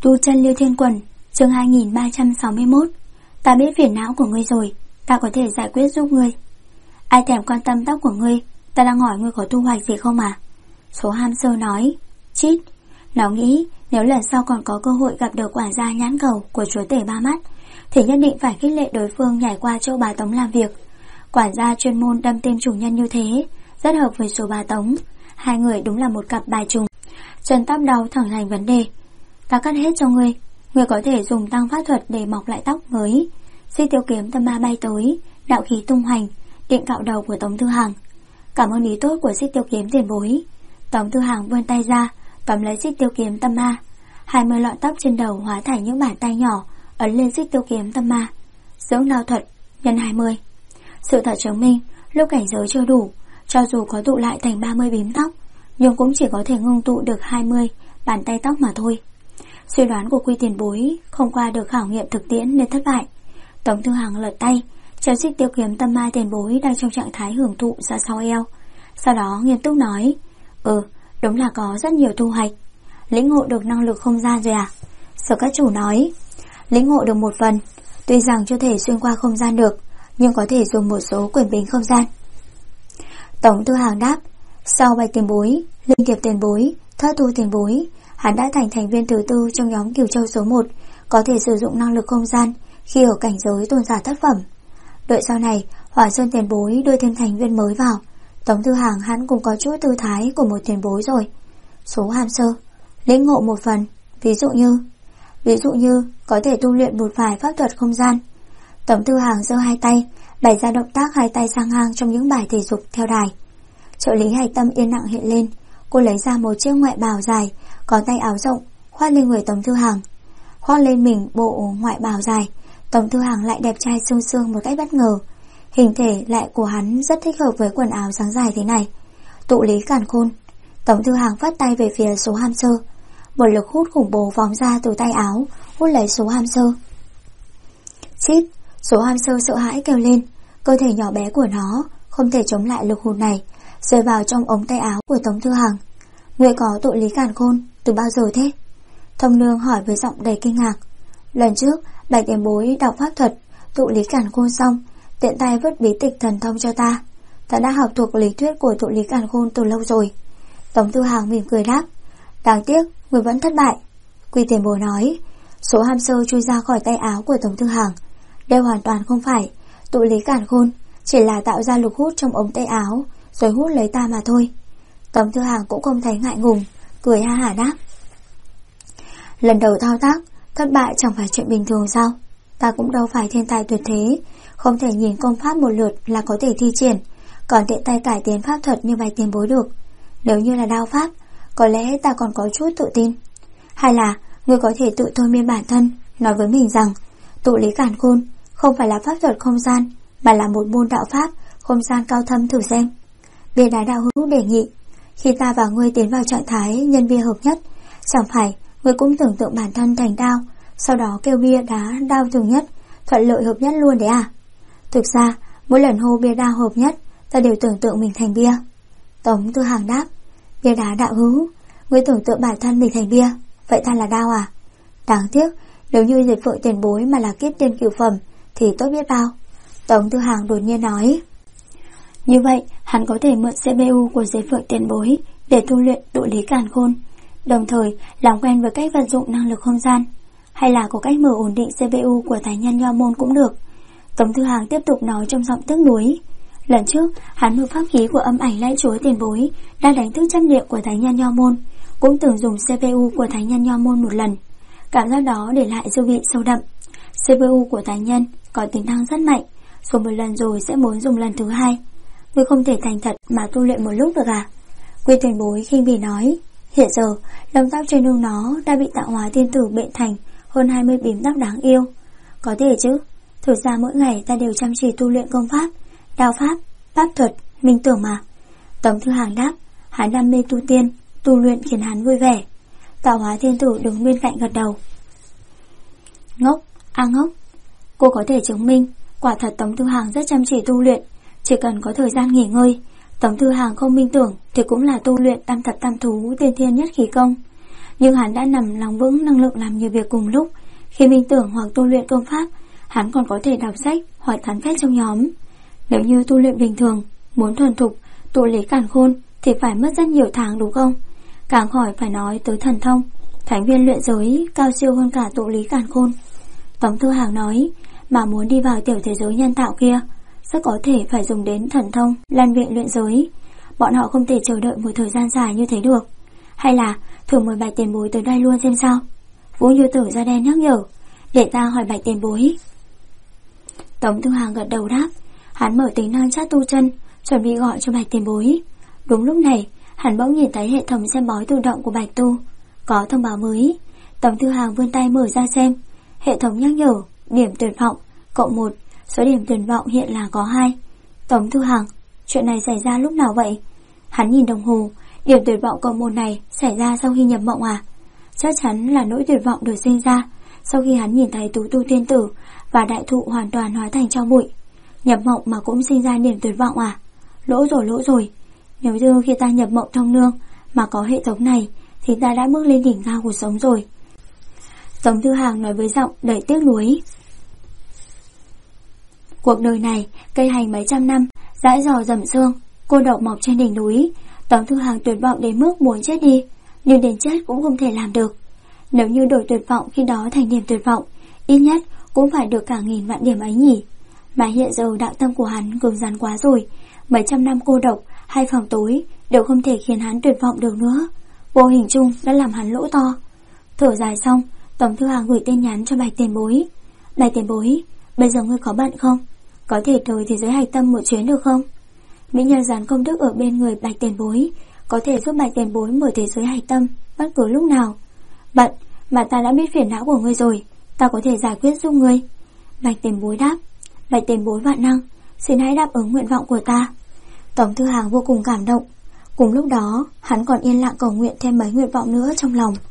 Tu chân Liêu Thiên Quần, chương 2361. Ta biết phiền não của ngươi rồi, ta có thể giải quyết giúp ngươi. Ai thèm quan tâm tóc của ngươi, ta đang hỏi ngươi có thu hoạch gì không à? Số hamster nói. Chít. Nó nghĩ nếu lần sau còn có cơ hội gặp được quản gia nhãn cầu của chúa tể ba mắt thì nhất định phải khích lệ đối phương nhảy qua chỗ bà Tống làm việc. Quản gia chuyên môn đâm tên chủ nhân như thế, rất hợp với số bà Tống. Hai người đúng là một cặp bài trùng. Chân tóc đau thẳng thành vấn đề. Ta cắt hết cho ngươi, ngươi có thể dùng tăng pháp thuật để mọc lại tóc mới. Xích tiêu kiếm tâm ma bay tới, đạo khí tung hoành, định cạo đầu của Tống Thư Hàng. Cảm ơn ý tốt của xích tiêu kiếm tiền bối. Tống Thư Hàng vươn tay ra, tóm lấy xích tiêu kiếm tâm ma. 20 lọn tóc trên đầu hóa thành những bàn tay nhỏ, ấn lên xích tiêu kiếm tâm ma. Dưỡng đao thuật nhân 20. Sự thật chứng minh, lúc cảnh giới chưa đủ, cho dù có tụ lại thành 30 bím tóc, nhưng cũng chỉ có thể ngưng tụ được 20 bàn tay tóc mà thôi. Suy đoán của Quy tiền bối không qua được khảo nghiệm thực tiễn nên thất bại. Tống Thư Hàng lật tay, treo xích tiêu kiếm tâm ma tiền bối đang trong trạng thái hưởng thụ ra sau eo. Sau đó nghiêm túc nói: đúng là có rất nhiều thu hoạch. Lĩnh ngộ được năng lực không gian rồi à? Sở các chủ nói: lĩnh ngộ được một phần, tuy rằng chưa thể xuyên qua không gian được, nhưng có thể dùng một số quyền bính không gian. Tống Thư Hàng đáp: sau Bạch tiền bối, Linh Kiệp tiền bối, Thất Tu tiền bối, hắn đã thành viên thứ tư trong nhóm Cửu Châu số 1, có thể sử dụng năng lực không gian khi ở cảnh giới tôn giả thất phẩm. Đợi sau này, Hỏa Sơn tiền bối đưa thêm thành viên mới vào, Tống Thư Hàng hắn cũng có chút tư thái của một tiền bối rồi. Số hamster, lĩnh ngộ một phần, ví dụ như có thể tu luyện một vài pháp thuật không gian. Tống Thư Hàng giơ hai tay, bày ra động tác hai tay sang ngang trong những bài thể dục theo đài. Trợ lý Hạch Tâm yên lặng hiện lên, cô lấy ra một chiếc ngoại bào dài, có tay áo rộng, khoác lên người Tống Thư Hàng. Khoác lên mình bộ ngoại bào dài, Tống Thư Hàng lại đẹp trai sương sương một cách bất ngờ. Hình thể lại của hắn rất thích hợp với quần áo dáng dài thế này. Tụ lý càn khôn. Tống Thư Hàng phát tay về phía số hamster. Một lực hút khủng bố phóng ra từ tay áo, hút lấy số hamster. Chít. Số hamster sợ hãi kêu lên. Cơ thể nhỏ bé của nó không thể chống lại lực hút này, rơi vào trong ống tay áo của Tống Thư Hàng. Ngươi có tụ lý càn khôn từ bao giờ thế? Thông Nương hỏi với giọng đầy kinh ngạc. Lần trước Bạch tiền bối đọc pháp thuật tụ lý càn khôn xong, tiện tay vứt bí tịch thần thông cho ta. Ta đã học thuộc lý thuyết của tụ lý càn khôn từ lâu rồi. Tống Thư Hàng mỉm cười đáp: đáng tiếc ngươi vẫn thất bại. Quy tiền bối nói. Số hamster chui ra khỏi tay áo của Tống Thư Hàng. Đây hoàn toàn không phải tụ lý càn khôn, chỉ là tạo ra lực hút trong ống tay áo rồi hút lấy ta mà thôi. Tống Thư Hàng cũng không thấy ngại ngùng, cười ha hả đáp: lần đầu thao tác thất bại chẳng phải chuyện bình thường sao? Ta cũng đâu phải thiên tài tuyệt thế, không thể nhìn công pháp một lượt là có thể thi triển, còn tiện tay cải tiến pháp thuật như Bạch tiền bối được. Nếu như là đao pháp, có lẽ ta còn có chút tự tin. Hay là ngươi có thể tự thôi miên bản thân, nói với mình rằng tụ lý càn khôn không phải là pháp thuật không gian, mà là một môn đạo pháp không gian cao thâm thử xem. Bia đá đạo hữu đề nghị, khi ta và ngươi tiến vào trạng thái nhân bia hợp nhất, chẳng phải ngươi cũng tưởng tượng bản thân thành đao, sau đó kêu bia đá đao thường nhất, thuận lợi hợp nhất luôn đấy à? Thực ra mỗi lần hô bia đao hợp nhất, ta đều tưởng tượng mình thành bia. Tống Thư Hàng đáp: bia đá đạo hữu, ngươi tưởng tượng bản thân mình thành bia, vậy ta là đao à? Đáng tiếc, nếu như Diệp Phượng tiền bối mà là kiếp tiên cửu phẩm thì tốt biết bao. Tống Thư Hàng đột nhiên nói. Như vậy hắn có thể mượn CPU của Diệp Phượng tiền bối để tu luyện tụ lý càn khôn, đồng thời làm quen với cách vận dụng năng lực không gian, hay là có cách mở ổn định CPU của Thái Nhân Nho Môn cũng được. Tống Thư Hàng tiếp tục nói trong giọng tiếc nuối. Lần trước hắn mượn pháp khí của Âm Ảnh Lãnh Chúa tiền bối đã đánh thức chấp niệm của Thái Nhân Nho Môn, cũng từng dùng CPU của Thái Nhân Nho Môn một lần. Cảm giác đó để lại dư vị sâu đậm. CPU của Thái Nhân có tính năng rất mạnh, dùng một lần rồi sẽ muốn dùng lần thứ hai. Ngươi không thể thành thật mà tu luyện một lúc được à? Quy tiền bối khinh bỉ nói. Hiện giờ lông tóc trên lưng nó đã bị tạo hóa tiên tử bệnh thành hơn 20 bím tóc đáng yêu. Có thể chứ, thực ra mỗi ngày ta đều chăm chỉ tu luyện công pháp, đao pháp, pháp thuật, minh tưởng mà. Tống Thư Hàng đáp. Hắn đam mê tu tiên, tu luyện khiến hắn vui vẻ. Tạo hóa tiên tử đứng bên cạnh gật đầu. Ngốc, ngốc. Cô có thể chứng minh quả thật Tống Thư Hàng rất chăm chỉ tu luyện, chỉ cần có thời gian nghỉ ngơi. Tống Thư Hàng không minh tưởng thì cũng là tu luyện tam thập tam thú tiên thiên nhất khí công. nhưng hắn đã nằm lòng vững năng lượng làm nhiều việc cùng lúc. Khi minh tưởng hoặc tu luyện công pháp, hắn còn có thể đọc sách hoặc tán phét trong nhóm. Nếu như tu luyện bình thường, muốn thuần thục tụ lý càn khôn thì phải mất rất nhiều tháng đúng không? Càng khỏi phải nói tới thần thông. Thánh viên luyện giới cao siêu hơn cả tụ lý càn khôn. Tống Thư Hàng nói, mà muốn đi vào tiểu thế giới nhân tạo kia, rất có thể phải dùng đến thần thông lan viện luyện giới. Bọn họ không thể chờ đợi một thời gian dài như thế được. Hay là thử mời Bạch tiền bối tới đây luôn xem sao. Vũ Như Tử da đen nhắc nhở, để ta hỏi Bạch tiền bối. Tống Thư Hàng gật đầu đáp. Hắn mở tính năng chat tu chân, chuẩn bị gọi cho Bạch tiền bối. Đúng lúc này, hắn bỗng nhìn thấy hệ thống xem bói tự động của Bạch Tu có thông báo mới. Tống Thư Hàng vươn tay mở ra xem. Hệ thống nhắc nhở, điểm tuyệt vọng +1, số điểm tuyệt vọng hiện là có 2. Tống Thư Hàng, chuyện này xảy ra lúc nào vậy? Hắn nhìn đồng hồ, điểm tuyệt vọng +1 này xảy ra sau khi nhập mộng à? Chắc chắn là nỗi tuyệt vọng được sinh ra sau khi hắn nhìn thấy Tú Tu tiên tử và đại thụ hoàn toàn hóa thành tro bụi. Nhập mộng mà cũng sinh ra điểm tuyệt vọng à? Lỗ rồi. Nếu như khi ta nhập mộng thông nương mà có hệ thống này thì ta đã bước lên đỉnh cao cuộc sống rồi. Tống Thư Hàng nói với giọng đầy tiếc nuối. Cuộc đời này, cây hành mấy trăm năm, dãi dò dầm xương, cô độc mọc trên đỉnh núi. Tống Thư Hàng tuyệt vọng đến mức muốn chết đi, nhưng đến chết cũng không thể làm được. Nếu như đổi tuyệt vọng khi đó thành điểm tuyệt vọng, ít nhất cũng phải được cả 1000 vạn điểm ấy nhỉ. Mà hiện giờ đạo tâm của hắn cứng rắn quá rồi, mấy trăm năm cô độc hay phòng tối đều không thể khiến hắn tuyệt vọng được nữa. Vô hình chung đã làm hắn lỗ to. Thở dài xong, Tống Thư Hàng gửi tin nhắn cho Bạch tiền bối. Bạch tiền bối, bây giờ ngươi có bận không? Có thể tới thế giới hạch tâm một chuyến được không? Mỹ nhân dán công đức ở bên người Bạch tiền bối, có thể giúp Bạch tiền bối mở thế giới hạch tâm bất cứ lúc nào. Bận, mà ta đã biết phiền não của ngươi rồi, ta có thể giải quyết giúp ngươi. Bạch tiền bối đáp. Bạch tiền bối vạn năng, xin hãy đáp ứng nguyện vọng của ta. Tống Thư Hàng vô cùng cảm động. Cùng lúc đó, hắn còn yên lặng cầu nguyện thêm mấy nguyện vọng nữa trong lòng.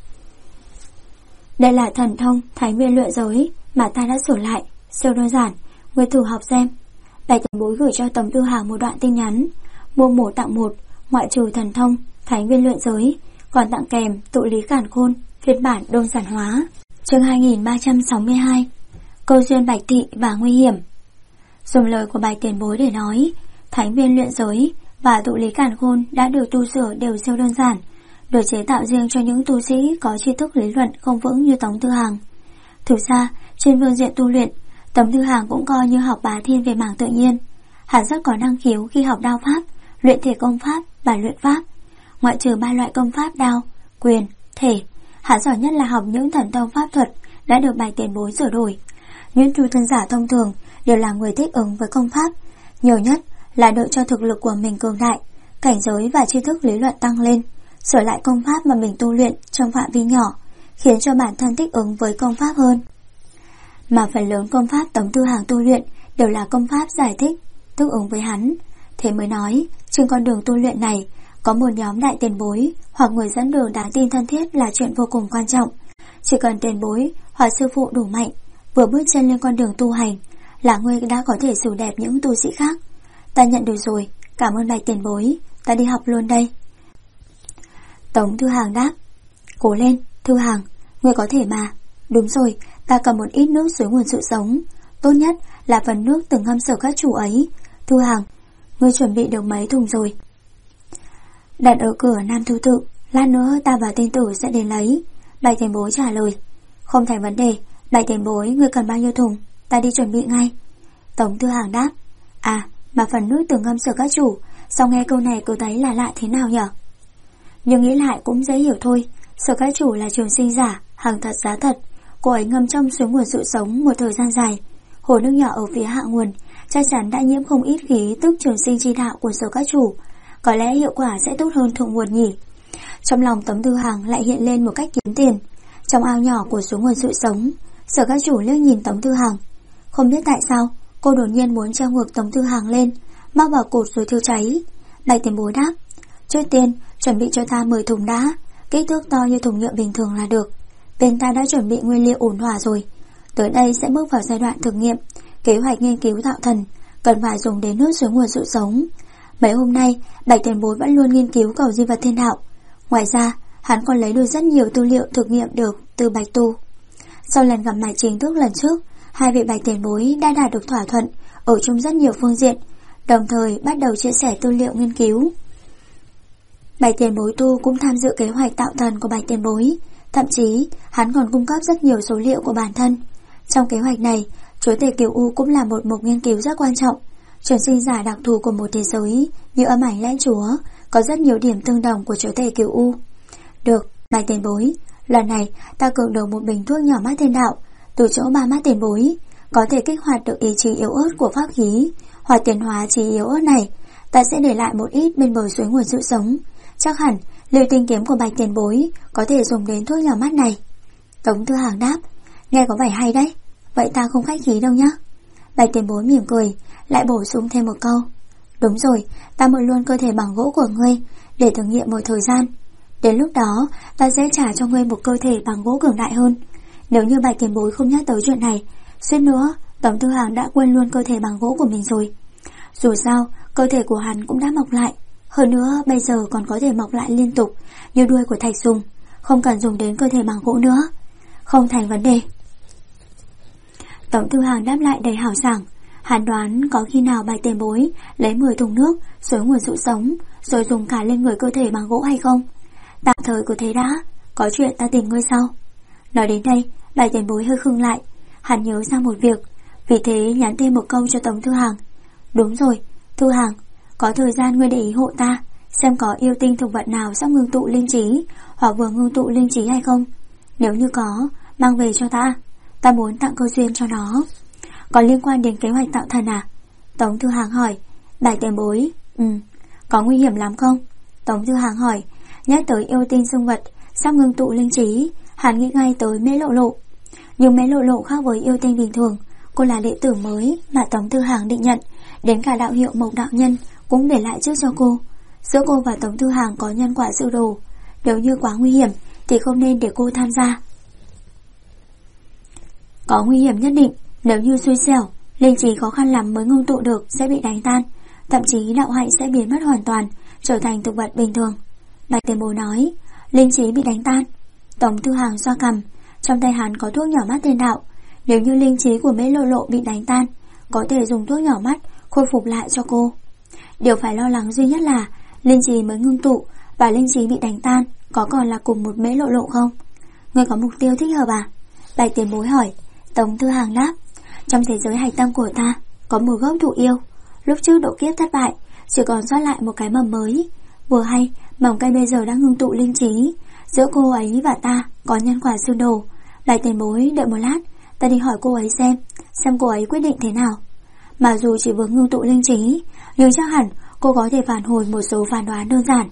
Đây là thần thông Thánh viên luyện giới mà ta đã sửa lại, siêu đơn giản, ngươi thử học xem. Bạch tiền bối gửi cho Tống Thư Hàng một đoạn tin nhắn. Mua 1 tặng 1, ngoại trừ thần thông Thánh viên luyện giới, còn tặng kèm tụ lý càn khôn phiên bản đơn giản hóa. Chương 2362, câu duyên Bạch thị và nguy hiểm. Dùng lời của Bạch tiền bối để nói, Thánh viên luyện giới và tụ lý càn khôn đã được tu sửa đều siêu đơn giản, được chế tạo riêng cho những tu sĩ có tri thức lý luận không vững như Tống Thư Hàng. Thực ra, trên phương diện tu luyện, Tống Thư Hàng cũng coi như học bá thiên về mảng tự nhiên. Hắn rất có năng khiếu khi học đao pháp, luyện thể công pháp và luyện pháp. Ngoại trừ 3 loại công pháp đao, quyền, thể, hắn giỏi nhất là học những thần thông pháp thuật đã được Bạch tiền bối sửa đổi. Những tu thân giả thông thường đều là người thích ứng với công pháp, nhiều nhất là đợi cho thực lực của mình cường đại, cảnh giới và tri thức lý luận tăng lên, sửa lại công pháp mà mình tu luyện trong phạm vi nhỏ, khiến cho bản thân thích ứng với công pháp hơn. Mà phần lớn công pháp Tống Thư Hàng tu luyện đều là công pháp giải thích, tương ứng với hắn. Thế mới nói, trên con đường tu luyện này, có một nhóm đại tiền bối hoặc người dẫn đường đáng tin thân thiết là chuyện vô cùng quan trọng. Chỉ cần tiền bối hoặc sư phụ đủ mạnh, vừa bước chân lên con đường tu hành, là ngươi đã có thể xử đẹp những tu sĩ khác. Ta nhận được rồi, cảm ơn Bạch tiền bối, ta đi học luôn đây. Tống Thư Hàng đáp. Cố lên, Thư Hàng, ngươi có thể mà. Đúng rồi, ta cầm một ít nước dưới nguồn sự sống, tốt nhất là phần nước từng ngâm Sở Các Chủ ấy. Thư Hàng, ngươi chuẩn bị được mấy thùng rồi? Đặt ở cửa Nam Thư Tự, lát nữa ta và tên tử sẽ đến lấy. Bạch tiền bối trả lời. Không thành vấn đề, Bạch tiền bối, ngươi cần bao nhiêu thùng? Ta đi chuẩn bị ngay. Tống Thư Hàng đáp. À, mà phần nước từng ngâm Sở Các Chủ, sao nghe câu này cứ thấy là lạ thế nào nhở? Nhưng nghĩ lại cũng dễ hiểu thôi. Sở Các Chủ là trường sinh giả, hàng thật giá thật. Cô ấy ngâm trong suối nguồn sự sống một thời gian dài. Hồ nước nhỏ ở phía hạ nguồn chắc chắn đã nhiễm không ít khí tức trường sinh chi đạo của Sở Các Chủ. Có lẽ hiệu quả sẽ tốt hơn thượng nguồn nhỉ. Trong lòng Tống Thư Hàng lại hiện lên một cách kiếm tiền. Trong ao nhỏ của suối nguồn sự sống, Sở Các Chủ liếc nhìn Tống Thư Hàng. Không biết tại sao cô đột nhiên muốn treo ngược Tống Thư Hàng lên, mắc vào cột rồi thiêu cháy. Bạch tiền bối đáp. Trước tiên chuẩn bị cho ta 10 thùng đá, kích thước to như thùng nhựa bình thường là được. Bên ta đã chuẩn bị nguyên liệu ổn thỏa rồi. Tới đây sẽ bước vào giai đoạn thực nghiệm, kế hoạch nghiên cứu tạo thần, cần phải dùng đến nước suối nguồn sự sống. Mấy hôm nay Bạch tiền bối vẫn luôn nghiên cứu cầu di vật thiên đạo. Ngoài ra hắn còn lấy được rất nhiều tư liệu thực nghiệm được từ Bạch Tu. Sau lần gặp mặt chính thức lần trước, hai vị Bạch tiền bối đã đạt được thỏa thuận ở trong rất nhiều phương diện, đồng thời bắt đầu chia sẻ tư liệu nghiên cứu. Bạch tiền bối Tu cũng tham dự kế hoạch tạo thần của Bạch tiền bối, thậm chí hắn còn cung cấp rất nhiều số liệu của bản thân. Trong kế hoạch này, chúa tể Kiều U cũng là một mục nghiên cứu rất quan trọng. Chuyển sinh giả đặc thù của một thế giới như âm ảnh lãnh chúa có rất nhiều điểm tương đồng của chúa tể Kiều U. Được, Bạch tiền bối, lần này ta cưỡng được một bình thuốc nhỏ mắt thiên đạo từ chỗ ba mắt tiền bối, có thể kích hoạt được ý chí yếu ớt của pháp khí, hoặc tiến hóa trí yếu ớt này. Ta sẽ để lại một ít bên bờ suối nguồn sự sống. Chắc hẳn lưu tinh kiếm của Bạch tiền bối có thể dùng đến thuốc nhỏ mắt này. Tống Thư Hàng đáp, nghe có vẻ hay đấy, vậy ta không khách khí đâu nhá. Bạch tiền bối mỉm cười, lại bổ sung thêm một câu, đúng rồi, ta mượn luôn cơ thể bằng gỗ của ngươi để thử nghiệm một thời gian. Đến lúc đó ta sẽ trả cho ngươi một cơ thể bằng gỗ cường đại hơn. Nếu như Bạch tiền bối không nhắc tới chuyện này, suýt nữa Tống Thư Hàng đã quên luôn cơ thể bằng gỗ của mình rồi. Dù sao cơ thể của hắn cũng đã mọc lại, hơn nữa bây giờ còn có thể mọc lại liên tục như đuôi của thạch sùng, không cần dùng đến cơ thể bằng gỗ nữa. Không thành vấn đề. Tống Thư Hàng đáp lại đầy hào sảng. Hắn đoán có khi nào Bạch tiền bối lấy 10 thùng nước suối nguồn sự sống rồi dùng cả lên người cơ thể bằng gỗ hay không. Tạm thời cứ thế đã, có chuyện ta tìm ngươi sau. Nói đến đây, Bạch tiền bối hơi khựng lại. Hắn nhớ ra một việc, vì thế nhắn thêm một câu cho Tống Thư Hàng. Đúng rồi, Thư Hàng, có thời gian ngươi để ý hộ ta, xem có yêu tinh thực vật nào sắp ngưng tụ linh trí hoặc vừa ngưng tụ linh trí hay không. Nếu như có, mang về cho ta muốn tặng cơ duyên cho nó. Còn liên quan đến kế hoạch tạo thần à? Tống Thư Hàng hỏi. Bạch tiền bối, có nguy hiểm lắm không? Tống Thư Hàng hỏi. Nhắc tới yêu tinh sinh vật sắp ngưng tụ linh trí, hắn nghĩ ngay tới Mễ Lộ Lộ. Nhưng Mễ Lộ Lộ khác với yêu tinh bình thường, cô là đệ tử mới mà Tống Thư Hàng định nhận, đến cả đạo hiệu Mộc đạo nhân cũng để lại trước cho cô. Giữa cô và Tống Thư Hàng có nhân quả dự đồ, nếu như quá nguy hiểm thì không nên để cô tham gia. Có nguy hiểm nhất định, nếu như xui xẻo, linh trí khó khăn lắm mới ngưng tụ được sẽ bị đánh tan, thậm chí đạo hạnh sẽ biến mất hoàn toàn, trở thành thực vật bình thường. Bạch tiền bối nói, linh trí bị đánh tan. Tống Thư Hàng xoa cằm, trong tay hắn có thuốc nhỏ mắt thiên đạo. Nếu như linh trí của Mễ Lộ Lộ bị đánh tan, có thể dùng thuốc nhỏ mắt khôi phục lại cho cô. Điều phải lo lắng duy nhất là linh trí mới ngưng tụ và linh trí bị đánh tan có còn là cùng một Mễ Lộ Lộ không? Người có mục tiêu thích hợp à? Bạch tiền bối hỏi. Tống Thư Hàng đáp, trong thế giới hạch tâm của ta có một gốc thụ yêu. Lúc trước độ kiếp thất bại, chỉ còn sót lại một cái mầm mới. Vừa hay mầm cây bây giờ đang ngưng tụ linh trí. Giữa cô ấy và ta có nhân quả xương đồ. Bạch tiền bối đợi một lát, ta đi hỏi cô ấy xem cô ấy quyết định thế nào. Mà dù chỉ vừa ngưng tụ linh trí, nhưng chắc hẳn cô có thể phản hồi một số phán đoán đơn giản.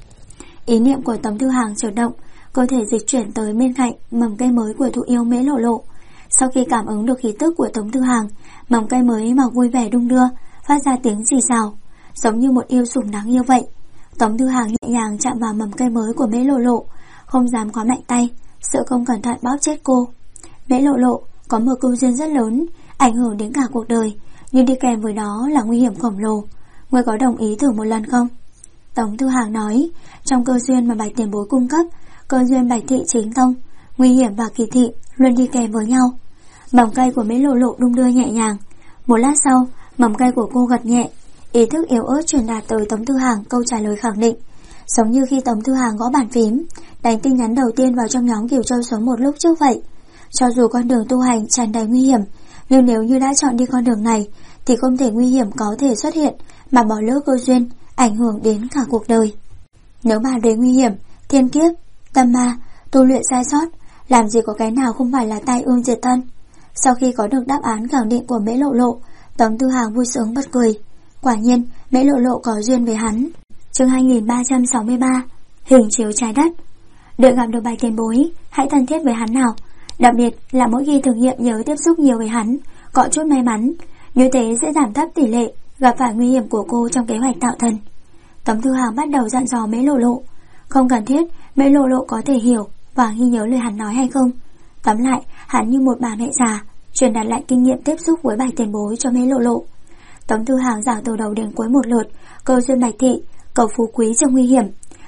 Ý niệm của Tống Thư Hàng chợt động, cơ thể dịch chuyển tới bên cạnh mầm cây mới của thụ yêu Mễ Lộ Lộ. Sau khi cảm ứng được khí tức của Tống Thư Hàng, mầm cây mới mọc vui vẻ đung đưa, phát ra tiếng xì xào, giống như một yêu sủng đáng yêu vậy. Tống Thư Hàng nhẹ nhàng chạm vào mầm cây mới của Mễ Lộ Lộ, không dám quá mạnh tay, sợ không cẩn thận bóp chết cô. Mễ Lộ Lộ có một cơ duyên rất lớn, ảnh hưởng đến cả cuộc đời, nhưng đi kèm với đó là nguy hiểm khổng lồ. Ngươi có đồng ý thử một lần không? Tống Thư Hàng nói, trong cơ duyên mà Bạch tiền bối cung cấp, cơ duyên Bạch thị chính tông, nguy hiểm và kỳ thị luôn đi kèm với nhau. Mầm cây của Mễ Lộ Lộ đung đưa nhẹ nhàng. Một lát sau, mầm cây của cô gật nhẹ, ý thức yếu ớt truyền đạt tới Tống Thư Hàng câu trả lời khẳng định, giống như khi Tống Thư Hàng gõ bàn phím, đánh tin nhắn đầu tiên vào trong nhóm Kiều Châu sống một lúc trước vậy. Cho dù con đường tu hành tràn đầy nguy hiểm, nhưng nếu như đã chọn đi con đường này, thì không thể nguy hiểm có thể xuất hiện mà bỏ lỡ cơ duyên, ảnh hưởng đến cả cuộc đời. Nếu mà đầy nguy hiểm, thiên kiếp, tâm ma, tu luyện sai sót, làm gì có cái nào không phải là tai ương diệt thân. Sau khi có được đáp án khẳng định của Mễ Lộ Lộ, Tống Thư Hàng vui sướng bật cười. Quả nhiên, Mễ Lộ Lộ có duyên với hắn. Chương 2363, hình chiếu trái đất. Đợi gặp được Bạch tiền bối, hãy thân thiết với hắn nào. Đặc biệt là mỗi khi thử nghiệm nhớ tiếp xúc nhiều với hắn, có chút may mắn, như thế sẽ giảm thấp tỷ lệ gặp phải nguy hiểm của cô trong kế hoạch tạo thần. Tống Thư Hàng bắt đầu dặn dò Mễ Lộ Lộ. Không cần thiết Mễ Lộ Lộ có thể hiểu và ghi nhớ lời hắn nói hay không. Tóm lại, hắn như một bà mẹ già, truyền đạt lại kinh nghiệm tiếp xúc với Bạch tiền bối cho Mễ Lộ Lộ. Tống Thư Hàng giảng từ đầu đến cuối một lượt, câu duyên Bạch thị, cầu phú quý trong nguy hiểm,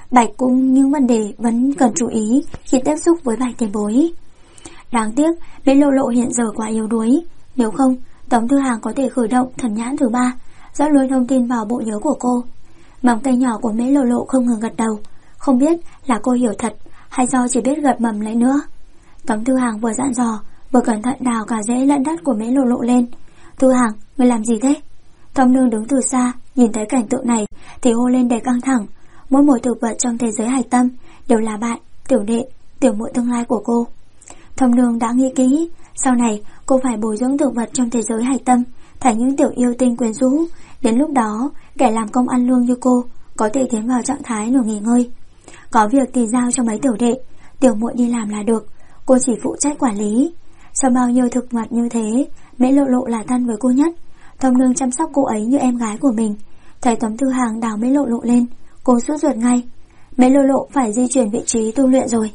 Bạch cũng những vấn đề vẫn cần chú ý khi tiếp xúc với Bạch tiền bối. Đáng tiếc Mễ Lộ Lộ hiện giờ quá yếu đuối, nếu không Tống Thư Hàng có thể khởi động thần nhãn thứ 3, rót luôn thông tin vào bộ nhớ của cô. Móng tay nhỏ của Mễ Lộ Lộ không ngừng gật đầu, không biết là cô hiểu thật hay do chỉ biết gật mầm lại nữa. Tống Thư Hàng vừa dặn dò vừa cẩn thận đào cả rễ lẫn đất của Mễ Lộ Lộ lên. Thư Hàng, người làm gì thế? Thông Nương đứng từ xa nhìn thấy cảnh tượng này thì hô lên đầy căng thẳng. Mỗi một thực vật trong thế giới hạch tâm đều là bạn, tiểu đệ, tiểu muội tương lai của cô. Thông Nương đã nghĩ kỹ, sau này cô phải bồi dưỡng thực vật trong thế giới hạch tâm thành những tiểu yêu tinh quyến rũ. Đến lúc đó kẻ làm công ăn lương như cô có thể tiến vào trạng thái nửa nghỉ ngơi. Có việc thì giao cho mấy tiểu đệ, tiểu muội đi làm là được, cô chỉ phụ trách quản lý. Sau bao nhiêu thực vật như thế, Mễ Lộ Lộ là thân với cô nhất. Thông Nương chăm sóc cô ấy như em gái của mình. Thấy Tống Thư Hàng đào Mễ Lộ Lộ lên, cô sốt ruột ngay. Mễ Lộ Lộ phải di chuyển vị trí tu luyện rồi.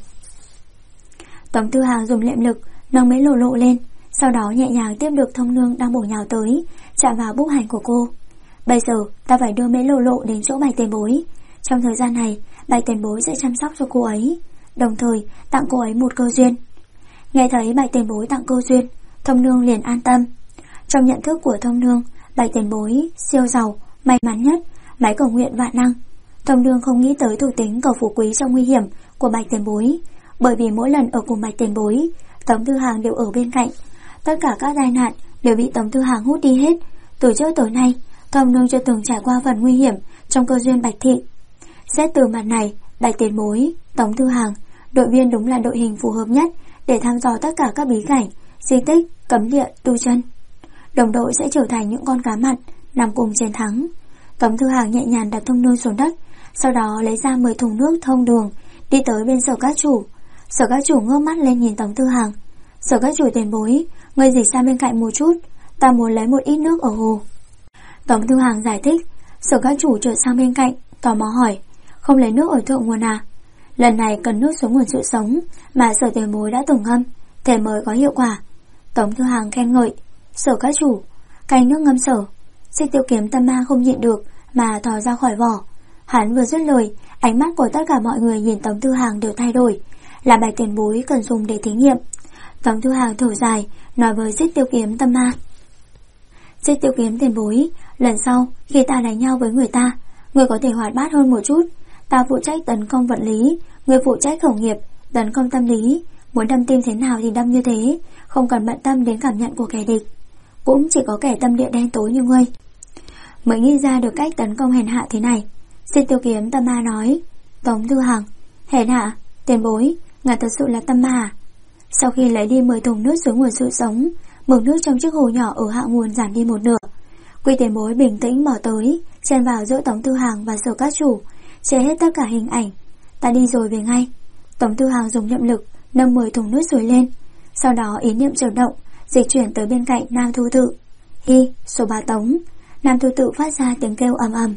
Tống Thư Hàng dùng niệm lực nâng Mễ Lộ Lộ lên, sau đó nhẹ nhàng tiếp được Thông Nương đang bổ nhào tới, chạm vào bút hành của cô. Bây giờ ta phải đưa Mễ Lộ Lộ đến chỗ Bạch tiền bối. Trong thời gian này Bạch tiền bối sẽ chăm sóc cho cô ấy, đồng thời tặng cô ấy một cơ duyên. Nghe thấy Bạch tiền bối tặng cơ duyên, Thông Nương liền an tâm. Trong nhận thức của Thông Nương, Bạch tiền bối siêu giàu, may mắn nhất, máy cầu nguyện vạn năng. Thông Nương không nghĩ tới thuộc tính cầu phú quý trong nguy hiểm của Bạch tiền bối, bởi vì mỗi lần ở cùng Bạch tiền bối, Tống Thư Hàng đều ở bên cạnh. Tất cả các tai nạn đều bị Tống Thư Hàng hút đi hết. Từ trước tới nay, Thông Nương chưa từng trải qua phần nguy hiểm trong cơ duyên Bạch thị. Xét từ mặt này, Bạch tiền bối, Tống Thư Hàng, đội viên đúng là đội hình phù hợp nhất để thăm dò tất cả các bí cảnh, di tích, cấm địa, tu chân. Đồng đội sẽ trở thành những con cá mặn nằm cùng chiến thắng. Tống Thư Hàng nhẹ nhàng đặt Thông Nương xuống đất, sau đó lấy ra 10 thùng nước thông đường, đi tới bên Sở Các Chủ. Sở Các Chủ ngước mắt lên nhìn Tống Thư Hàng. Sở Các Chủ tiền bối, ngươi dịch sang bên cạnh một chút, ta muốn lấy một ít nước ở hồ. Tống Thư Hàng giải thích. Sở Các Chủ trượt sang bên cạnh, tò mò hỏi, không lấy nước ở thượng nguồn à? Lần này cần nước xuống nguồn sự sống mà Sở tiền bối đã từng ngâm, thế mới có hiệu quả. Tống Thư Hàng khen ngợi. Sở Các Chủ, canh nước ngâm sở. Xích Tiêu Kiếm tâm ma không nhịn được mà thò ra khỏi vỏ. Hắn vừa dứt lời, ánh mắt của tất cả mọi người nhìn Tống Thư Hàng đều thay đổi, là Bạch tiền bối cần dùng để thí nghiệm. Tống Thư Hàng thở dài nói với Xích Tiêu Kiếm tâm ma. Xích Tiêu Kiếm tiền bối, lần sau khi ta đánh nhau với người ta, người có thể hoạt bát hơn một chút. Ta phụ trách tấn công vật lý, người phụ trách khẩu nghiệp, tấn công tâm lý. Muốn đâm tim thế nào thì đâm như thế, không cần bận tâm đến cảm nhận của kẻ địch. Cũng chỉ có kẻ tâm địa đen tối như ngươi mới nghĩ ra được cách tấn công hèn hạ thế này. Xích Tiêu Kiếm tâm ma nói. Tống Thư Hàng, hèn hạ? Tiền bối, ngài thật sự là tâm ma à? Sau khi lấy đi 10 thùng nước xuống nguồn sự sống, mực nước trong chiếc hồ nhỏ ở hạ nguồn giảm đi một nửa. Quy tiền bối bình tĩnh mở tới, chen vào giữa Tống Thư Hàng và Sở Các Chủ, che hết tất cả hình ảnh. Ta đi rồi về ngay. Tống Thư Hàng dùng niệm lực nâng 10 thùng nước suối lên, sau đó ý niệm chuyển động, dịch chuyển tới bên cạnh Nam Thu Tự. Hi, số 3 Tống. Nam Thu Tự phát ra tiếng kêu ầm ầm.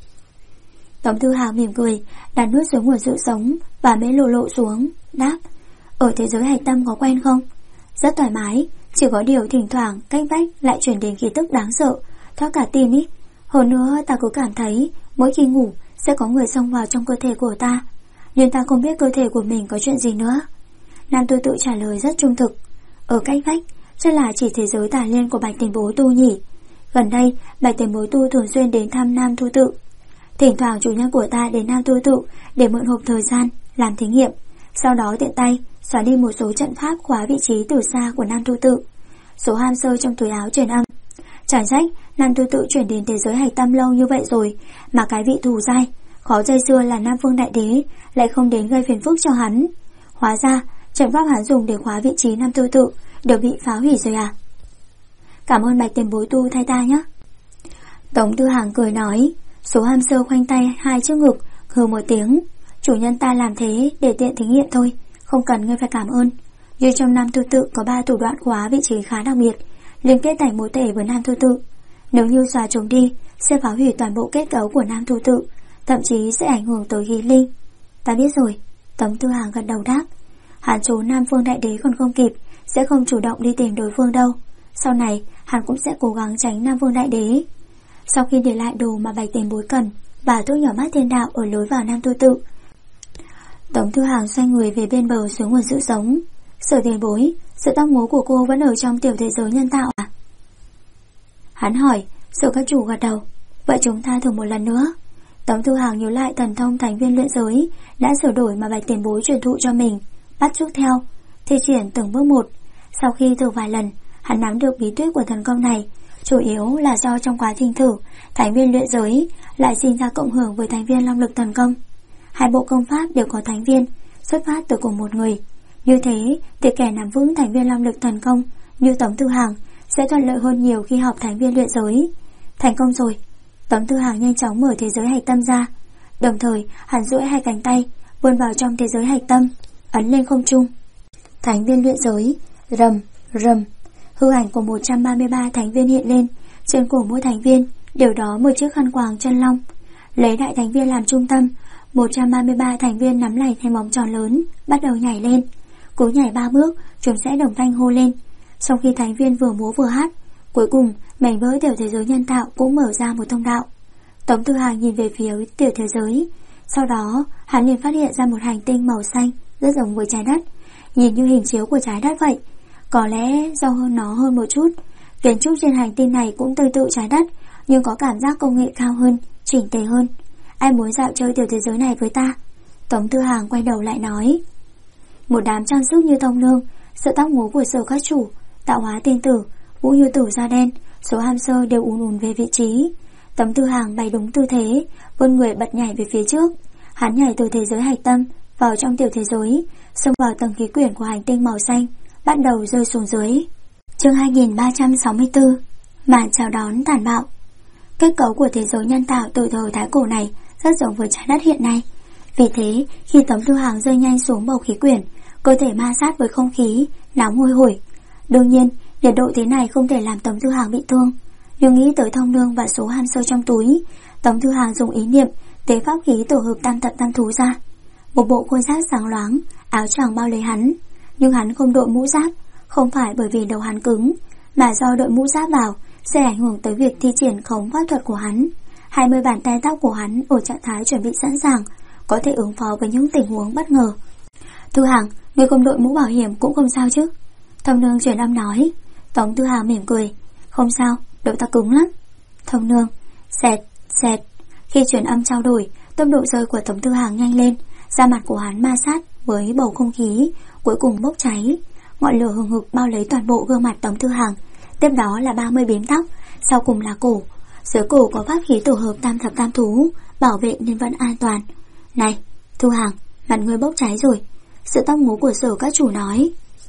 Tống Thư Hàng mỉm cười, đặt nước xuống nguồn sự sống và Mễ Lộ Lộ xuống, đáp. Ở thế giới hạch tâm có quen không? Rất thoải mái, chỉ có điều thỉnh thoảng cách vách lại chuyển đến khí tức đáng sợ, thoát cả tim ý. Hơn nữa ta cứ cảm thấy mỗi khi ngủ sẽ có người xông vào trong cơ thể của ta, nhưng ta không biết cơ thể của mình có chuyện gì nữa. Nam Tư Tự trả lời rất trung thực. Ở cách vách chắc là chỉ thế giới tà liên của Bạch tiền bối tu nhỉ. Gần đây Bạch tiền bối tu thường xuyên đến thăm Nam Thu Tự. Thỉnh thoảng chủ nhân của ta đến Nam Thu Tự để mượn hộp thời gian làm thí nghiệm, sau đó tiện tay xóa đi một số trận pháp khóa vị trí từ xa của Nam Thu Tự. Số ham sơ trong túi áo truyền âm. Chẳng trách Nam Thu Tự chuyển đến thế giới hạch tâm lâu như vậy rồi mà cái vị thù dai khó dây dưa là Nam Vương Đại Đế lại không đến gây phiền phức cho hắn. Hóa ra trận pháp hắn dùng để khóa vị trí Nam Thu Tự đều bị phá hủy rồi à? Cảm ơn Bạch tiền bối tu thay ta nhé. Tống Thư Hàng cười nói. Số ham sơ khoanh tay hai trước ngực, hừ một tiếng. Chủ nhân ta làm thế để tiện thí nghiệm thôi, không cần ngươi phải cảm ơn. Như trong Nam Thu Tự có 3 thủ đoạn khóa vị trí khá đặc biệt, liên kết thành mối thể với Nam Thu Tự. Nếu như xóa chúng đi sẽ phá hủy toàn bộ kết cấu của Nam Thu Tự, thậm chí sẽ ảnh hưởng tới khí linh. Ta biết rồi. Tống Thư Hàng gật đầu đáp. Hắn trốn Nam Vương Đại Đế còn không kịp, sẽ không chủ động đi tìm đối phương đâu. Sau này hắn cũng sẽ cố gắng tránh Nam Vương Đại Đế. Sau khi để lại đồ mà Bạch tiền bối cần và thuốc nhỏ mắt thiên đạo ở lối vào Nam Thu Tự, Tống Thư Hàng xoay người về bên bờ suối nguồn sự sống. Sở tiền bối, sự tóc ngố của cô vẫn ở trong tiểu thế giới nhân tạo à? Hắn hỏi. Sở các chủ gật đầu. Vậy chúng ta thử một lần nữa. Tống Thư Hàng nhớ lại thần thông thành viên luyện giới đã sửa đổi mà Bạch tiền bối truyền thụ cho mình, bắt chước theo, thi triển từng bước một. Sau khi thử vài lần, hắn nắm được bí quyết của thần công này, chủ yếu là do trong quá trình thử, thành viên luyện giới lại sinh ra cộng hưởng với thành viên long lực thần công. Hai bộ công pháp đều có thành viên xuất phát từ cùng một người. Như thế thì kẻ nắm vững thành viên long lực thần công như Tống Thư Hàng sẽ thuận lợi hơn nhiều khi học thành viên luyện giới. Thành công rồi. Tống Thư Hàng nhanh chóng mở thế giới hạch tâm ra, đồng thời hắn duỗi hai cánh tay vươn vào trong thế giới hạch tâm, ấn lên không trung. Thành viên luyện giới, rầm rầm, hư ảnh của 133 thành viên hiện lên. Trên cổ mỗi thành viên đều đó một chiếc khăn quàng chân long. Lấy đại thành viên làm trung tâm, 133 thành viên nắm lại thành bóng tròn lớn, bắt đầu nhảy lên. Cứ nhảy 3 bước, chúng sẽ đồng thanh hô lên. Sau khi thành viên vừa múa vừa hát, cuối cùng mảnh vỡ tiểu thế giới nhân tạo cũng mở ra một thông đạo. Tống Thư Hàng nhìn về phía tiểu thế giới, sau đó hắn liền phát hiện ra một hành tinh màu xanh rất giống với trái đất, nhìn như hình chiếu của trái đất vậy. Có lẽ do hơn nó hơn một chút, kiến trúc trên hành tinh này cũng tương tự trái đất, nhưng có cảm giác công nghệ cao hơn, chỉnh tề hơn. Ai muốn dạo chơi tiểu thế giới này với ta? Tống Thư Hàng quay đầu lại nói. Một đám trang sức như thông nương, sợi tóc ngố của Sở các chủ, tạo hóa tiên tử, Vũ Như Tử da đen, số hamster đều ùn ùn về vị trí. Tống Thư Hàng bày đúng tư thế, vươn người bật nhảy về phía trước. Hắn nhảy từ thế giới hạch tâm vào trong tiểu thế giới, xông vào tầng khí quyển của hành tinh màu xanh, bắt đầu rơi xuống dưới. Chương 2364. Màn chào đón tàn bạo. Kết cấu của thế giới nhân tạo từ thời Thái Cổ này rất giống với trái đất hiện nay. Vì thế, khi Tống Thư Hàng rơi nhanh xuống bầu khí quyển, cơ thể ma sát với không khí, nóng hôi hổi. Đương nhiên, nhiệt độ thế này không thể làm Tống Thư Hàng bị thương. Nhưng nghĩ tới thông nương và số hamster trong túi, Tống Thư Hàng dùng ý niệm tế pháp khí tổ hợp tam tận tam thú ra. Một bộ khôi giáp sáng loáng, áo choàng bao lấy hắn. Nhưng hắn không đội mũ giáp, không phải bởi vì đầu hắn cứng, mà do đội mũ giáp vào sẽ ảnh hưởng tới việc thi triển khống pháp thuật của hắn. 20 bàn tay tóc của hắn ở trạng thái chuẩn bị sẵn sàng, có thể ứng phó với những tình huống bất ngờ. Thư Hàng, người không đội mũ bảo hiểm cũng không sao chứ? Thông nương truyền âm nói. Tống Thư Hàng mỉm cười. Không sao, đội ta cứng lắm. Thông nương, xẹt, xẹt. Khi truyền âm trao đổi, tốc độ rơi của Tống Thư Hàng nhanh lên, da mặt của hắn ma sát với bầu không khí, cuối cùng bốc cháy. Ngọn lửa hừng hực bao lấy toàn bộ gương mặt Tống Thư Hàng. Tiếp đó là 30 bím tóc, sau cùng là cổ. Dưới cổ có pháp khí tổ hợp tam thập tam thú, bảo vệ nên vẫn an toàn. Này, Thư Hàng, mặt ngươi bốc cháy rồi. Sự tóc ngố của Sở các chủ nói.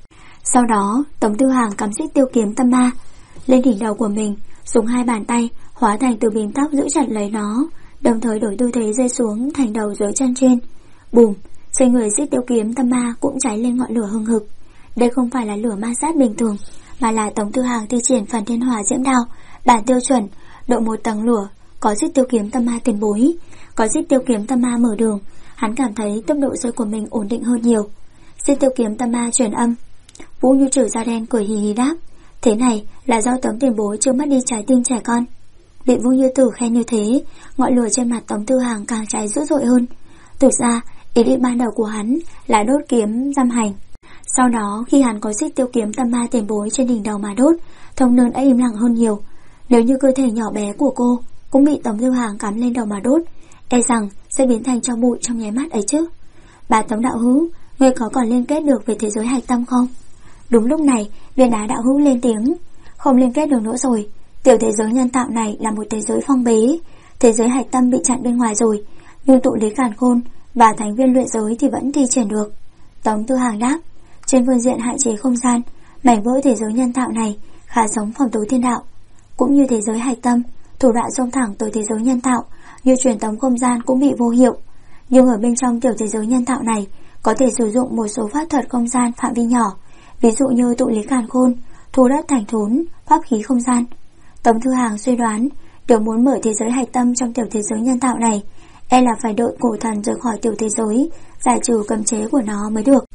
Sau đó, Tống Thư Hàng cắm xích tiêu kiếm tâm ma lên đỉnh đầu của mình, dùng hai bàn tay hóa thành từ bím tóc giữ chặt lấy nó, đồng thời đổi tư thế rơi xuống thành đầu dưới chân trên. Bùm, trên người xích tiêu kiếm tâm ma cũng cháy lên ngọn lửa hừng hực. Đây không phải là lửa ma sát bình thường, mà là Tống Thư Hàng thi triển phần thiên hỏa diễm đao, bản tiêu chuẩn, độ một tầng lửa, có xích tiêu kiếm tâm ma tiền bối, có xích tiêu kiếm tâm ma mở đường. Hắn cảm thấy tốc độ rơi của mình ổn định hơn nhiều. Xích tiêu kiếm tâm ma truyền âm. Vũ Như Trử da đen cười hì hì đáp. Thế này là do Tống tiền bối chưa mất đi trái tim trẻ con. Bị Vũ Như Tử khen như thế, ngọn lửa trên mặt Tống Thư Hàng càng cháy dữ dội hơn. Thực ra ý định ban đầu của hắn là đốt kiếm giam hành. Sau đó khi hắn có xích tiêu kiếm tâm ma tiền bối trên đỉnh đầu mà đốt, thông nương đã im lặng hơn nhiều. Nếu như cơ thể nhỏ bé của cô cũng bị Tống Thư Hàng cắm lên đầu mà đốt, e rằng sẽ biến thành tro bụi trong nháy mắt ấy chứ. Bà Tống đạo hữu, ngươi có còn liên kết được về thế giới hạch tâm không? Đúng lúc này, Viên Á đạo hữu lên tiếng. Không liên kết được nữa rồi. Tiểu thế giới nhân tạo này là một thế giới phong bế, thế giới hạch tâm bị chặn bên ngoài rồi, nhưng tụ lý càn khôn và thành viên luyện giới thì vẫn thi triển được. Tống Thư Hàng đáp. Trên phương diện hạn chế không gian, mảnh vỡ thế giới nhân tạo này khá giống phẩm tối thiên đạo. Cũng như thế giới hạch tâm, thủ đoạn xông thẳng tới thế giới nhân tạo như truyền tống không gian cũng bị vô hiệu. Nhưng ở bên trong tiểu thế giới nhân tạo này có thể sử dụng một số pháp thuật không gian phạm vi nhỏ, ví dụ như tụ lý càn khôn, thu đất thành thốn, pháp khí không gian. Tống Thư Hàng suy đoán, nếu muốn mở thế giới hạch tâm trong tiểu thế giới nhân tạo này, e là phải đợi cổ thần rời khỏi tiểu thế giới, giải trừ cấm chế của nó mới được.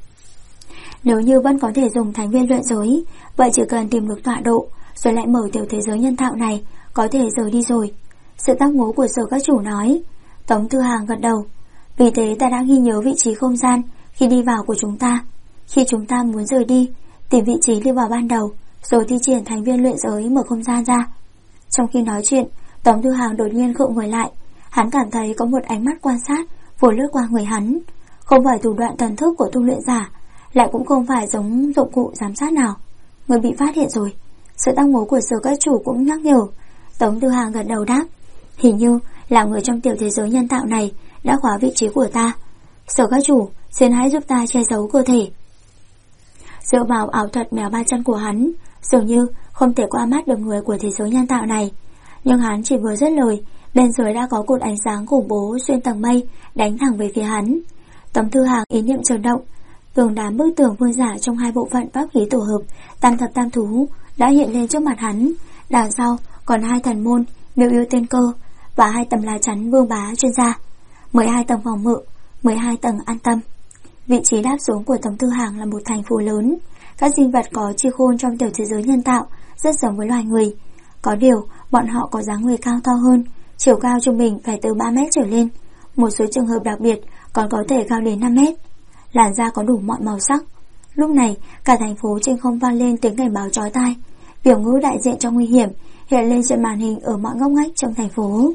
Nếu như vẫn có thể dùng thành viên luyện giới, vậy chỉ cần tìm được tọa độ, rồi lại mở tiểu thế giới nhân tạo này, có thể rời đi rồi. Sự tác ngố của Sở các chủ nói. Tống Thư Hàng gật đầu. Vì thế ta đã ghi nhớ vị trí không gian khi đi vào của chúng ta. Khi chúng ta muốn rời đi, tìm vị trí đi vào ban đầu, rồi thi triển thành viên luyện giới mở không gian ra. Trong khi nói chuyện, Tống Thư Hàng đột nhiên khựng người lại. Hắn cảm thấy có một ánh mắt quan sát vừa lướt qua người hắn. Không phải thủ đoạn thần thức của tu luyện giả, lại cũng không phải giống dụng cụ giám sát nào. Người bị phát hiện rồi. Sự tăng mối của Sở các chủ cũng nhắc nhở. Tống Thư Hàng gật đầu đáp. Hình như là người trong tiểu thế giới nhân tạo này đã khóa vị trí của ta. Sở các chủ, xin hãy giúp ta che giấu cơ thể. Dựa vào ảo thuật mèo ba chân của hắn, dường như không thể qua mắt được người của thế giới nhân tạo này. Nhưng hắn chỉ vừa dứt lời, bên dưới đã có cột ánh sáng khủng bố xuyên tầng mây đánh thẳng về phía hắn. Tống Thư Hàng ý niệm chợt động, tường đám bức tường vương giả trong hai bộ phận pháp khí tổ hợp tam thập tam thú đã hiện lên trước mặt hắn. Đằng sau còn hai thần môn miêu yêu tên cơ và hai tấm lá chắn vương bá chuyên gia, 12 tầng phòng ngự, 12 tầng an tâm. Vị trí đáp xuống của Tống Thư Hàng là một thành phố lớn. Các sinh vật có chi khôn trong tiểu thế giới nhân tạo rất giống với loài người. Có điều bọn họ có dáng người cao to hơn, chiều cao trung bình phải từ 3 mét trở lên. Một số trường hợp đặc biệt còn có thể cao đến 5 mét. Làn da có đủ mọi màu sắc. Lúc này cả thành phố trên không vang lên tiếng cảnh báo chói tai. Biểu ngữ đại diện cho nguy hiểm hiện lên trên màn hình ở mọi ngóc ngách trong thành phố.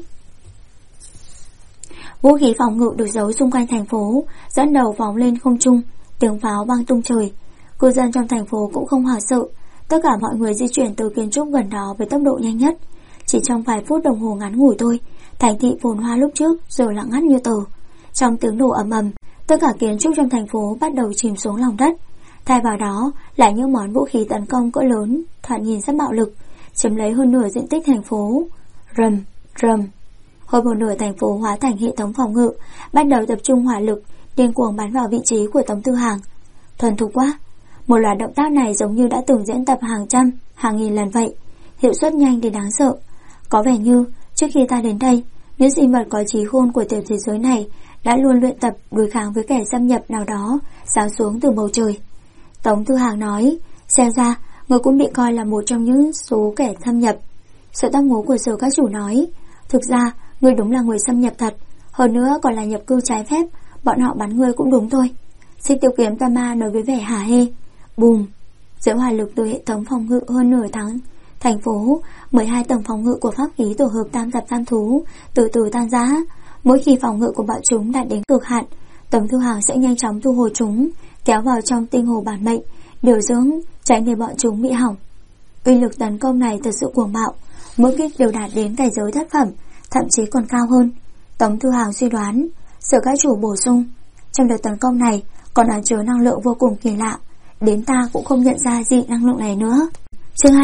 Vũ khí phòng ngự được giấu xung quanh thành phố dẫn đầu phóng lên không trung, tiếng pháo vang tung trời. Cư dân trong thành phố cũng không hoảng sợ. Tất cả mọi người di chuyển từ kiến trúc gần đó với tốc độ nhanh nhất. Chỉ trong vài phút đồng hồ ngắn ngủi thôi, thành thị phồn hoa lúc trước rồi lặng ngắt như tờ. Trong tiếng nổ ầm ầm, tất cả kiến trúc trong thành phố bắt đầu chìm xuống lòng đất. Thay vào đó là những món vũ khí tấn công cỡ lớn, thoạt nhìn rất bạo lực, chiếm lấy hơn nửa diện tích thành phố. Rầm, rầm. Hơn một nửa thành phố hóa thành hệ thống phòng ngự, bắt đầu tập trung hỏa lực, điên cuồng bắn vào vị trí của Tống Thư Hàng. Thuần thục quá. Một loạt động tác này giống như đã từng diễn tập hàng trăm, hàng nghìn lần vậy, hiệu suất nhanh đến đáng sợ. Có vẻ như trước khi ta đến đây, những sinh vật có trí khôn của tiểu thế giới này đã luôn luyện tập đối kháng với kẻ xâm nhập nào đó giáng xuống từ bầu trời. Tống Thư Hàng nói, xem ra người cũng bị coi là một trong những số kẻ xâm nhập. Sự tăng ngố của Sở các chủ nói, thực ra người đúng là người xâm nhập thật, hơn nữa còn là nhập cư trái phép, bọn họ bắn người cũng đúng thôi. Xích Tiêu Kiếm Tam Ma nói với vẻ hả hê. Bùm. Giữa hỏa lực từ hệ thống phòng ngự hơn nửa tháng thành phố, 12 tầng phòng ngự của pháp khí tổ hợp tam thập tam thú từ từ tan rã. Mỗi khi phòng ngự của bọn chúng đạt đến cực hạn, Tống Thư Hàng sẽ nhanh chóng thu hồi chúng, kéo vào trong tinh hồ bản mệnh, điều dưỡng, tránh để bọn chúng bị hỏng. Uy lực tấn công này thật sự cuồng bạo, mỗi kích đều đạt đến cảnh giới thất phẩm, thậm chí còn cao hơn. Tống Thư Hàng suy đoán. Sở các chủ bổ sung, trong đợt tấn công này còn ẩn chứa năng lượng vô cùng kỳ lạ, đến ta cũng không nhận ra gì năng lượng này nữa. Chương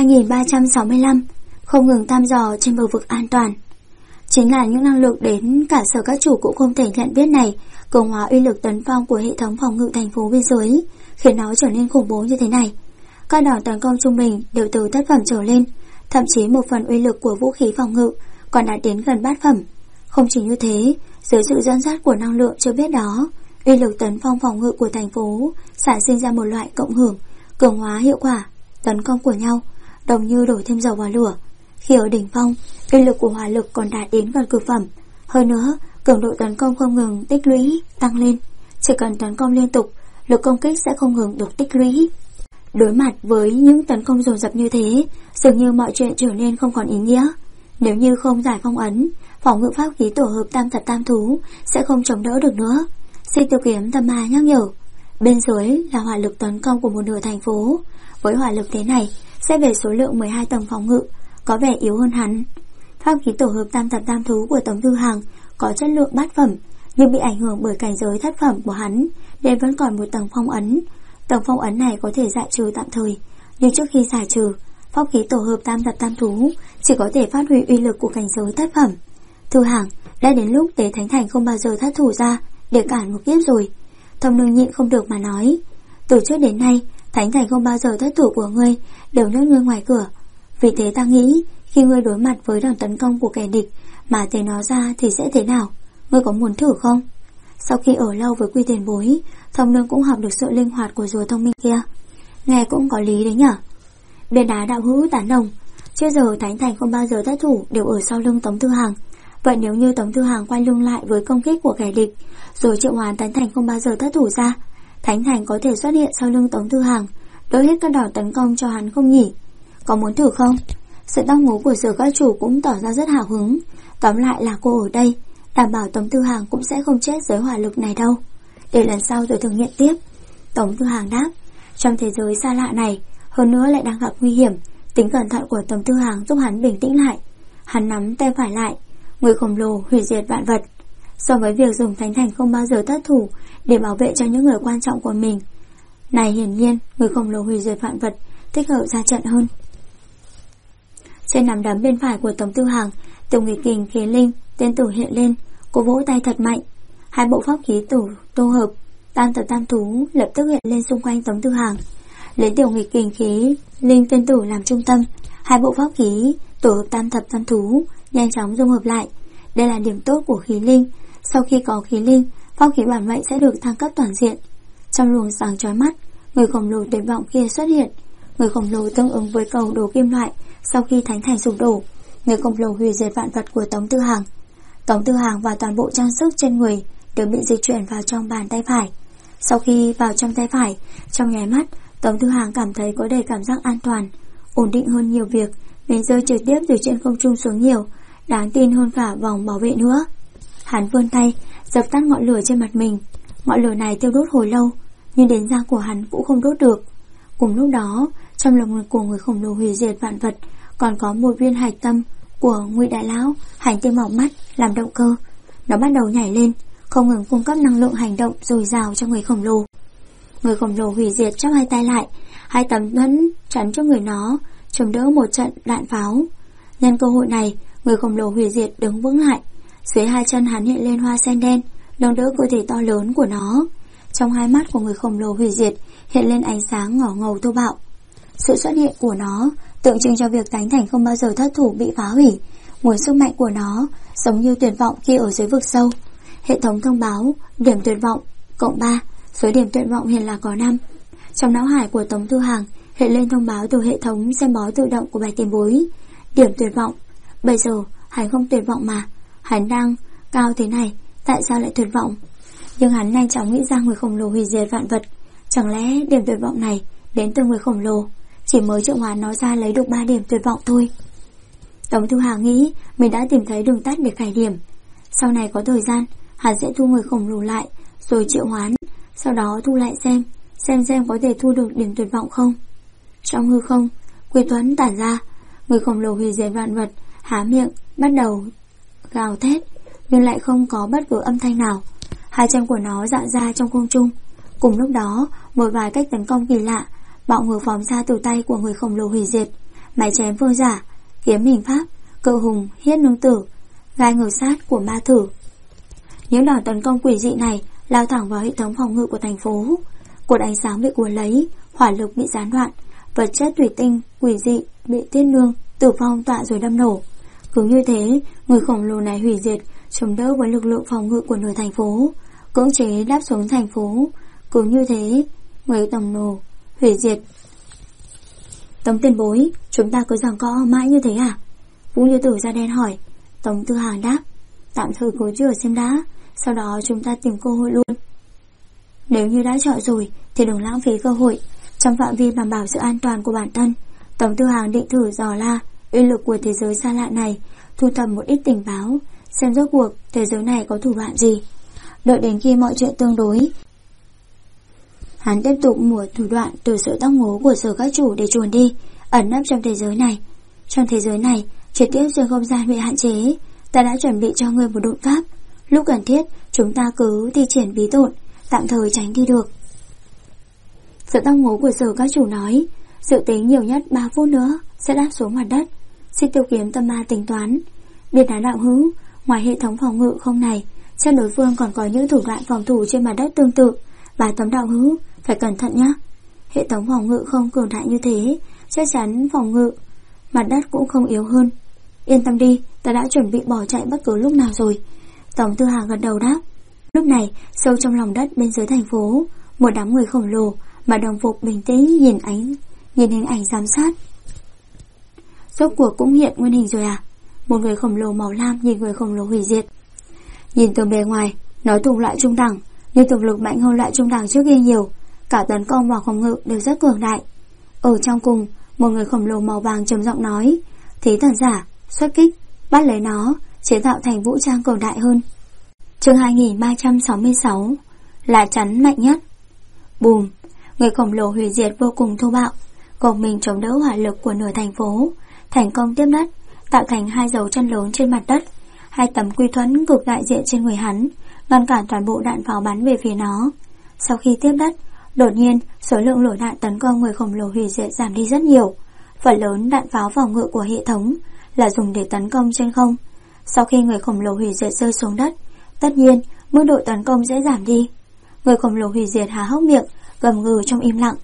2365, không ngừng thăm dò trên bờ vực an toàn. Chính là những năng lượng đến cả Sở các chủ cũng không thể nhận biết này, cường hóa uy lực tấn công của hệ thống phòng ngự thành phố bên dưới, khiến nó trở nên khủng bố như thế này. Các đòn tấn công trung bình đều từ thất phẩm trở lên, thậm chí một phần uy lực của vũ khí phòng ngự còn đạt đến gần bát phẩm. Không chỉ như thế, dưới sự dẫn dắt của năng lượng chưa biết đó, uy lực tấn công phòng ngự của thành phố sản sinh ra một loại cộng hưởng, cường hóa hiệu quả tấn công của nhau, đồng như đổ thêm dầu vào lửa. Khi ở đỉnh phong, uy lực của hỏa lực còn đạt đến gần cực phẩm. Hơn nữa, cường độ tấn công không ngừng tích lũy, tăng lên. Chỉ cần tấn công liên tục, lực công kích sẽ không ngừng được tích lũy. Đối mặt với những tấn công dồn dập như thế, dường như mọi chuyện trở nên không còn ý nghĩa. Nếu như không giải phong ấn, phòng ngự pháp khí tổ hợp tam thập tam thú sẽ không chống đỡ được nữa. Xích Tiêu Kiếm Tam Ma nhắc nhở, bên dưới là hỏa lực tấn công của một nửa thành phố. Với hỏa lực thế này, xét về số lượng 12 tầng phòng ngự, có vẻ yếu hơn hắn. Pháp khí tổ hợp tam thập tam thú của Tống Thư Hàng có chất lượng bát phẩm, nhưng bị ảnh hưởng bởi cảnh giới thất phẩm của hắn, nên vẫn còn một tầng phong ấn. Tầng phong ấn này có thể giải trừ tạm thời, nhưng trước khi giải trừ, pháp khí tổ hợp tam thập tam thú chỉ có thể phát huy uy lực của cảnh giới thất phẩm. Thư Hàng, đã đến lúc Tế Thánh Thành không bao giờ thất thủ ra để cản một kiếp rồi. Thông Nương nhịn không được mà nói, từ trước đến nay Thánh Thành không bao giờ thất thủ của ngươi đều nhốt ngươi ngoài cửa. Vì thế ta nghĩ khi ngươi đối mặt với đòn tấn công của kẻ địch mà thấy nó ra thì sẽ thế nào? Ngươi có muốn thử không? Sau khi ở lâu với Quy Tiền Bối, Thông Nương cũng học được sự linh hoạt của rùa thông minh kia. Nghe cũng có lý đấy nhở. Bên đá đạo hữu tán đồng, trước giờ Thánh Thành không bao giờ thất thủ đều ở sau lưng Tống Thư Hàng. Vậy nếu như Tống Thư Hàng quay lưng lại với công kích của kẻ địch, rồi triệu hoán Thánh Thành không bao giờ thất thủ ra, Thánh Thành có thể xuất hiện sau lưng Tống Thư Hàng, đỡ hết các đòn tấn công cho hắn không nhỉ? Có muốn thử không? Sự tóc ngố của Sở Các Chủ cũng tỏ ra rất hào hứng. Tóm lại là cô ở đây, đảm bảo Tống Thư Hàng cũng sẽ không chết dưới hỏa lực này đâu. Để lần sau tôi thử nghiệm tiếp. Tống Thư Hàng đáp. Trong thế giới xa lạ này, hơn nữa lại đang gặp nguy hiểm, tính cẩn thận của Tống Thư Hàng giúp hắn bình tĩnh lại. Hắn nắm tay phải lại, người khổng lồ hủy diệt vạn vật. So với việc dùng Thánh Thành không bao giờ thất thủ để bảo vệ cho những người quan trọng của mình, này hiển nhiên người khổng lồ hủy diệt vạn vật thích hợp ra trận hơn. Trên nắm đấm bên phải của Tống Thư Hàng, Tiểu Nghịch Kình Khí Linh tên tử hiện lên. Cô vỗ tay thật mạnh, hai bộ pháp khí tử tô hợp tam thập tam thú lập tức hiện lên xung quanh Tống Thư Hàng. Lấy Tiểu Nghịch Kình Khí Linh tên tử làm trung tâm, hai bộ pháp khí tổ hợp tam thập tam thú nhanh chóng dung hợp lại. Đây là điểm tốt của khí linh. Sau khi có khí linh, pháp khí bản mệnh sẽ được thăng cấp toàn diện. Trong luồng sáng chói mắt, người khổng lồ tuyệt vọng kia xuất hiện. Người khổng lồ tương ứng với cầu đồ kim loại. Sau khi Thánh Thành sụp đổ, người khổng lồ hủy diệt vạn vật của Tống Thư Hàng. Tống Thư Hàng và toàn bộ trang sức trên người đều bị dịch chuyển vào trong bàn tay phải. Sau khi vào trong tay phải, trong nháy mắt, Tống Thư Hàng cảm thấy có đầy cảm giác an toàn, ổn định hơn nhiều việc. Mình rơi trực tiếp từ trên không trung xuống nhiều, đáng tin hơn cả vòng bảo vệ nữa. Hắn vươn tay dập tắt ngọn lửa trên mặt mình. Ngọn lửa này tiêu đốt hồi lâu, nhưng đến da của hắn cũng không đốt được. Cùng lúc đó, trong lồng ngực của người khổng lồ hủy diệt vạn vật còn có một viên hạch tâm của Ngụy Đại Lão, hành tinh mỏng mắt làm động cơ. Nó bắt đầu nhảy lên, không ngừng cung cấp năng lượng hành động dồi dào cho người khổng lồ. Người khổng lồ hủy diệt chắp hai tay lại, hai tấm thuẫn chắn cho người nó, chống đỡ một trận đạn pháo. Nhân cơ hội này, người khổng lồ hủy diệt đứng vững lại. Dưới hai chân hắn hiện lên hoa sen đen, nâng đỡ cơ thể to lớn của nó. Trong hai mắt của người khổng lồ hủy diệt hiện lên ánh sáng ngỏ ngầu thô bạo. Sự xuất hiện của nó tượng trưng cho việc Thánh Thành không bao giờ thất thủ bị phá hủy. Nguồn sức mạnh của nó giống như tuyệt vọng khi ở dưới vực sâu. Hệ thống thông báo điểm tuyệt vọng cộng 3, số điểm tuyệt vọng hiện là có 5. Trong não hải của Tống Thư Hàng hiện lên thông báo từ hệ thống xem bói tự động của Bạch Tiền Bối. Điểm tuyệt vọng. Bây giờ hắn không tuyệt vọng mà, hắn đang cao thế này, tại sao lại tuyệt vọng? Nhưng hắn nhanh chóng nghĩ ra người khổng lồ hủy diệt vạn vật. Chẳng lẽ điểm tuyệt vọng này đến từ người khổng lồ? Chỉ mới triệu hoán nó ra lấy được 3 điểm tuyệt vọng thôi. Tống Thư Hàng nghĩ mình đã tìm thấy đường tắt để cải điểm. Sau này có thời gian, hắn sẽ thu người khổng lồ lại, rồi triệu hoán, sau đó thu lại xem có thể thu được điểm tuyệt vọng không. Trong hư không, quy thuẫn tản ra, người khổng lồ hủy diệt vạn vật há miệng bắt đầu gào thét, nhưng lại không có bất cứ âm thanh nào. Hai chân của nó dạn ra trong không trung. Cùng lúc đó, một vài cách tấn công kỳ lạ bạo ngược phóng ra từ tay của người khổng lồ hủy diệt. Máy chém vương giả, kiếm hình pháp, cự hùng, hiết nương tử, gai ngược sát của ma thử. Những đòn tấn công quỷ dị này lao thẳng vào hệ thống phòng ngự của thành phố. Cột ánh sáng bị cuốn lấy, hỏa lực bị gián đoạn, vật chất thủy tinh quỷ dị bị tiết nương tử phong tọa rồi đâm nổ. Cứ như thế, người khổng lồ này hủy diệt chống đỡ với lực lượng phòng ngự của nửa thành phố, cưỡng chế đáp xuống thành phố. Cứ như thế, người tổng nổ hủy diệt. Tống Tiền Bối, chúng ta cứ giằng co mãi như thế à? Vũ Như Tử da đen hỏi. Tống Thư Hàng đáp, tạm thời cố chữa xem đã, sau đó chúng ta tìm cơ hội luôn. Nếu như đã chọn rồi thì đừng lãng phí cơ hội. Trong phạm vi đảm bảo sự an toàn của bản thân, Tống Thư Hàng định thử dò la uy lực của thế giới xa lạ này, thu thập một ít tình báo, xem rốt cuộc thế giới này có thủ đoạn gì. Đợi đến khi mọi chuyện tương đối, hắn tiếp tục mua thủ đoạn từ sợi tóc ngố của Sở Các Chủ để chuồn đi, ẩn nấp trong thế giới này. Trong thế giới này, trực tiếp xuyên không gian bị hạn chế. Ta đã chuẩn bị cho ngươi một độn pháp, lúc cần thiết chúng ta cứ thi triển bí tộn, tạm thời tránh đi được. Sợi tóc ngố của Sở Các Chủ nói, dự tính nhiều nhất 3 phút nữa sẽ đáp xuống mặt đất. Xích Tiêu Kiếm tâm ma tính toán, biệt đá đạo hữu, ngoài hệ thống phòng ngự không này, chắc đối phương còn có những thủ đoạn phòng thủ trên mặt đất tương tự. Bà Tấm đạo hữu, phải cẩn thận nhé. Hệ thống phòng ngự không cường đại như thế, chắc chắn phòng ngự mặt đất cũng không yếu hơn. Yên tâm đi, ta đã chuẩn bị bỏ chạy bất cứ lúc nào rồi. Tống Thư Hàng gật đầu đáp. Lúc này, sâu trong lòng đất bên dưới thành phố, một đám người khổng lồ mà đồng phục bình tĩnh nhìn hình ảnh giám sát. Rốt cuộc cũng hiện nguyên hình rồi à? một người khổng lồ màu lam nhìn người khổng lồ hủy diệt. Nhìn từ bề ngoài, nó thuộc loại trung đẳng, nhưng thực lực mạnh hơn loại trung đẳng trước kia nhiều. Cả tấn công và phòng ngự đều rất cường đại. Ở trong cùng, một người khổng lồ màu vàng trầm giọng nói: Thí thần giả, xuất kích, bắt lấy nó, chế tạo thành vũ trang cường đại hơn. Chương 2366, lá chắn mạnh nhất. Bùm, người khổng lồ hủy diệt vô cùng thô bạo, gồng mình chống đỡ hỏa lực của nửa thành phố, thành công tiếp đất, tạo thành 2 dấu chân lớn trên mặt đất. 2 tấm quy thuẫn cực đại diện trên người hắn, ngăn cản toàn bộ đạn pháo bắn về phía nó. Sau khi tiếp đất, đột nhiên số lượng lửa đạn tấn công người khổng lồ hủy diệt giảm đi rất nhiều. Phần lớn đạn pháo phòng ngự của hệ thống là dùng để tấn công trên không. Sau khi người khổng lồ hủy diệt rơi xuống đất, tất nhiên mức độ tấn công sẽ giảm đi. Người khổng lồ hủy diệt há hốc miệng, gầm gừ trong im lặng.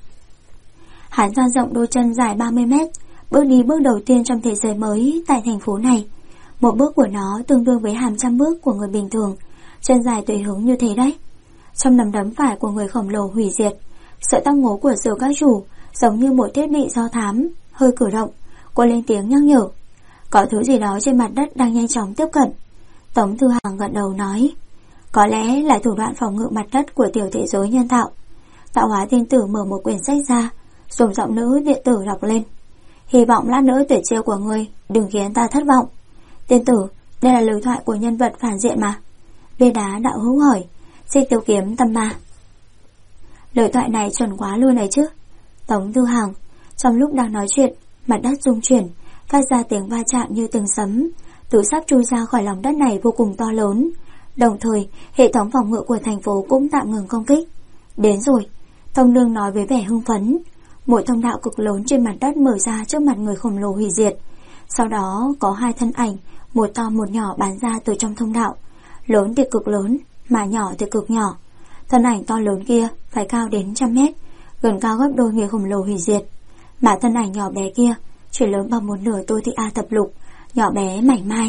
Hắn dang rộng đôi chân dài 30 mét, bước đi bước đầu tiên trong thế giới mới tại thành phố này. Một bước của nó tương đương với hàng trăm bước của người bình thường, chân dài tùy hứng như thế đấy. Trong nắm đấm phải của người khổng lồ hủy diệt, sợi tóc ngố của Sở các chủ giống như một thiết bị do thám, hơi cử động. Cô lên tiếng nhắc nhở: Có thứ gì đó trên mặt đất đang nhanh chóng tiếp cận. Tống Thư Hàng gật đầu nói: Có lẽ là thủ đoạn phòng ngự mặt đất của tiểu thế giới nhân tạo. Tạo hóa tiên tử mở một quyển sách ra, dùng giọng nữ điện tử đọc lên: Hy vọng lát nữa tuyệt chiêu của ngươi đừng khiến ta thất vọng. Tiên tử, đây là lời thoại của nhân vật phản diện mà. Bia đá đạo hữu hỏi: Xích tiêu kiếm tâm ma. Lời thoại này chuẩn quá luôn ấy chứ. Tống Thư Hàng, trong lúc đang nói chuyện, mặt đất rung chuyển, phát ra tiếng va chạm như từng sấm. Thứ sắp chui ra khỏi lòng đất này vô cùng to lớn. Đồng thời, hệ thống phòng ngự của thành phố cũng tạm ngừng công kích. Đến rồi, Thông Nương nói với vẻ hưng phấn. Một thông đạo cực lớn trên mặt đất mở ra trước mặt người khổng lồ hủy diệt. Sau đó có 2 thân ảnh, một to một nhỏ bắn ra từ trong thông đạo. Lớn thì cực lớn, mà nhỏ thì cực nhỏ. Thân ảnh to lớn kia phải cao đến 100 mét, gần cao gấp đôi người khổng lồ hủy diệt. Mà thân ảnh nhỏ bé kia chỉ lớn bằng một nửa Tô Thị A thập lục, nhỏ bé mảnh mai.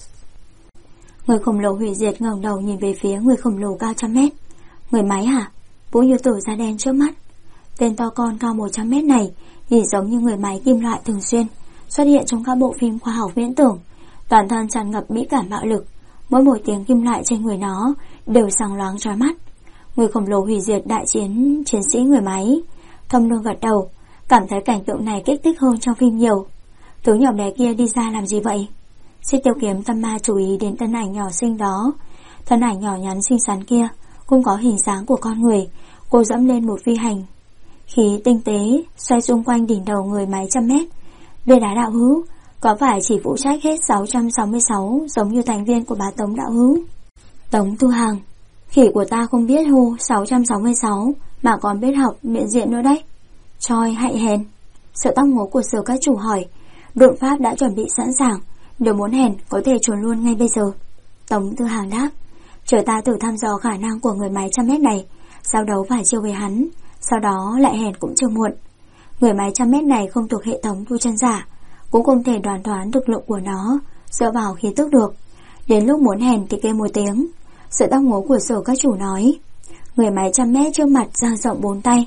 Người khổng lồ hủy diệt ngẩng đầu nhìn về phía người khổng lồ cao 100 mét. Người máy hả? Vũ Như Tử da đen trước mắt. Tên to con cao 100 mét này nhìn giống như người máy kim loại thường xuyên xuất hiện trong các bộ phim khoa học viễn tưởng. Toàn thân tràn ngập mỹ cảm bạo lực, mỗi một tiếng kim loại trên người nó đều sáng loáng chói mắt. Người khổng lồ hủy diệt đại chiến chiến sĩ người máy. Thông Nương gật đầu, cảm thấy cảnh tượng này kích thích hơn trong phim nhiều. Thứ nhỏ bé kia đi ra làm gì vậy? Xích tiêu kiếm tâm ma chú ý đến thân ảnh nhỏ xinh đó. Thân ảnh nhỏ nhắn xinh xắn kia cũng có hình dáng của con người. Cô dẫm lên một phi hành khí tinh tế xoay xung quanh đỉnh đầu người máy 100 mét. Bia đá đạo hữu, có phải chỉ phụ trách hết 666 giống như thành viên của bá Tống đạo hữu? Tống Thư Hàng, khỉ của ta không biết hô 666 mà còn biết học miệng diện nữa đấy. Choi hạnh hèn. Sợ tóc ngố của Sở các chủ hỏi: Độn pháp đã chuẩn bị sẵn sàng, nếu muốn hèn có thể chuồn luôn ngay bây giờ. Tống Thư Hàng đáp: Chờ ta thử thăm dò khả năng của người máy 100 mét này, sau đấu vài chiêu với hắn, sau đó lại hèn cũng chưa muộn. Người máy 100 mét này không thuộc hệ thống tu chân giả, cũng không thể đoán toán thực lực của nó dựa vào khí tức được. Đến lúc muốn hèn thì kêu một tiếng. Sự tóc ngố của Sở các chủ nói: Người máy 100 mét trước mặt dang rộng 4 tay.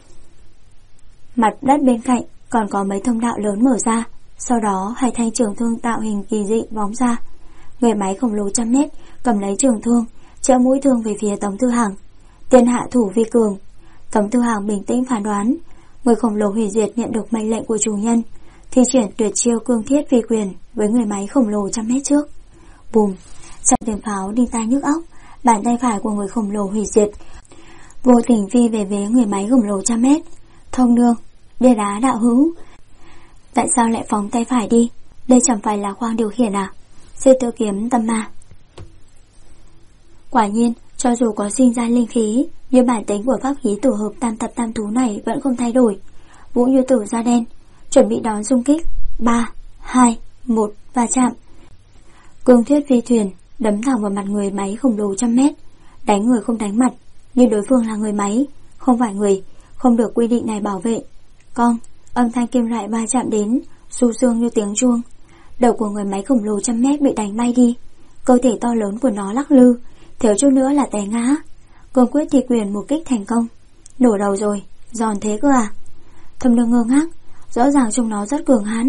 Mặt đất bên cạnh còn có mấy thông đạo lớn mở ra. Sau đó 2 thanh trường thương tạo hình kỳ dị phóng ra. Người máy khổng lồ 100 mét cầm lấy trường thương, chĩa mũi thương về phía Tống Thư Hàng. Tiên hạ thủ vi cường. Tống Thư Hàng bình tĩnh phán đoán, người khổng lồ hủy diệt nhận được mệnh lệnh của chủ nhân, thi triển tuyệt chiêu cương thiết vi quyền với người máy khổng lồ 100 mét trước. Bùm, trong tiếng pháo đinh tai nhức óc, bàn tay phải của người khổng lồ hủy diệt vô tình phi về phía người máy khổng lồ 100 mét. Thông Nương, bia đá đạo hữu, tại sao lại phóng tay phải đi? Đây chẳng phải là khoang điều khiển à? Xích tiêu kiếm tâm ma. Quả nhiên, cho dù có sinh ra linh khí, nhưng bản tính của pháp khí tổ hợp tam thập tam thú này vẫn không thay đổi. Vũ Như Tử da đen chuẩn bị đón xung kích. 3, 2, 1 và chạm. Cương thiết phi thuyền đấm thẳng vào mặt người máy khổng lồ 100 mét. Đánh người không đánh mặt, nhưng đối phương là người máy, không phải người, không được quy định này bảo vệ. Con, âm thanh kim loại va chạm đến, du dương như tiếng chuông. Đầu của người máy khổng lồ 100 mét bị đánh bay đi. Cơ thể to lớn của nó lắc lư, thiếu chút nữa là té ngã. Cương quyết thi quyền một kích thành công. Nổ đầu rồi, giòn thế cơ à? Thông Nương ngơ ngác, rõ ràng trông nó rất cường hãn,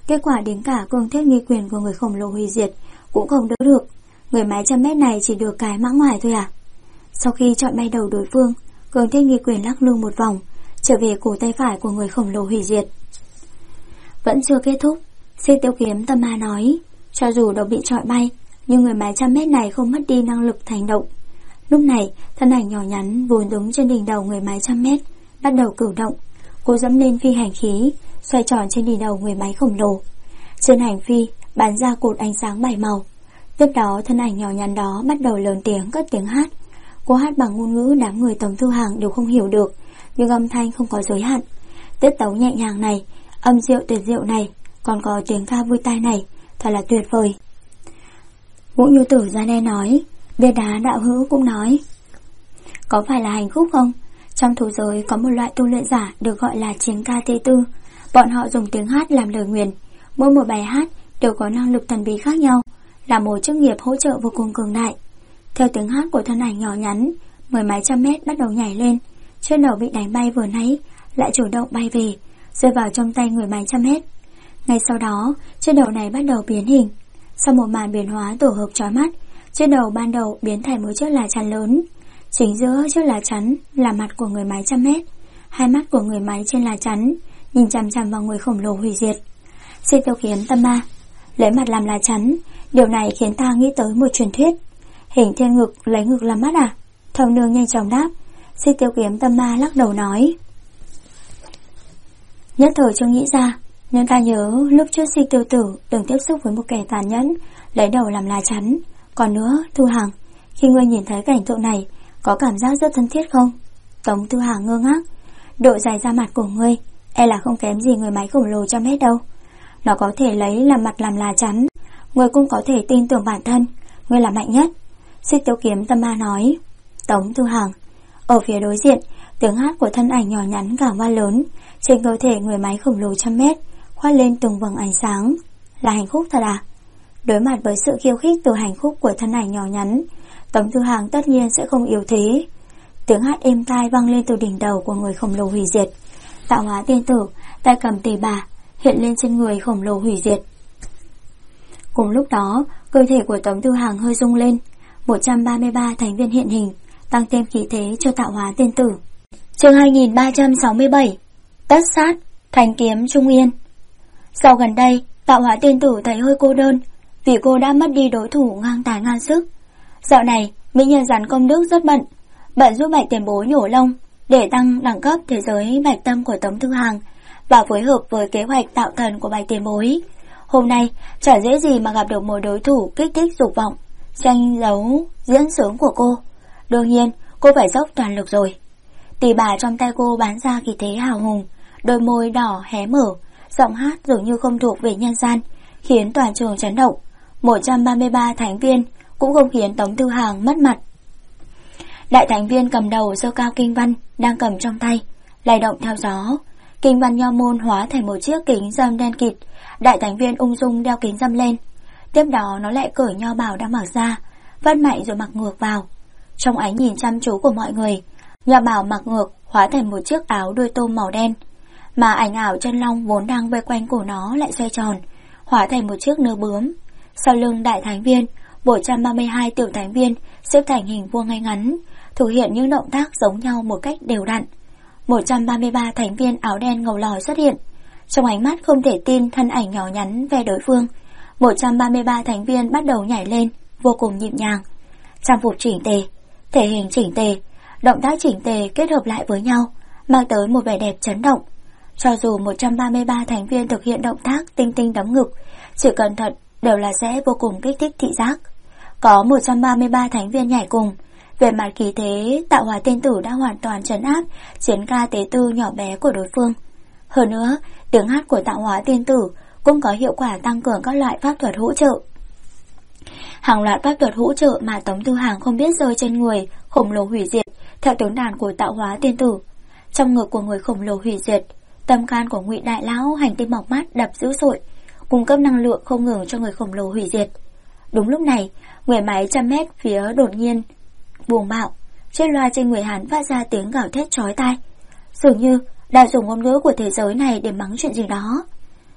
Kết quả đến cả cương thiết nghi quyền của người khổng lồ hủy diệt cũng không đỡ được. Người máy 100m này chỉ được cái mã ngoài thôi à? Sau khi chọn bay đầu đối phương, cương thiết nghi quyền lắc lư một vòng, trở về cổ tay phải của người khổng lồ hủy diệt. Vẫn chưa kết thúc, Xích Tiêu Kiếm Tâm Ma nói, cho dù đầu bị chọi bay, nhưng người máy 100m này không mất đi năng lực hành động. Lúc này, thân ảnh nhỏ nhắn vốn đứng trên đỉnh đầu người máy 100m bắt đầu cử động. Cô dẫm lên phi hành khí, xoay tròn trên đỉnh đầu người máy khổng lồ. Trên hành phi bắn ra cột ánh sáng 7 màu. Tiếp đó, thân ảnh nhỏ nhắn đó bắt đầu lớn tiếng cất tiếng hát. Cô hát bằng ngôn ngữ đám người Tống Thư Hàng đều không hiểu được, nhưng âm thanh không có giới hạn. Tiết tấu nhẹ nhàng này, âm diệu tuyệt diệu này, còn có tiếng ca vui tai này, thật là tuyệt vời. Ngũ Nhu Tử ra đe nói, Bia Đá đạo hữu cũng nói, có phải là hành khúc không? Trong thú giới có một loại tu luyện giả được gọi là chiến ca tế tư. Bọn họ dùng tiếng hát làm lời nguyền. Mỗi một bài hát đều có năng lực thần bí khác nhau, là một chức nghiệp hỗ trợ vô cùng cường đại. Theo tiếng hát của thân ảnh nhỏ nhắn, mười mấy trăm mét bắt đầu nhảy lên. Chiếc đầu bị đánh bay vừa nãy lại chủ động bay về, rơi vào trong tay người mấy trăm mét. Ngay sau đó, chiếc đầu này bắt đầu biến hình. Sau một màn biến hóa tổ hợp chói mắt, chiếc đầu ban đầu biến thành một chiếc lá chắn lớn. Chính giữa chiếc lá chắn là mặt của người máy 100m. Hai mắt của người máy trên lá chắn nhìn chằm chằm vào người khổng lồ hủy diệt. Xích Tiêu Kiếm Tâm Ma lấy mặt làm lá chắn, điều này khiến ta nghĩ tới một truyền thuyết. Hình thiên ngực lấy ngực làm mắt à? Thầu nương nhanh chóng đáp. Xích Tiêu Kiếm Tâm Ma lắc đầu nói, nhất thời chưa nghĩ ra, nhưng ta nhớ lúc trước Xích Tiêu Tử từng tiếp xúc với một kẻ tàn nhẫn lấy đầu làm lá chắn. Còn nữa, Thu Hằng, khi ngươi nhìn thấy cảnh tượng này, có cảm giác rất thân thiết không? Tống Tư Hàng ngơ ngác. Độ dài da mặt của ngươi e là không kém gì người máy khổng lồ 100m đâu. Nó có thể lấy làm mặt làm lá chắn. Ngươi cũng có thể tin tưởng bản thân, ngươi là mạnh nhất. Xích Tiêu Kiếm Tâm Ma nói. Tống Tư Hàng. Ở phía đối diện, tiếng hát của thân ảnh nhỏ nhắn càng vang lớn. Trên cơ thể người máy khổng lồ 100m khoát lên từng vầng ánh sáng. Là hành khúc thật à? Đối mặt với sự khiêu khích từ hành khúc của thân ảnh nhỏ nhắn, Tống Tư Hàng tất nhiên sẽ không yếu thế. Tiếng hát êm tai vang lên từ đỉnh đầu của người khổng lồ hủy diệt. Tạo Hóa Tiên Tử tay cầm tỷ bà hiện lên trên người khổng lồ hủy diệt. Cùng lúc đó, cơ thể của Tống Tư Hàng hơi rung lên. 133 thành viên hiện hình, tăng thêm khí thế cho Tạo Hóa Tiên Tử. Chương 2367 Tất sát, Thành Kiếm Trung Yên. Sau gần đây, Tạo Hóa Tiên Tử thấy hơi cô đơn, vì cô đã mất đi đối thủ ngang tài ngang sức. Dạo này, mỹ nhân rắn công đức rất bận giúp Bạch Tiền Bối nhổ lông để tăng đẳng cấp thế giới Bạch Tâm của Tống Tư Hàng và phối hợp với kế hoạch tạo thần của Bạch Tiền Bối. Hôm nay, chả dễ gì mà gặp được một đối thủ kích thích dục vọng, tranh đấu diễn sướng của cô. Đương nhiên, cô phải dốc toàn lực rồi. Tỷ bà trong tay cô bán ra khí thế hào hùng, đôi môi đỏ hé mở, giọng hát dường như không thuộc về nhân gian, khiến toàn trường chấn động. 133 thánh viên cũng không khiến Tống Tư Hàng mất mặt. Đại thánh viên cầm đầu giơ cao kinh văn đang cầm trong tay, lay động theo gió. Kinh văn nho môn hóa thành một chiếc kính râm đen kịt. Đại thánh viên ung dung đeo kính râm lên. Tiếp đó nó lại cởi nho bào đang mặc ra, vắt mạnh rồi mặc ngược vào. Trong ánh nhìn chăm chú của mọi người, nho bào mặc ngược hóa thành một chiếc áo đuôi tôm màu đen, mà ảnh ảo chân long vốn đang vây quanh cổ nó lại xoay tròn, hóa thành một chiếc nơ bướm. Sau lưng đại thánh viên, 132 tiểu thánh viên xếp thành hình vuông ngay ngắn, thực hiện những động tác giống nhau một cách đều đặn. 133 thánh viên áo đen ngầu lòi xuất hiện. Trong ánh mắt không thể tin thân ảnh nhỏ nhắn về đối phương, 133 thánh viên bắt đầu nhảy lên, vô cùng nhịp nhàng. Trang phục chỉnh tề, thể hình chỉnh tề, động tác chỉnh tề kết hợp lại với nhau, mang tới một vẻ đẹp chấn động. Cho dù 133 thành viên thực hiện động tác tinh tinh đấm ngực, chỉ cẩn thận đều là sẽ vô cùng kích thích thị giác. Có 133 thành viên nhảy cùng, về mặt khí thế, Tạo Hóa Tiên Tử đã hoàn toàn trấn áp chiến ca tế tư nhỏ bé của đối phương. Hơn nữa, tiếng hát của Tạo Hóa Tiên Tử cũng có hiệu quả tăng cường các loại pháp thuật hỗ trợ. Hàng loạt pháp thuật hỗ trợ mà Tống Tư Hàng không biết rơi trên người khổng lồ hủy diệt theo tiếng đàn của Tạo Hóa Tiên Tử. Trong ngực của người khổng lồ hủy diệt, tâm can của Ngụy Đại Lão hành tinh mọc mắt đập dữ dội, cung cấp năng lượng không ngừng cho người khổng lồ hủy diệt. Đúng lúc này, người máy 100m phía đột nhiên buồng bạo, chiếc loa trên người hắn phát ra tiếng gào thét chói tai, dường như đang dùng ngôn ngữ của thế giới này để mắng chuyện gì đó.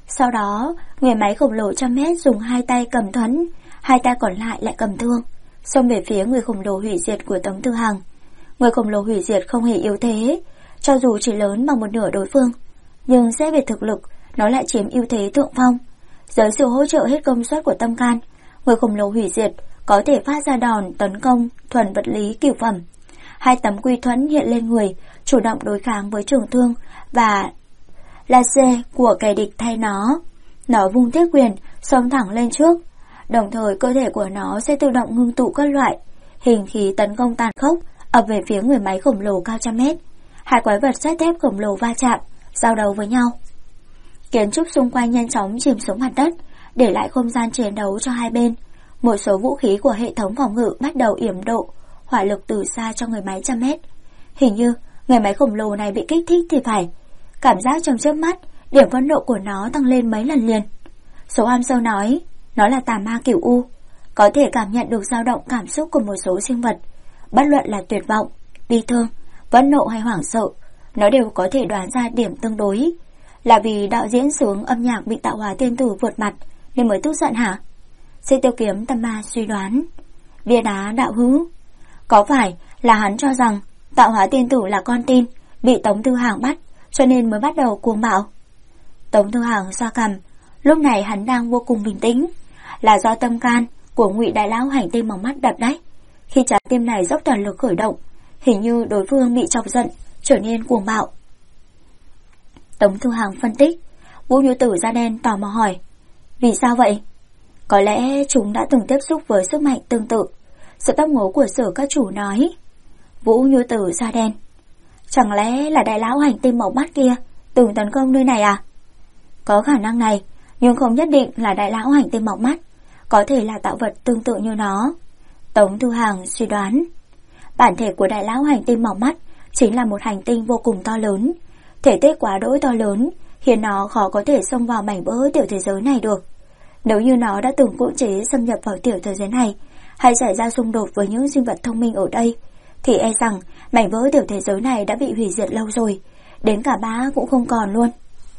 Sau đó, người máy khổng lồ 100m dùng hai tay cầm thuẫn, hai tay còn lại lại cầm thương, xông về phía người khổng lồ hủy diệt của Tống Tư Hằng. Người khổng lồ hủy diệt không hề yếu thế, cho dù chỉ lớn bằng một nửa đối phương, nhưng xét về thực lực, nó lại chiếm ưu thế thượng phong. Dưới sự hỗ trợ hết công suất của tâm can, người khổng lồ hủy diệt có thể phát ra đòn tấn công thuần vật lý cửu phẩm. Hai tấm quy thuẫn hiện lên người, chủ động đối kháng với trường thương và laser của kẻ địch thay nó. Nó vung thiết quyền, xông thẳng lên trước, đồng thời cơ thể của nó sẽ tự động ngưng tụ các loại hình khí tấn công tàn khốc ập về phía người máy khổng lồ cao 100m. Hai quái vật sắt thép khổng lồ va chạm, giao đấu với nhau. Kiến trúc xung quanh nhanh chóng chìm xuống mặt đất, để lại không gian chiến đấu cho hai bên. Một số vũ khí của hệ thống phòng ngự bắt đầu yểm độ hỏa lực từ xa cho người máy 100m. Hình như người máy khổng lồ này bị kích thích thì phải. Cảm giác trong chớp mắt, điểm phẫn nộ của nó tăng lên mấy lần liền. Số am sâu nói, nó là tà ma cửu u, có thể cảm nhận được dao động cảm xúc của một số sinh vật, bất luận là tuyệt vọng, bi thương, phẫn nộ hay hoảng sợ, nó đều có thể đoán ra điểm tương đối. Là vì đạo diễn sướng âm nhạc bị tạo hóa tiên tử vượt mặt nên mới tức giận hả? Xích Tiêu Kiếm Tâm Ma suy đoán. Bia đá đạo hữu, có phải là hắn cho rằng tạo hóa tiên tử là con tin, bị Tống Tư Hằng bắt, cho nên mới bắt đầu cuồng bạo? Tống Tư Hằng xoa cằm, lúc này hắn đang vô cùng bình tĩnh. Là do tâm can của Ngụy Đại Lão hành tinh mỏng mắt đập đấy. Khi trái tim này dốc toàn lực khởi động, hình như đối phương bị chọc giận, trở nên cuồng bạo. Tống Tư Hằng phân tích. Vũ Như Tử da đen tò mò hỏi, vì sao vậy? Có lẽ chúng đã từng tiếp xúc với sức mạnh tương tự. Sự tóc ngố của Sở các chủ nói. Vũ Như Tử da đen, chẳng lẽ là Đại Lão hành tinh màu mắt kia từng tấn công nơi này à? Có khả năng này, nhưng không nhất định là Đại Lão hành tinh màu mắt, có thể là tạo vật tương tự như nó. Tống Tư Hằng suy đoán. Bản thể của Đại Lão hành tinh màu mắt chính là một hành tinh vô cùng to lớn, thể tích quá đỗi to lớn, khiến nó khó có thể xông vào mảnh vỡ tiểu thế giới này được. Nếu như nó đã từng cưỡng chế xâm nhập vào tiểu thế giới này, hay xảy ra xung đột với những sinh vật thông minh ở đây, thì e rằng mảnh vỡ tiểu thế giới này đã bị hủy diệt lâu rồi, đến cả bá cũng không còn luôn.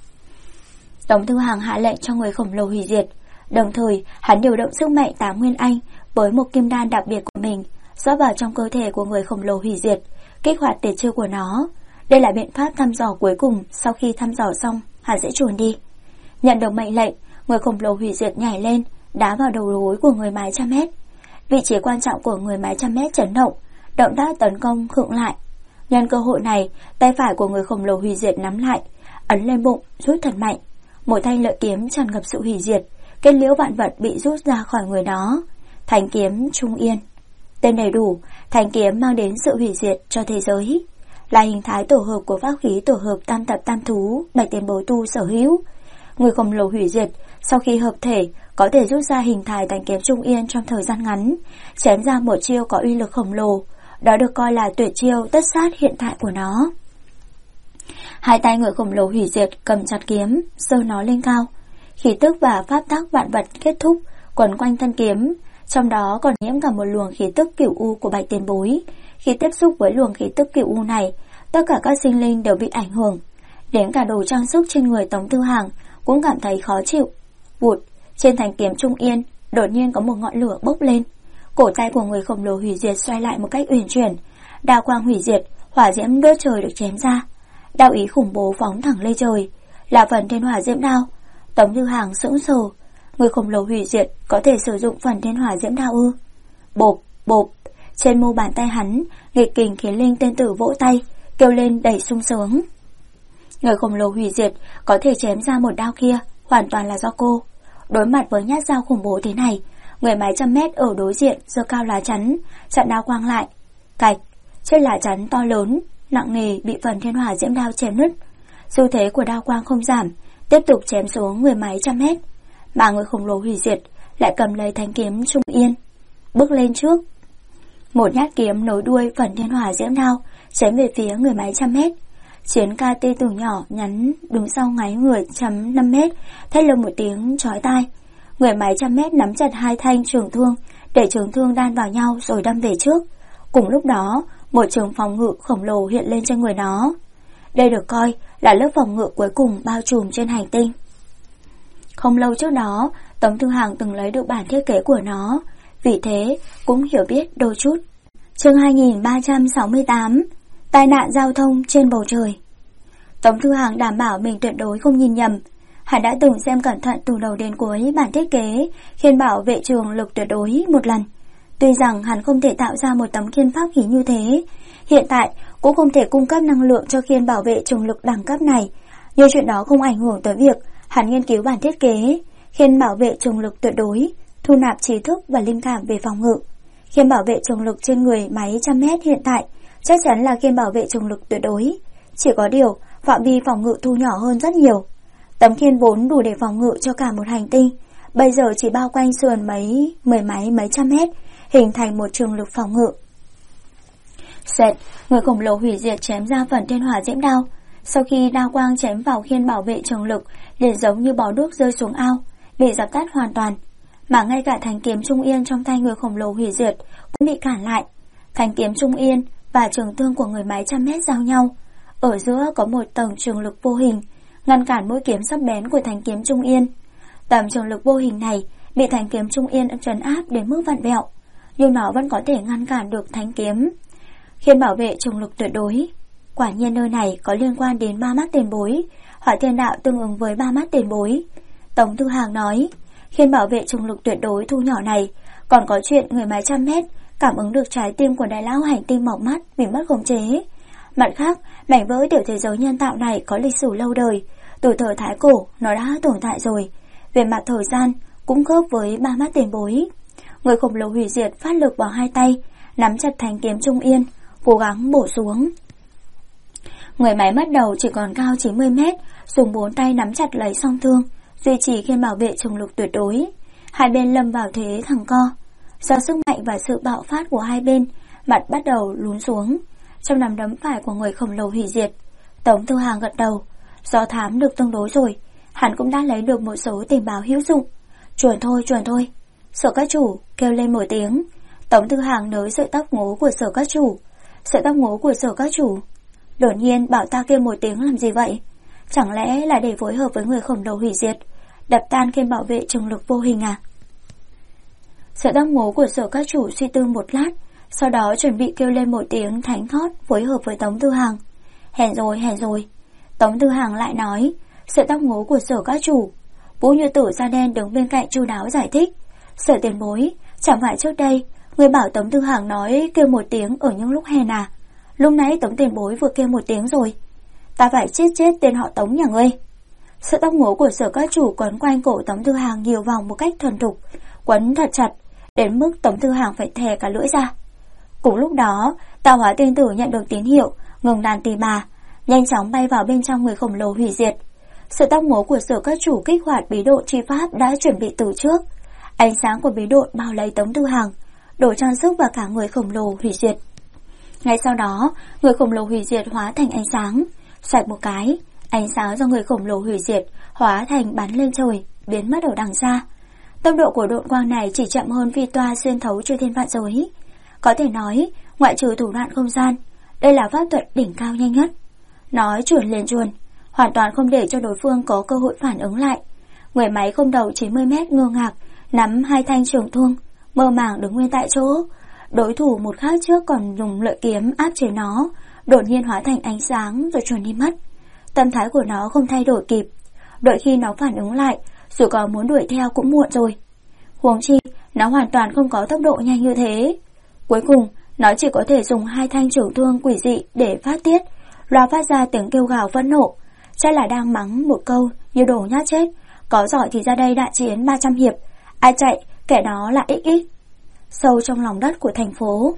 Tống Tư Hằng hạ lệnh cho người khổng lồ hủy diệt, đồng thời hắn điều động sức mạnh 8 nguyên anh với một kim đan đặc biệt của mình, rót vào trong cơ thể của người khổng lồ hủy diệt, kích hoạt tuyệt chiêu của nó. Đây là biện pháp thăm dò cuối cùng, sau khi thăm dò xong, hắn sẽ chuồn đi. Nhận được mệnh lệnh, người khổng lồ hủy diệt nhảy lên, đá vào đầu gối của người máy 100m. Vị trí quan trọng của người máy 100m chấn động, động tác tấn công khựng lại. Nhân cơ hội này, tay phải của người khổng lồ hủy diệt nắm lại, ấn lên bụng, rút thật mạnh. Một thanh lợi kiếm tràn ngập sự hủy diệt, kết liễu vạn vật bị rút ra khỏi người đó. Thanh kiếm Trung Yên. Tên đầy đủ, thanh kiếm mang đến sự hủy diệt cho thế giới, là hình thái tổ hợp của pháp khí tổ hợp tam tập tam thú Bạch Tiền Bối Tu sở hữu. Người khổng lồ hủy diệt sau khi hợp thể có thể rút ra hình thái thanh kiếm Trung Yên trong thời gian ngắn, chém ra một chiêu có uy lực khổng lồ. Đó được coi là tuyệt chiêu tất sát hiện tại của nó. Hai tay người khổng lồ hủy diệt cầm chặt kiếm, giơ nó lên cao. Khí tức và pháp tắc vạn vật kết thúc, quấn quanh thân kiếm, trong đó còn nhiễm cả một luồng khí tức cửu u của Bạch Tiền Bối. Khi tiếp xúc với luồng khí tức cửu u này, tất cả các sinh linh đều bị ảnh hưởng. Đến cả đồ trang sức trên người Tống Tư Hằng cũng cảm thấy khó chịu. Vụt, trên thanh kiếm Trung Yên đột nhiên có một ngọn lửa bốc lên. Cổ tay của người khổng lồ hủy diệt xoay lại một cách uyển chuyển, đao quang hủy diệt, hỏa diễm đốt trời được chém ra. Đao ý khủng bố phóng thẳng lên trời, là phần thiên hỏa diễm đao. Tống Tư Hằng sững sờ, người khổng lồ hủy diệt có thể sử dụng phần thiên hỏa diễm đao ư? Bộp, bộp, trên mu bàn tay hắn, nghịch kình khiến linh tên tử vỗ tay, kêu lên đầy sung sướng. Người khổng lồ hủy diệt có thể chém ra một đao kia, hoàn toàn là do cô. Đối mặt với nhát dao khủng bố thế này, người máy 100m ở đối diện giơ cao lá chắn, chặn đao quang lại. Cạch, trên lá chắn to lớn, nặng nề bị phần thiên hỏa diễm đao chém nứt. Xu thế của đao quang không giảm, tiếp tục chém xuống người máy 100m, mà người khổng lồ hủy diệt lại cầm lấy thanh kiếm Trung Yên, bước lên trước. Một nhát kiếm nối đuôi phần thiên hỏa diễm đao chém về phía người máy 100m. Chiến ca tê tử nhỏ nhắn đứng sau ngáy người 105m, thét lên một tiếng chói tai. Người máy 100m nắm chặt hai thanh trường thương, để trường thương đan vào nhau rồi đâm về trước. Cùng lúc đó, một trường phòng ngự khổng lồ hiện lên trên người nó. Đây được coi là lớp phòng ngự cuối cùng bao trùm trên hành tinh. Không lâu trước đó, Tống Thư Hàng từng lấy được bản thiết kế của nó, vì thế cũng hiểu biết đôi chút. Chương 2368, tai nạn giao thông trên bầu trời. Tống Thư Hàng đảm bảo mình tuyệt đối không nhìn nhầm. Hắn đã từng xem cẩn thận từ đầu đến cuối bản thiết kế khiên bảo vệ trường lực tuyệt đối một lần. Tuy rằng hắn không thể tạo ra một tấm khiên pháp khí như thế, hiện tại cũng không thể cung cấp năng lượng cho khiên bảo vệ trường lực đẳng cấp này, nhưng chuyện đó không ảnh hưởng tới việc hắn nghiên cứu bản thiết kế khiên bảo vệ trường lực tuyệt đối, thu nạp trí thức và linh cảm về phòng ngự. Khiên bảo vệ trường lực trên người máy 100m hiện tại chắc chắn là khiên bảo vệ trường lực tuyệt đối, chỉ có điều phạm vi phòng ngự thu nhỏ hơn rất nhiều. Tấm khiên vốn đủ để phòng ngự cho cả một hành tinh, bây giờ chỉ bao quanh sườn mấy trăm mét, hình thành một trường lực phòng ngự. Sệt, người khổng lồ hủy diệt chém ra phần thiên hỏa diễm đao. Sau khi đao quang chém vào khiên bảo vệ trường lực, liền giống như bó đuốc rơi xuống ao, bị dập tắt hoàn toàn. Mà ngay cả thanh kiếm trung yên trong tay người khổng lồ hủy diệt cũng bị cản lại. Thanh kiếm trung yên và trường thương của người máy 100m giao nhau, ở giữa có một tầng trường lực vô hình, ngăn cản mũi kiếm sắc bén của thanh kiếm trung yên. Tầm trường lực vô hình này bị thanh kiếm trung yên trấn áp đến mức vặn vẹo, nhưng nó vẫn có thể ngăn cản được thanh kiếm. Khiên bảo vệ trường lực tuyệt đối. Quả nhiên nơi này có liên quan đến 3 mắt tiền bối, Hỏa Thiên Đạo tương ứng với 3 mắt tiền bối. Tống Thư Hàng nói, khiên bảo vệ trường lực tuyệt đối thu nhỏ này, còn có chuyện người máy 100m cảm ứng được trái tim của đại lão hành tinh mọc mắt vì mất khống chế. Mặt khác, mảnh vỡ tiểu thế giới nhân tạo này có lịch sử lâu đời, từ thời Thái Cổ nó đã tồn tại rồi. Về mặt thời gian cũng khớp với 3 mắt tiền bối. Người khổng lồ hủy diệt phát lực vào hai tay, nắm chặt thanh kiếm trung yên, cố gắng bổ xuống. Người máy mất đầu chỉ còn cao 90m, dùng 4 tay nắm chặt lấy song thương, duy trì khiên bảo vệ trường lực tuyệt đối. Hai bên lâm vào thế thẳng co. Do sức mạnh và sự bạo phát của hai bên, mặt bắt đầu lún xuống. Trong nắm đấm phải của người khổng lồ hủy diệt, Tống Thư Hàng gật đầu. Do thám được tương đối rồi, hắn cũng đã lấy được một số tình báo hữu dụng. Chuẩn thôi. Sở các chủ kêu lên một tiếng. Tống Thư Hàng nới sợi tóc ngố của Sở các chủ. Sợi tóc ngố của Sở các chủ. Đột nhiên bảo ta kêu một tiếng làm gì vậy? Chẳng lẽ là để phối hợp với người khổng lồ hủy diệt, đập tan khiên bảo vệ trường lực vô hình à? Sợi tóc ngố của Sở các chủ suy tư một lát, sau đó chuẩn bị kêu lên một tiếng thánh thót phối hợp với Tống Thư Hàng. Hèn rồi. Tống Thư Hàng lại nói, sợi tóc ngố của Sở các chủ. Vũ Như Tử da đen đứng bên cạnh chu đáo giải thích. Sở tiền bối, chẳng phải trước đây người bảo Tống Thư Hàng nói kêu một tiếng ở những lúc hèn à? Lúc nãy Tống tiền bối vừa kêu một tiếng rồi. Ta phải chết tên họ Tống nhà ngươi. Sợi tóc ngố của Sở các chủ quấn quanh cổ Tống Thư Hàng nhiều vòng một cách thuần thục, quấn thật chặt, đến mức Tống Thư Hàng phải thè cả lưỡi ra. Cùng lúc đó, Tạo Hóa Tiên Tử nhận được tín hiệu, ngừng đàn tỳ bà, nhanh chóng bay vào bên trong người khổng lồ hủy diệt. Sợi tóc ngố của Sở các chủ kích hoạt bí độn chi pháp đã chuẩn bị từ trước. Ánh sáng của bí độn bao lấy Tống Thư Hàng, đổ trang sức vào cả người khổng lồ hủy diệt. Ngay sau đó, người khổng lồ hủy diệt hóa thành ánh sáng, xoạch một cái, ánh sáng do người khổng lồ hủy diệt hóa thành bắn lên trời, biến mất ở đằng xa. Tốc độ của độn quang này chỉ chậm hơn phi toa xuyên thấu chư thiên vạn giới. Có thể nói, ngoại trừ thủ đoạn không gian, đây là pháp thuật đỉnh cao nhanh nhất. Nói chuồn liền chuồn, hoàn toàn không để cho đối phương có cơ hội phản ứng lại. Người máy không đầu 90m ngơ ngác, nắm hai thanh trường thương, mơ màng đứng nguyên tại chỗ. Đối thủ một khắc trước còn dùng lợi kiếm áp chế nó, đột nhiên hóa thành ánh sáng rồi chuồn đi mất. Tâm thái của nó không thay đổi kịp, đợi khi nó phản ứng lại, dù có muốn đuổi theo cũng muộn rồi. Huống chi, nó hoàn toàn không có tốc độ nhanh như thế. Cuối cùng, nó chỉ có thể dùng hai thanh trường thương quỷ dị để phát tiết, loa phát ra tiếng kêu gào phẫn nộ. Chắc là đang mắng một câu như đồ nhát chết, có giỏi thì ra đây đại chiến 300 hiệp, ai chạy, kẻ đó là XX. Sâu trong lòng đất của thành phố,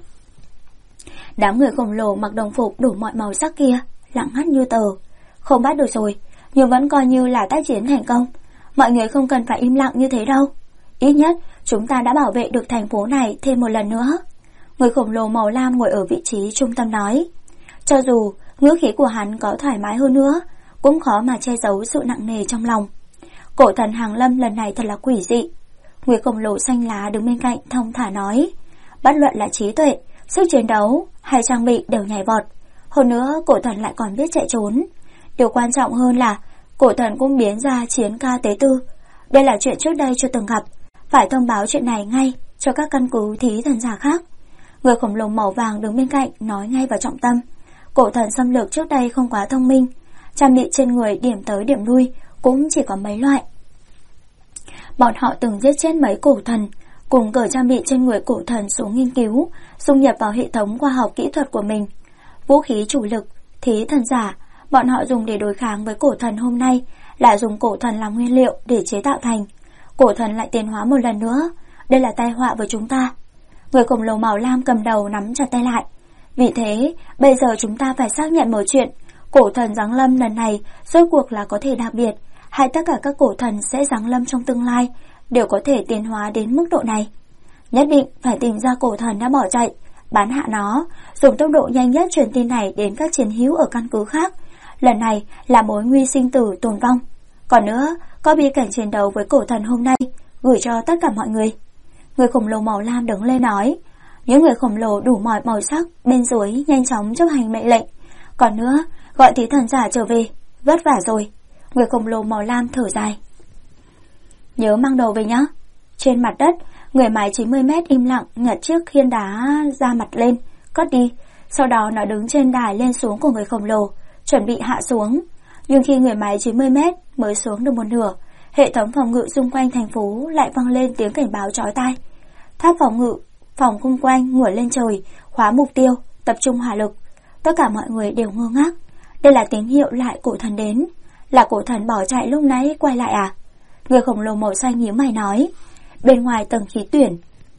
đám người khổng lồ mặc đồng phục đủ mọi màu sắc kia lặng ngắt như tờ. Không bắt được rồi, nhưng vẫn coi như là tác chiến thành công. Mọi người không cần phải im lặng như thế đâu. Ít nhất chúng ta đã bảo vệ được thành phố này thêm một lần nữa. Người khổng lồ màu lam ngồi ở vị trí trung tâm nói. Cho dù ngữ khí của hắn có thoải mái hơn nữa, cũng khó mà che giấu sự nặng nề trong lòng. Cổ thần Hàng Lâm lần này thật là quỷ dị. Người khổng lồ xanh lá đứng bên cạnh thong thả nói. Bất luận là trí tuệ, sức chiến đấu hay trang bị đều nhảy vọt. Hơn nữa cổ thần lại còn biết chạy trốn. Điều quan trọng hơn là cổ thần cũng biến ra chiến ca tế tư. Đây là chuyện trước đây chưa từng gặp, phải thông báo chuyện này ngay cho các căn cứ thí thần giả khác. Người khổng lồ màu vàng đứng bên cạnh nói ngay vào trọng tâm. Cổ thần xâm lược trước đây không quá thông minh, trang bị trên người điểm tới điểm lui cũng chỉ có mấy loại. Bọn họ từng giết chết mấy cổ thần, cùng cởi trang bị trên người cổ thần xuống nghiên cứu, dung nhập vào hệ thống khoa học kỹ thuật của mình. Vũ khí chủ lực, thí thần giả, bọn họ dùng để đối kháng với cổ thần hôm nay là dùng cổ thần làm nguyên liệu để chế tạo thành. Cổ thần lại tiến hóa một lần nữa, đây là tai họa với chúng ta. Người khổng lồ màu lam cầm đầu nắm chặt tay lại. Vì thế, bây giờ chúng ta phải xác nhận một chuyện, cổ thần giáng lâm lần này rốt cuộc là có thể đặc biệt, hay tất cả các cổ thần sẽ giáng lâm trong tương lai đều có thể tiến hóa đến mức độ này. Nhất định phải tìm ra cổ thần đã bỏ chạy, bán hạ nó, dùng tốc độ nhanh nhất truyền tin này đến các chiến hữu ở căn cứ khác. Lần này là mối nguy sinh tử tồn vong. Còn nữa, có bi cảnh chiến đấu với cổ thần hôm nay, gửi cho tất cả mọi người. Người khổng lồ màu lam đứng lên nói. Những người khổng lồ đủ mọi màu sắc bên dưới nhanh chóng chấp hành mệnh lệnh. Còn nữa, gọi thí thần giả trở về, vất vả rồi. Người khổng lồ màu lam thở dài. Nhớ mang đồ về nhá. Trên mặt đất, người mái 90 mét im lặng nhặt chiếc khiên đá ra mặt lên, cất đi. Sau đó nó đứng trên đài lên xuống của người khổng lồ, chuẩn bị hạ xuống. Nhưng khi người mái 90 mét mới xuống được một nửa, hệ thống phòng ngự xung quanh thành phố lại vang lên tiếng cảnh báo chói tai. Tháp phòng ngự, phòng xung quanh ngửa lên trời, khóa mục tiêu, tập trung hỏa lực. Tất cả mọi người đều ngơ ngác. Đây là tín hiệu lại cổ thần đến. Là cổ thần bỏ chạy lúc nãy quay lại à? Người khổng lồ màu xanh nhíu mày nói. Bên ngoài tầng khí tuyển,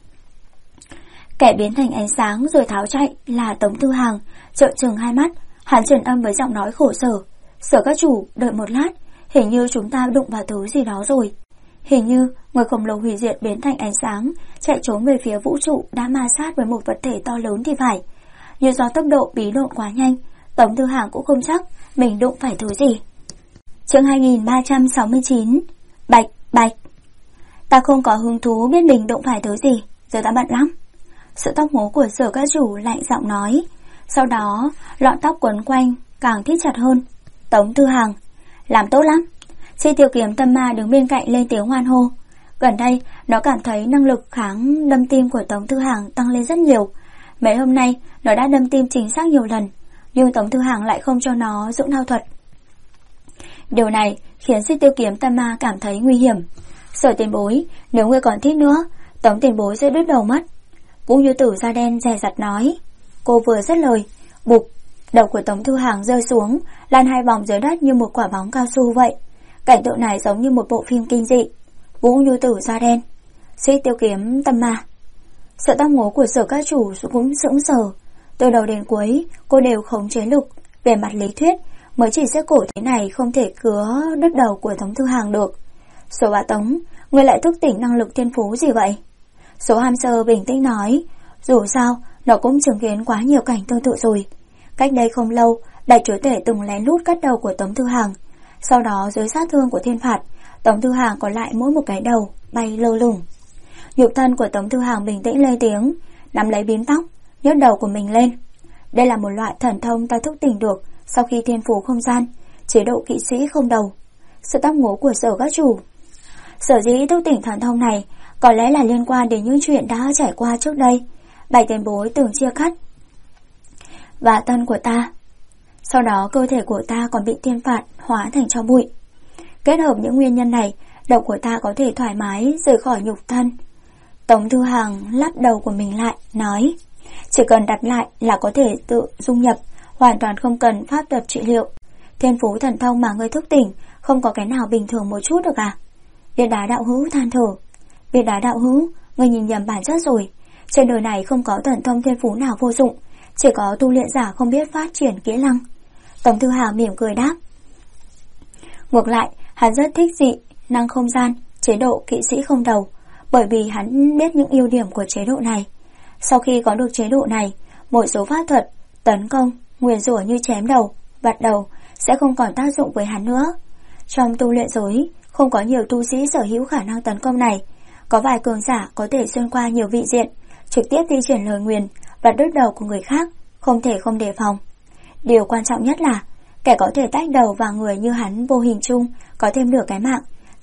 kẻ biến thành ánh sáng rồi tháo chạy là Tống Tư Hàng, trợn trừng hai mắt. Hắn truyền âm với giọng nói khổ sở. Sở các chủ, đợi một lát, hình như chúng ta đụng vào thứ gì đó rồi. Hình như người khổng lồ hủy diệt biến thành ánh sáng chạy trốn về phía vũ trụ đã ma sát với một vật thể to lớn thì phải. Nhưng do tốc độ bí độn quá nhanh, Tống Tư Hàng cũng không chắc mình đụng phải thứ gì. Chương 2369. Bạch bạch. Ta không có hứng thú biết mình đụng phải thứ gì, giờ ta bận lắm. Sự tóc ngố của Sở các chủ lạnh giọng nói. Sau đó lọn tóc quấn quanh càng thít chặt hơn. Tống Tư Hàng, làm tốt lắm. Chi Tiêu Kiếm Tâm Ma đứng bên cạnh lên tiếng hoan hô. Gần đây nó cảm thấy năng lực kháng đâm tim của Tống Tư Hàng tăng lên rất nhiều. Mấy hôm nay nó đã đâm tim chính xác nhiều lần, nhưng Tống Tư Hàng lại không cho nó dưỡng đao thuật. Điều này khiến Chi Tiêu Kiếm Tâm Ma cảm thấy nguy hiểm. Sở tiền bối, nếu ngươi còn thích nữa, Tống tiền bối sẽ đứt đầu mất. Vũ Như Tử da đen dè dặt nói. Cô vừa dứt lời, bụp, đầu của Tống Tư Hàng rơi xuống, lan hai vòng dưới đất như một quả bóng cao su vậy. Cảnh tượng này giống như một bộ phim kinh dị. Vũ Như Tử da đen, Chi Tiêu Kiếm Tâm Ma. Sự tóc ngố của Sở các chủ cũng sững sờ. Từ đầu đến cuối, cô đều khống chế lực. Về mặt lý thuyết, mới chỉ xếp cổ thế này không thể cứa đứt đầu của Tống Tư Hàng được. Số bá Tống, ngươi lại thức tỉnh năng lực thiên phú gì vậy? Số Hamster bình tĩnh nói. Dù sao, nó cũng chứng kiến quá nhiều cảnh tương tự rồi. Cách đây không lâu, đại chúa tể từng lén lút cắt đầu của Tống Tư Hàng. Sau đó dưới sát thương của thiên phạt, Tống Tư Hàng còn lại mỗi một cái đầu bay lơ lửng. Nhục thân của Tống Tư Hàng bình tĩnh lên tiếng, nắm lấy bím tóc, nhấc đầu của mình lên. Đây là một loại thần thông ta thức tỉnh được sau khi thiên phú không gian, chế độ kỵ sĩ không đầu. Sự tóc ngố của Sở các chủ. Sở dĩ thức tỉnh thần thông này có lẽ là liên quan đến những chuyện đã trải qua trước đây. Bảy tiền bối từng chia cắt và thân của ta. Sau đó cơ thể của ta còn bị thiên phạt hóa thành tro bụi. Kết hợp những nguyên nhân này, đầu của ta có thể thoải mái rời khỏi nhục thân. Tống Tư Hàng lắp đầu của mình lại, nói. Chỉ cần đặt lại là có thể tự dung nhập, hoàn toàn không cần pháp thuật trị liệu. Thiên phú thần thông mà ngươi thức tỉnh không có cái nào bình thường một chút được à? Viên đá đạo hữu than thở. Viên đá đạo hữu, ngươi nhìn nhầm bản chất rồi. Trên đời này không có thần thông thiên phú nào vô dụng, chỉ có tu luyện giả không biết phát triển kỹ năng. Tống Tư Hàng mỉm cười đáp. Ngược lại, hắn rất thích dị năng không gian, chế độ kỵ sĩ không đầu, bởi vì hắn biết những ưu điểm của chế độ này. Sau khi có được chế độ này, một số pháp thuật, tấn công, nguyền rủa như chém đầu, vặt đầu sẽ không còn tác dụng với hắn nữa. Trong tu luyện giới, không có nhiều tu sĩ sở hữu khả năng tấn công này. Có vài cường giả có thể xuyên qua nhiều vị diện, trực tiếp thi triển lời nguyền và đứt đầu của người khác, không thể không đề phòng. Điều quan trọng nhất là kẻ có thể tách đầu vào người như hắn vô hình chung có thêm nửa cái mạng,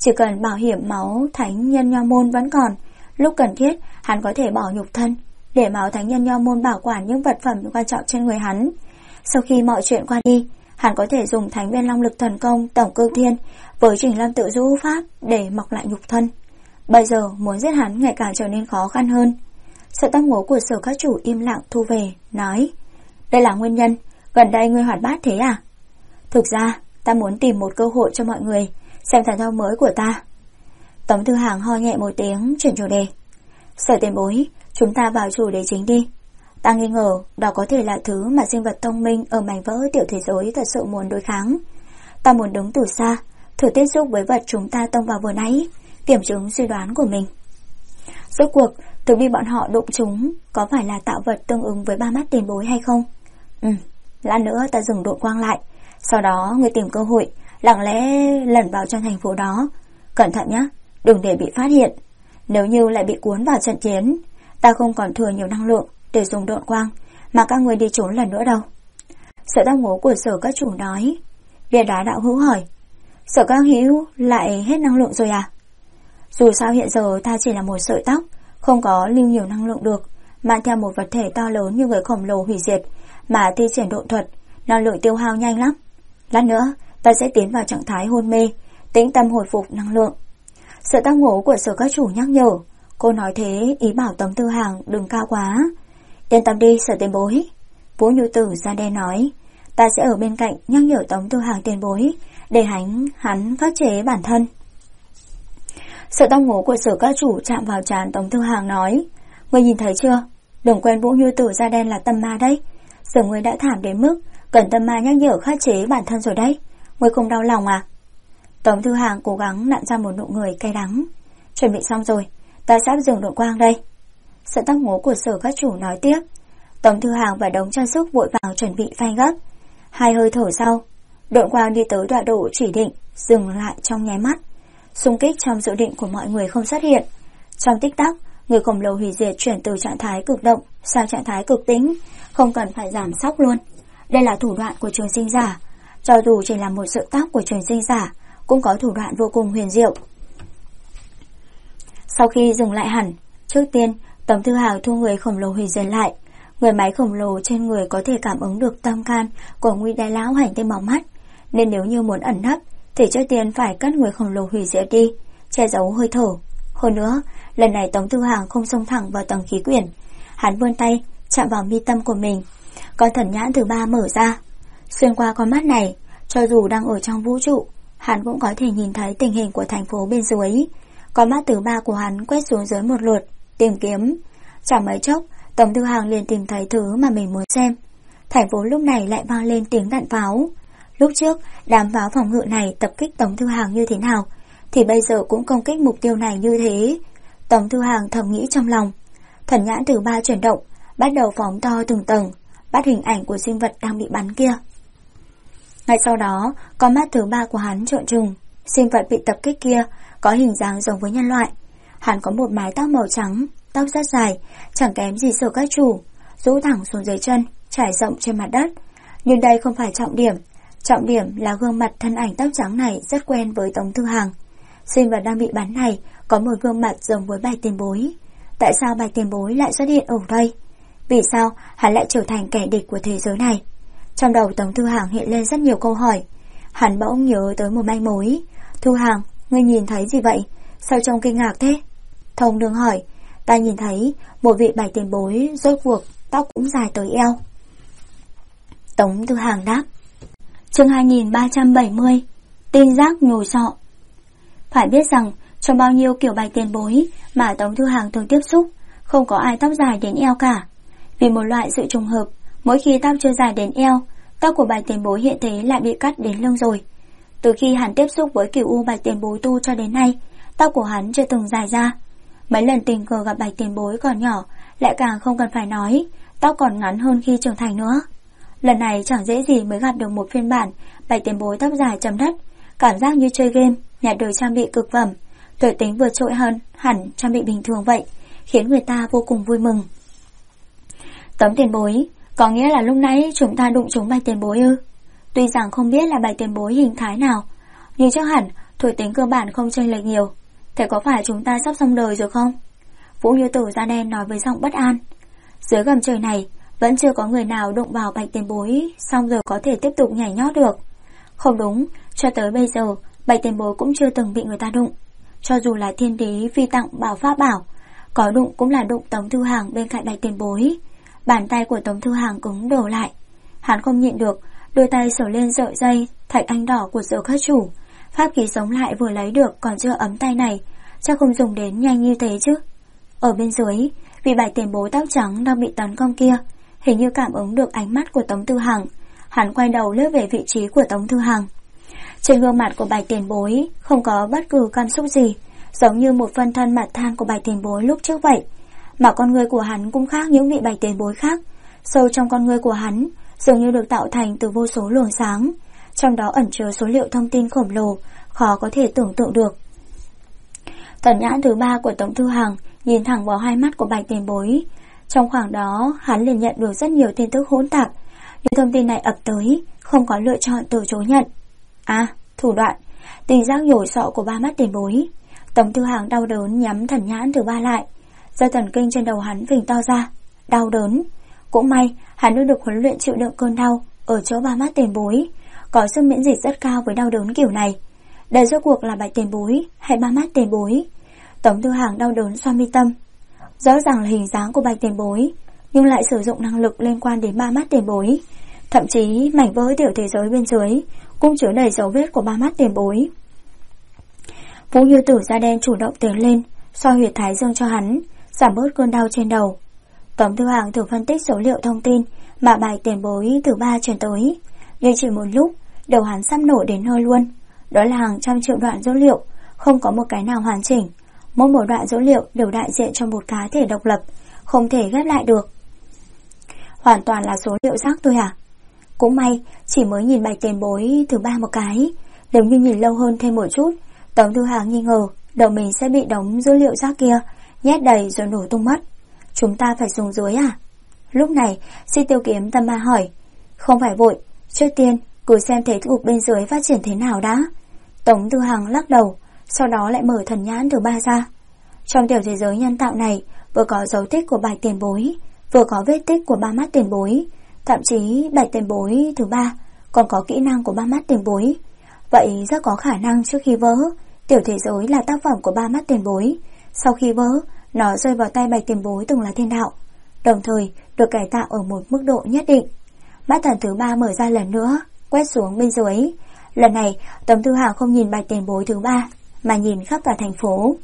Chỉ cần bảo hiểm máu thánh nhân nho môn vẫn còn, lúc cần thiết hắn có thể bỏ nhục thân để máu thánh nhân nho môn bảo quản những vật phẩm quan trọng trên người hắn. Sau khi mọi chuyện qua đi, hắn có thể dùng thánh viên long lực thần công tổng cương thiên với Trình Lâm tự du pháp để mọc lại nhục thân. Bây giờ muốn giết hắn ngày càng trở nên khó khăn hơn. Sợi tóc ngố của Sở các chủ im lặng thu về, nói: đây là nguyên nhân, gần đây ngươi hoạt bát thế à? Thực ra, ta muốn tìm một cơ hội cho mọi người xem thần thông mới của ta. Tống Thư Hàng ho nhẹ một tiếng, chuyển chủ đề. Sở tiền bối, chúng ta vào chủ đề chính đi. Ta nghi ngờ đó có thể là thứ mà sinh vật thông minh ở mảnh vỡ tiểu thế giới thật sự muốn đối kháng. Ta muốn đứng từ xa, thử tiếp xúc với vật chúng ta tông vào vừa nãy, kiểm chứng suy đoán của mình. Rốt cuộc, thực bị bọn họ đụng chúng có phải là tạo vật tương ứng với ba mắt tiền bối hay không? Lát nữa ta dừng độ quang lại, sau đó ngươi tìm cơ hội lặng lẽ lẩn vào trong thành phố đó. Cẩn thận nhé, đừng để bị phát hiện. Nếu như lại bị cuốn vào trận chiến, ta không còn thừa nhiều năng lượng để dùng độn quang mà các ngươi đi trốn lần nữa đâu. Sợi tóc ngố của Sở các chủ nói. Viên Đá đạo hữu hỏi: Sở các hữu lại hết năng lượng rồi à? Dù sao hiện giờ ta chỉ là một sợi tóc, không có lưu nhiều năng lượng được, mang theo một vật thể to lớn như người khổng lồ hủy diệt mà thi triển độn thuật, năng lượng tiêu hao nhanh lắm. Lát nữa ta sẽ tiến vào trạng thái hôn mê, tĩnh tâm hồi phục năng lượng. Sợi tóc ngố của Sở các chủ nhắc nhở. Cô nói thế ý bảo Tống Thư Hàng đừng cao quá. Yên tâm đi Sở tiền bối. Vũ Nhu Tử da đen nói. Ta sẽ ở bên cạnh nhắc nhở Tống Thư Hàng tiền bối để hắn khắc chế bản thân. Sợi tóc ngố của Sở các chủ chạm vào trán Tống Thư Hàng nói. Ngươi nhìn thấy chưa? Đừng quên Vũ Nhu Tử da đen là tâm ma đấy. Giờ ngươi đã thảm đến mức cần tâm ma nhắc nhở khắc chế bản thân rồi đấy. Ngươi không đau lòng à? Tống Thư Hàng cố gắng nặn ra một nụ cười cay đắng. Chuẩn bị xong rồi, ta sắp dừng độ quang đây. Sợi tóc ngố của Sở các chủ nói tiếp. Tống Thư Hàng và đống trang sức vội vàng chuẩn bị phanh gấp. 2 hơi thở sau, độn quang đi tới tọa độ chỉ định, dừng lại trong nháy mắt. Xung kích trong dự định của mọi người không xuất hiện. Trong tích tắc, người khổng lồ hủy diệt chuyển từ trạng thái cực động sang trạng thái cực tĩnh, không cần phải giảm sóc luôn. Đây là thủ đoạn của trường sinh giả. Cho dù chỉ là một sợi tóc của trường sinh giả, cũng có thủ đoạn vô cùng huyền diệu. Sau khi dừng lại hẳn, trước tiên Tống Thư Hàng thu người khổng lồ hủy diệt lại. Người máy khổng lồ trên người có thể cảm ứng được tâm can của Nguy Đại Lão hành tinh bằng mắt, nên nếu như muốn ẩn nấp thì trước tiên phải cắt người khổng lồ hủy diệt đi, che giấu hơi thở. Hơn nữa, lần này Tống Thư Hàng không xông thẳng vào tầng khí quyển. Hắn vươn tay chạm vào mi tâm của mình, con thần nhãn thứ 3 mở ra. Xuyên qua con mắt này, cho dù đang ở trong vũ trụ, hắn cũng có thể nhìn thấy tình hình của thành phố bên dưới. Con mắt thứ 3 của hắn quét xuống dưới một lượt, tìm kiếm. Chẳng mấy chốc, Tống Thư Hàng liền tìm thấy thứ mà mình muốn xem. Thành phố lúc này lại vang lên tiếng đạn pháo. Lúc trước, đám pháo phòng ngự này tập kích Tống Thư Hàng như thế nào, thì bây giờ cũng công kích mục tiêu này như thế. Tống Thư Hàng thầm nghĩ trong lòng. Thần nhãn thứ 3 chuyển động, bắt đầu phóng to từng tầng, bắt hình ảnh của sinh vật đang bị bắn kia. Ngay sau đó, con mắt thứ 3 của hắn trợn trừng. Sinh vật bị tập kích kia có hình dáng giống với nhân loại. Hắn có một mái tóc màu trắng, tóc rất dài, chẳng kém gì Sở các chủ, rũ thẳng xuống dưới chân, trải rộng trên mặt đất. Nhưng đây không phải trọng điểm. Trọng điểm là gương mặt thân ảnh tóc trắng này rất quen với Tống Thư Hàng. Sinh vật đang bị bắn này có một gương mặt giống với Bạch Tiền Bối. Tại sao Bạch Tiền Bối lại xuất hiện ở đây? Vì sao hắn lại trở thành kẻ địch của thế giới này? Trong đầu Tống Thư Hàng hiện lên rất nhiều câu hỏi. Hắn bỗng nhớ tới một manh mối. Thư Hàng, ngươi nhìn thấy gì vậy? Sao trông kinh ngạc thế? Thông Đường hỏi. Ta nhìn thấy một vị Bạch Tiền Bối rốt cuộc tóc cũng dài tới eo. Tống Thư Hàng đáp. Chương 2370. Tin giác nhồi sọ. Phải biết rằng trong bao nhiêu kiểu Bạch Tiền Bối mà Tống Thư Hàng thường tiếp xúc, không có ai tóc dài đến eo cả. Vì một loại sự trùng hợp, mỗi khi tóc chưa dài đến eo, tóc của Bạch Tiền Bối hiện thế lại bị cắt đến lưng rồi. Từ khi hắn tiếp xúc với Cửu U Bạch Tiền Bối tu cho đến nay, tóc của hắn chưa từng dài ra. Mấy lần tình cờ gặp Bạch Tiền Bối còn nhỏ, lại càng không cần phải nói, tóc còn ngắn hơn khi trưởng thành nữa. Lần này chẳng dễ gì mới gặp được một phiên bản Bạch Tiền Bối tóc dài chấm đất, cảm giác như chơi game, nhặt được trang bị cực phẩm, tuổi tính vượt trội hơn hẳn trang bị bình thường vậy, khiến người ta vô cùng vui mừng. Tống Tiền Bối, có nghĩa là lúc nãy chúng ta đụng trúng Bạch Tiền Bối ư? Tuy rằng không biết là Bạch Tiền Bối hình thái nào, nhưng chắc hẳn Thuộc tính cơ bản không chênh lệch nhiều. Thế có phải chúng ta sắp xong đời rồi không? Vũ Như Tử da đen nói với giọng bất an. Dưới gầm trời này vẫn chưa có người nào đụng vào Bạch Tiền Bối xong rồi có thể tiếp tục nhảy nhót được. Không đúng, cho tới bây giờ Bạch Tiền Bối cũng chưa từng bị người ta đụng. Cho dù là thiên đế phi tặng bảo pháp bảo, có đụng cũng là đụng Tống Thư Hàng bên cạnh Bạch Tiền Bối. Bàn tay của Tống Thư Hàng cứng đổ lại. Hắn không nhịn được, đôi tay sờ lên sợi dây thạch anh đỏ của Dược Khất Chủ. Pháp khí sống lại vừa lấy được còn chưa ấm tay này, chắc không dùng đến nhanh như thế chứ. Ở bên dưới, vị Bạch Tiền Bối tóc trắng đang bị tấn công kia hình như cảm ứng được ánh mắt của Tống Thư Hàng. Hắn quay đầu lướt về vị trí của Tống Thư Hàng. Trên gương mặt của Bạch Tiền Bối không có bất cứ cảm xúc gì, giống như một phân thân mặt than của Bạch Tiền Bối lúc trước vậy. Mà con người của hắn cũng khác những vị Bạch Tiền Bối khác. Sâu trong con người của hắn dường như được tạo thành từ vô số luồng sáng, trong đó ẩn chứa số liệu thông tin khổng lồ, khó có thể tưởng tượng được. Thần nhãn thứ ba của Tống Thư Hàng nhìn thẳng vào hai mắt của Bạch Tiền Bối. Trong khoảng đó, hắn liền nhận được rất nhiều tin tức hỗn tạp. Những thông tin này ập tới, không có lựa chọn từ chối nhận. Thủ đoạn, tình giác nhổ sọ của ba mắt Tiền Bối. Tống Thư Hàng đau đớn nhắm thần nhãn thứ ba lại. Dây thần kinh trên đầu hắn phình to ra. Đau đớn. Cũng may, hắn đã được huấn luyện chịu đựng cơn đau ở chỗ ba mắt Tiền Bối, có sức miễn dịch rất cao với đau đớn kiểu này. Đây rốt cuộc là Bạch Tiền Bối hay ba mắt Tiền Bối? Tống Thư Hàng đau đớn xoa mi tâm. Rõ ràng là hình dáng của Bạch Tiền Bối, nhưng lại sử dụng năng lực liên quan đến ba mắt Tiền Bối. Thậm chí mảnh vỡ tiểu thế giới bên dưới cũng chứa đầy dấu vết của ba mắt Tiền Bối. Vũ Như Tử da đen chủ động tiến lên, xoa huyệt thái dương cho hắn, giảm bớt cơn đau trên đầu. Tống Thư Hàng thử phân tích số liệu thông tin mà Bạch Tiền Bối thứ ba truyền tới, nhưng chỉ một lúc đầu hắn sắp nổ đến nơi luôn. Đó là hàng trăm triệu đoạn dữ liệu, không có một cái nào hoàn chỉnh. Mỗi một đoạn dữ liệu đều đại diện cho một cá thể độc lập, không thể ghép lại được. Hoàn toàn là số liệu rác thôi à? Cũng may chỉ mới nhìn Bạch Tiền Bối thứ ba một cái, nếu như nhìn lâu hơn thêm một chút, Tống Thư Hàng nghi ngờ đầu mình sẽ bị đống dữ liệu rác kia nhét đầy rồi nổ tung mất. Chúng ta phải xuống dưới à? Lúc này Si Tiêu Kiếm tâm ma hỏi. Không phải vội, trước tiên cứ xem thế cục bên dưới phát triển thế nào đã. Tống Thư Hàng lắc đầu, sau đó lại mở thần nhãn thứ ba ra. Trong tiểu thế giới nhân tạo này vừa có dấu tích của Bạch Tiền Bối, vừa có vết tích của ba mắt Tiền Bối. Thậm chí Bạch Tiền Bối thứ ba còn có kỹ năng của ba mắt Tiền Bối. Vậy rất có khả năng trước khi vỡ, tiểu thế giới là tác phẩm của ba mắt Tiền Bối. Sau khi vỡ, nó rơi vào tay Bạch Tiền Bối từng là thiên đạo, đồng thời được cải tạo ở một mức độ nhất định. Mắt thần thứ ba mở ra lần nữa, quét xuống bên dưới. Lần này Tống Thư Hàng không nhìn Bạch Tiền Bối thứ ba, mà nhìn khắp cả thành phố.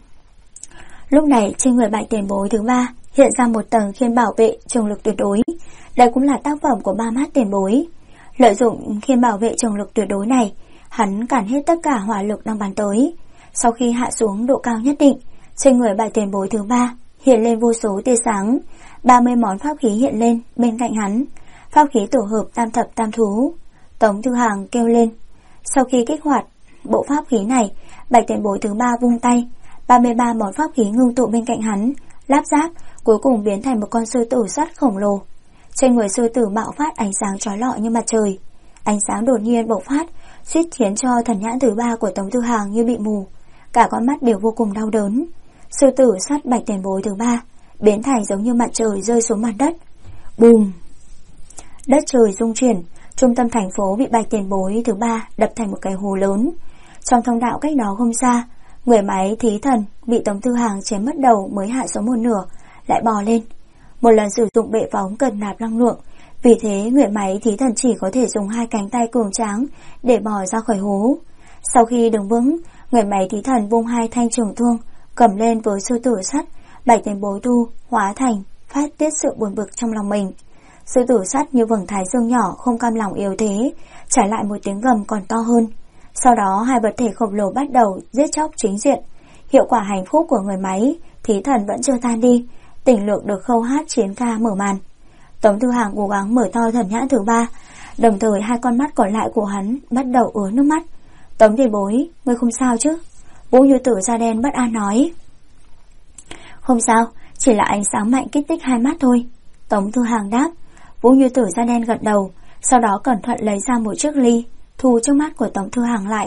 Lúc này trên người Bạch Tiền Bối thứ ba hiện ra một tầng khiên bảo vệ trường lực tuyệt đối. Đây cũng là tác phẩm của ba mắt Tiền Bối. Lợi dụng khiên bảo vệ trường lực tuyệt đối này, hắn cản hết tất cả hỏa lực đang bắn tới. Sau khi hạ xuống độ cao nhất định, trên người Bạch Tiền Bối thứ ba hiện lên vô số tia sáng. 30 món pháp khí hiện lên bên cạnh hắn, pháp khí tổ hợp tam thập tam thú. Tống Thư Hàng kêu lên. Sau khi kích hoạt bộ pháp khí này, Bạch Tiền Bối thứ ba vung tay, 33 món pháp khí ngưng tụ bên cạnh hắn, lắp ráp, cuối cùng biến thành một con sư tử sắt khổng lồ. Trên người sư tử bạo phát ánh sáng chói lọi như mặt trời. Ánh sáng đột nhiên bộc phát, suýt khiến cho thần nhãn thứ ba của Tống Thư Hàng như bị mù, cả con mắt đều vô cùng đau đớn. Sư tử sắt Bạch Tiền Bối thứ ba biến thành giống như mặt trời rơi xuống mặt đất. Bùm! Đất trời rung chuyển, trung tâm thành phố bị Bạch Tiền Bối thứ ba đập thành một cái hồ lớn. Trong thông đạo cách đó không xa, người máy thí thần bị Tống Thư Hàng chém mất đầu mới hạ xuống một nửa, lại bò lên. Một lần sử dụng bệ phóng cần nạp năng lượng, vì thế người máy thí thần chỉ có thể dùng hai cánh tay cường tráng để bò ra khỏi hố. Sau khi đứng vững, người máy thí thần vung hai thanh trường thương cầm lên với sư tử sắt. Bạch Tiền Bối thu hóa thành phát tiết sự buồn bực trong lòng mình. Sư tử sắt như vầng thái dương nhỏ không cam lòng yếu thế, trả lại một tiếng gầm còn to hơn. Sau đó hai vật thể khổng lồ bắt đầu giết chóc chính diện. Hiệu quả hạnh phúc của người máy thí thần vẫn chưa tan đi, tỉnh lược được khâu hát chiến ca mở màn. Tống Thư Hàng cố gắng mở to thần nhãn thứ ba, đồng thời hai con mắt còn lại của hắn bắt đầu ứa nước mắt. Tống Tiền Bối, ngươi không sao chứ? Vũ Như Tử da đen bất an nói. Không sao, chỉ là ánh sáng mạnh kích thích hai mắt thôi. Tống Thư Hàng đáp. Vũ Như Tử da đen gật đầu, sau đó cẩn thận lấy ra một chiếc ly, thu trước mắt của Tống Thư Hàng lại,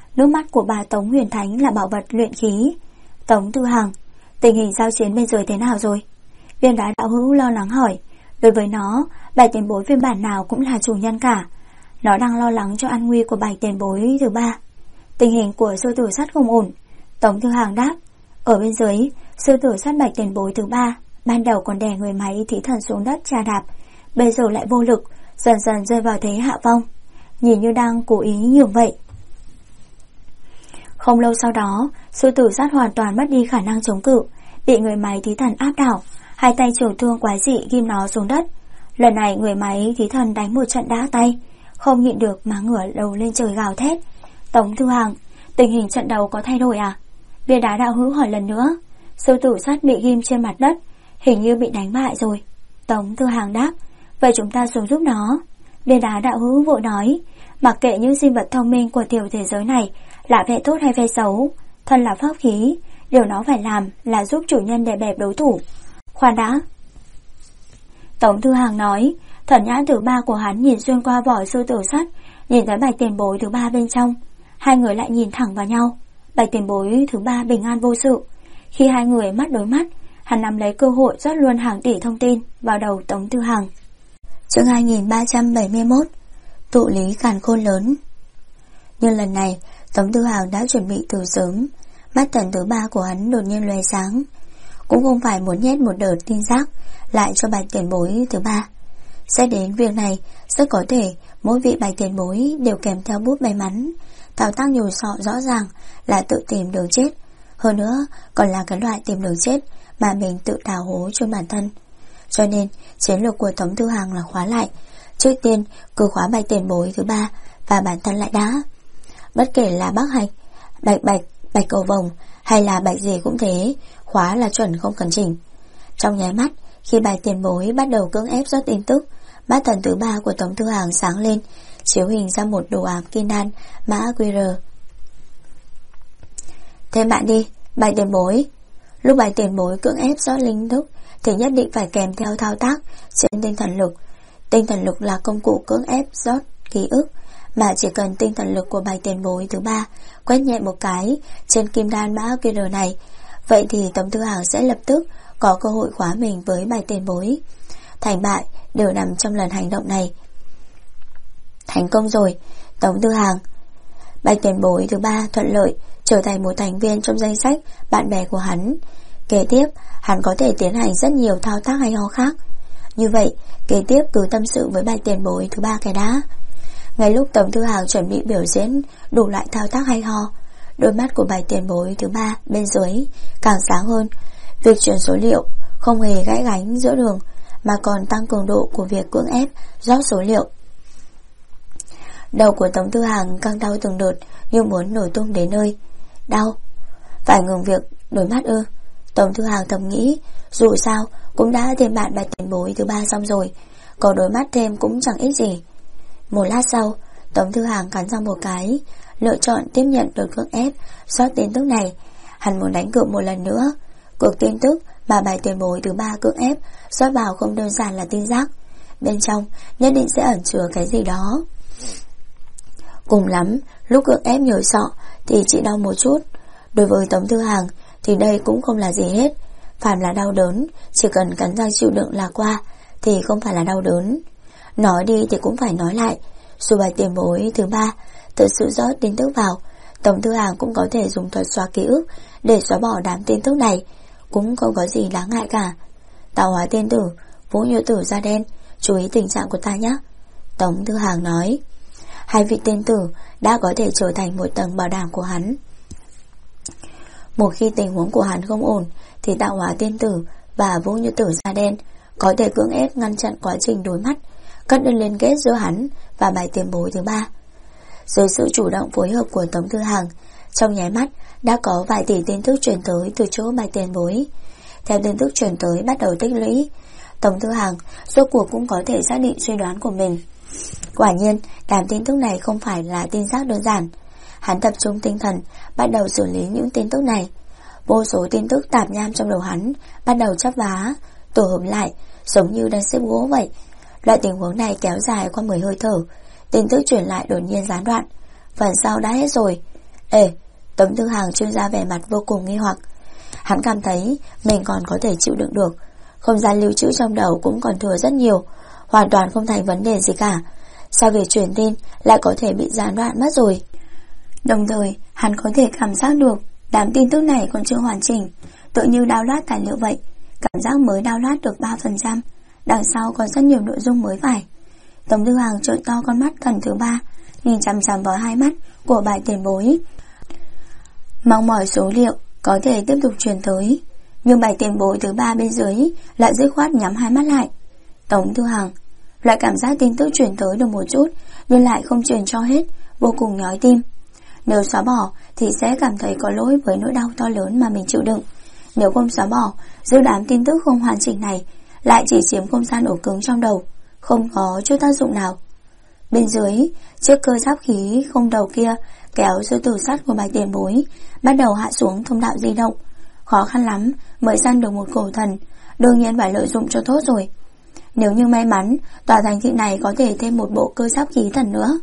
Nước mắt của bà Tống Huyền Thánh là bảo vật luyện khí. Tống Tư Hằng, tình hình giao chiến bên dưới thế nào rồi? Viên Đá đạo hữu lo lắng hỏi. Đối với nó, Bạch tiền bối phiên bản nào cũng là chủ nhân cả. Nó đang lo lắng cho an nguy của Bạch tiền bối thứ ba. Tình hình của sư tử sắt không ổn. Tống Tư Hằng đáp. Ở bên dưới, sư tử sắt Bạch tiền bối thứ ba ban đầu còn đè người máy thí thần xuống đất chà đạp, bây giờ lại vô lực, dần dần rơi vào thế hạ phong, nhìn như đang cố ý nhường vậy. Không lâu sau đó, sư tử sắt hoàn toàn mất đi khả năng chống cự, bị người máy thí thần áp đảo, hai tay trưởng thương quái dị ghim nó xuống đất. Lần này người máy thí thần đánh một trận đã tay, không nhịn được mà ngửa đầu lên trời gào thét. Tống Tư Hằng, tình hình trận đấu có thay đổi à? Viên Đá đạo hữu hỏi lần nữa. Sư tử sắt bị ghim trên mặt đất, hình như bị đánh bại rồi. Tống Tư Hằng đáp. Vậy chúng ta xuống giúp nó. Viên Đá đạo hữu vội nói. Mặc kệ những sinh vật thông minh của tiểu thế giới này là phe tốt hay phe xấu, thân là pháp khí, điều nó phải làm là giúp chủ nhân đè bẹp đối thủ. Khoan đã. Tống Tư Hằng nói. Thần nhãn thứ ba của hắn nhìn xuyên qua vỏ sư tử sắt, nhìn thấy Bạch tiền bối thứ ba bên trong. Hai người lại nhìn thẳng vào nhau. Bạch tiền bối thứ ba bình an vô sự. Khi hai người mắt đối mắt, hắn nắm lấy cơ hội rót luôn hàng tỷ thông tin vào đầu Tống Tư Hằng. Chương 2371. Tụ lý càn khôn lớn. Nhưng lần này Tống Tư Hằng đã chuẩn bị từ sớm. Mắt thần thứ ba của hắn đột nhiên lóe sáng. Cũng không phải muốn nhét một đợt tin giác lại cho Bạch tiền bối thứ ba. Xét đến việc này, rất có thể mỗi vị Bạch tiền bối đều kèm theo bút may mắn. Thao tác nhồi sọ rõ ràng là tự tìm đường chết, hơn nữa còn là cái loại tìm đường chết mà mình tự đào hố cho bản thân. Cho nên chiến lược của Tống Tư Hằng là khóa lại. Trước tiên cứ khóa Bạch tiền bối thứ ba và bản thân lại đã. Bất kể là Bắc Hạch, Bạch cầu vồng hay là Bạch gì cũng thế, khóa là chuẩn không cần chỉnh. Trong nháy mắt, khi Bạch tiền bối bắt đầu cưỡng ép rót tin tức, mắt thần thứ ba của Tống Tư Hằng sáng lên, chiếu hình ra một đồ án kim đan mã QR. Thêm bạn đi, Bạch tiền bối. Lúc Bạch tiền bối cưỡng ép rót linh thức thì nhất định phải kèm theo thao tác trên tinh thần lực. Tinh thần lực là công cụ cưỡng ép rót ký ức, mà chỉ cần tinh thần lực của Bạch tiền bối thứ ba quét nhẹ một cái trên kim đan mã QR này, vậy thì Tống Tư Hằng sẽ lập tức có cơ hội khóa mình với Bạch tiền bối. Thành bại đều nằm trong lần hành động này. Thành công rồi, Tống Tư Hằng. Bạch tiền bối thứ ba thuận lợi trở thành một thành viên trong danh sách bạn bè của hắn. Kế tiếp, hắn có thể tiến hành rất nhiều thao tác hay ho khác. Như vậy, kế tiếp cứ tâm sự với Bạch tiền bối thứ ba cái đã. Ngay lúc Tống Tư Hằng chuẩn bị biểu diễn đủ loại thao tác hay ho, đôi mắt của Bạch tiền bối thứ ba bên dưới càng sáng hơn. Việc truyền số liệu không hề gãy gánh giữa đường, mà còn tăng cường độ của việc cưỡng ép rót số liệu. Đầu của Tống Tư Hằng căng đau từng đợt như muốn nổi tung đến nơi. Đau? Phải ngừng việc đối mắt ư? Tống Tư Hằng thầm nghĩ, dù sao cũng đã thêm bạn Bạch tiền bối thứ ba xong rồi, có đối mắt thêm cũng chẳng ích gì. Một lát sau, Tống Tư Hằng cắn răng một cái, lựa chọn tiếp nhận đợt cưỡng ép rót tin tức này. Hắn muốn đánh cược một lần nữa. Cuộc tin tức mà Bạch tiền bối thứ ba cưỡng ép rót vào không đơn giản là tin giác, bên trong nhất định sẽ ẩn chứa cái gì đó. Cùng lắm, lúc cưỡng ép nhồi sọ thì chỉ đau một chút. Đối với Tống Tư Hằng thì đây cũng không là gì hết. Phàm là đau đớn, chỉ cần cắn răng chịu đựng là qua, thì không phải là đau đớn. Nói đi thì cũng phải nói lại, dù Bạch tiền bối thứ ba thực sự rót tin tức vào, Tống Tư Hằng cũng có thể dùng thuật xóa ký ức để xóa bỏ đám tin tức này, cũng không có gì đáng ngại cả. Tạo hóa tiên tử, Vũ Nhược tử da đen, chú ý tình trạng của ta nhé, Tống Tư Hằng nói. Hai vị tiên tử đã có thể trở thành một tầng bảo đảm của hắn. Một khi tình huống của hắn không ổn thì Tạo hóa tiên tử và Vũ Nhược tử da đen có thể cưỡng ép ngăn chặn quá trình đối mắt, cắt đơn liên kết giữa hắn và Bạch tiền bối thứ ba. Dưới sự chủ động phối hợp của Tống Tư Hằng, trong nháy mắt đã có vài tỷ tin tức truyền tới từ chỗ Bạch tiền bối. Theo tin tức truyền tới bắt đầu tích lũy, Tống Tư Hằng rốt cuộc cũng có thể xác định suy đoán của mình. Quả nhiên, đám tin tức này không phải là tin giác đơn giản. Hắn tập trung tinh thần, bắt đầu xử lý những tin tức này. Vô số tin tức tạp nham trong đầu hắn bắt đầu chắp vá, tổ hợp lại, giống như đang xếp gỗ vậy. Loại tình huống này kéo dài qua 10 hơi thở. Tin tức truyền lại đột nhiên gián đoạn. Phần sau đã hết rồi. Ê, Tống Tư Hằng trưng ra vẻ mặt vô cùng nghi hoặc. Hắn cảm thấy mình còn có thể chịu đựng được, không gian lưu trữ trong đầu cũng còn thừa rất nhiều, hoàn toàn không thành vấn đề gì cả. Sao việc truyền tin lại có thể bị gián đoạn mất rồi? Đồng thời hắn có thể cảm giác được đám tin tức này còn chưa hoàn chỉnh, tự như download tài liệu vậy. Cảm giác mới download được 3%, đằng sau còn rất nhiều nội dung mới phải. Tống Tư Hằng trợn to con mắt thần thứ 3, nhìn chằm chằm vào hai mắt của bài tiền bối, mong mỏi số liệu có thể tiếp tục truyền tới. Nhưng bài tiền bối thứ 3 bên dưới lại dứt khoát nhắm hai mắt lại. Tống Tư Hằng, loại cảm giác tin tức truyền tới được một chút nhưng lại không truyền cho hết, vô cùng nhói tim. Nếu xóa bỏ thì sẽ cảm thấy có lỗi với nỗi đau to lớn mà mình chịu đựng. Nếu không xóa bỏ, giữ đám tin tức không hoàn chỉnh này lại chỉ chiếm không gian ổ cứng trong đầu, không có chút tác dụng nào. Bên dưới, chiếc cơ giáp khí không đầu kia kéo sư tử sắt của bài tiền bối bắt đầu hạ xuống thông đạo di động. Khó khăn lắm mới săn được một cổ thần, đương nhiên phải lợi dụng cho tốt rồi. Nếu như may mắn, tòa thành thị này có thể thêm một bộ cơ giáp khí thần nữa.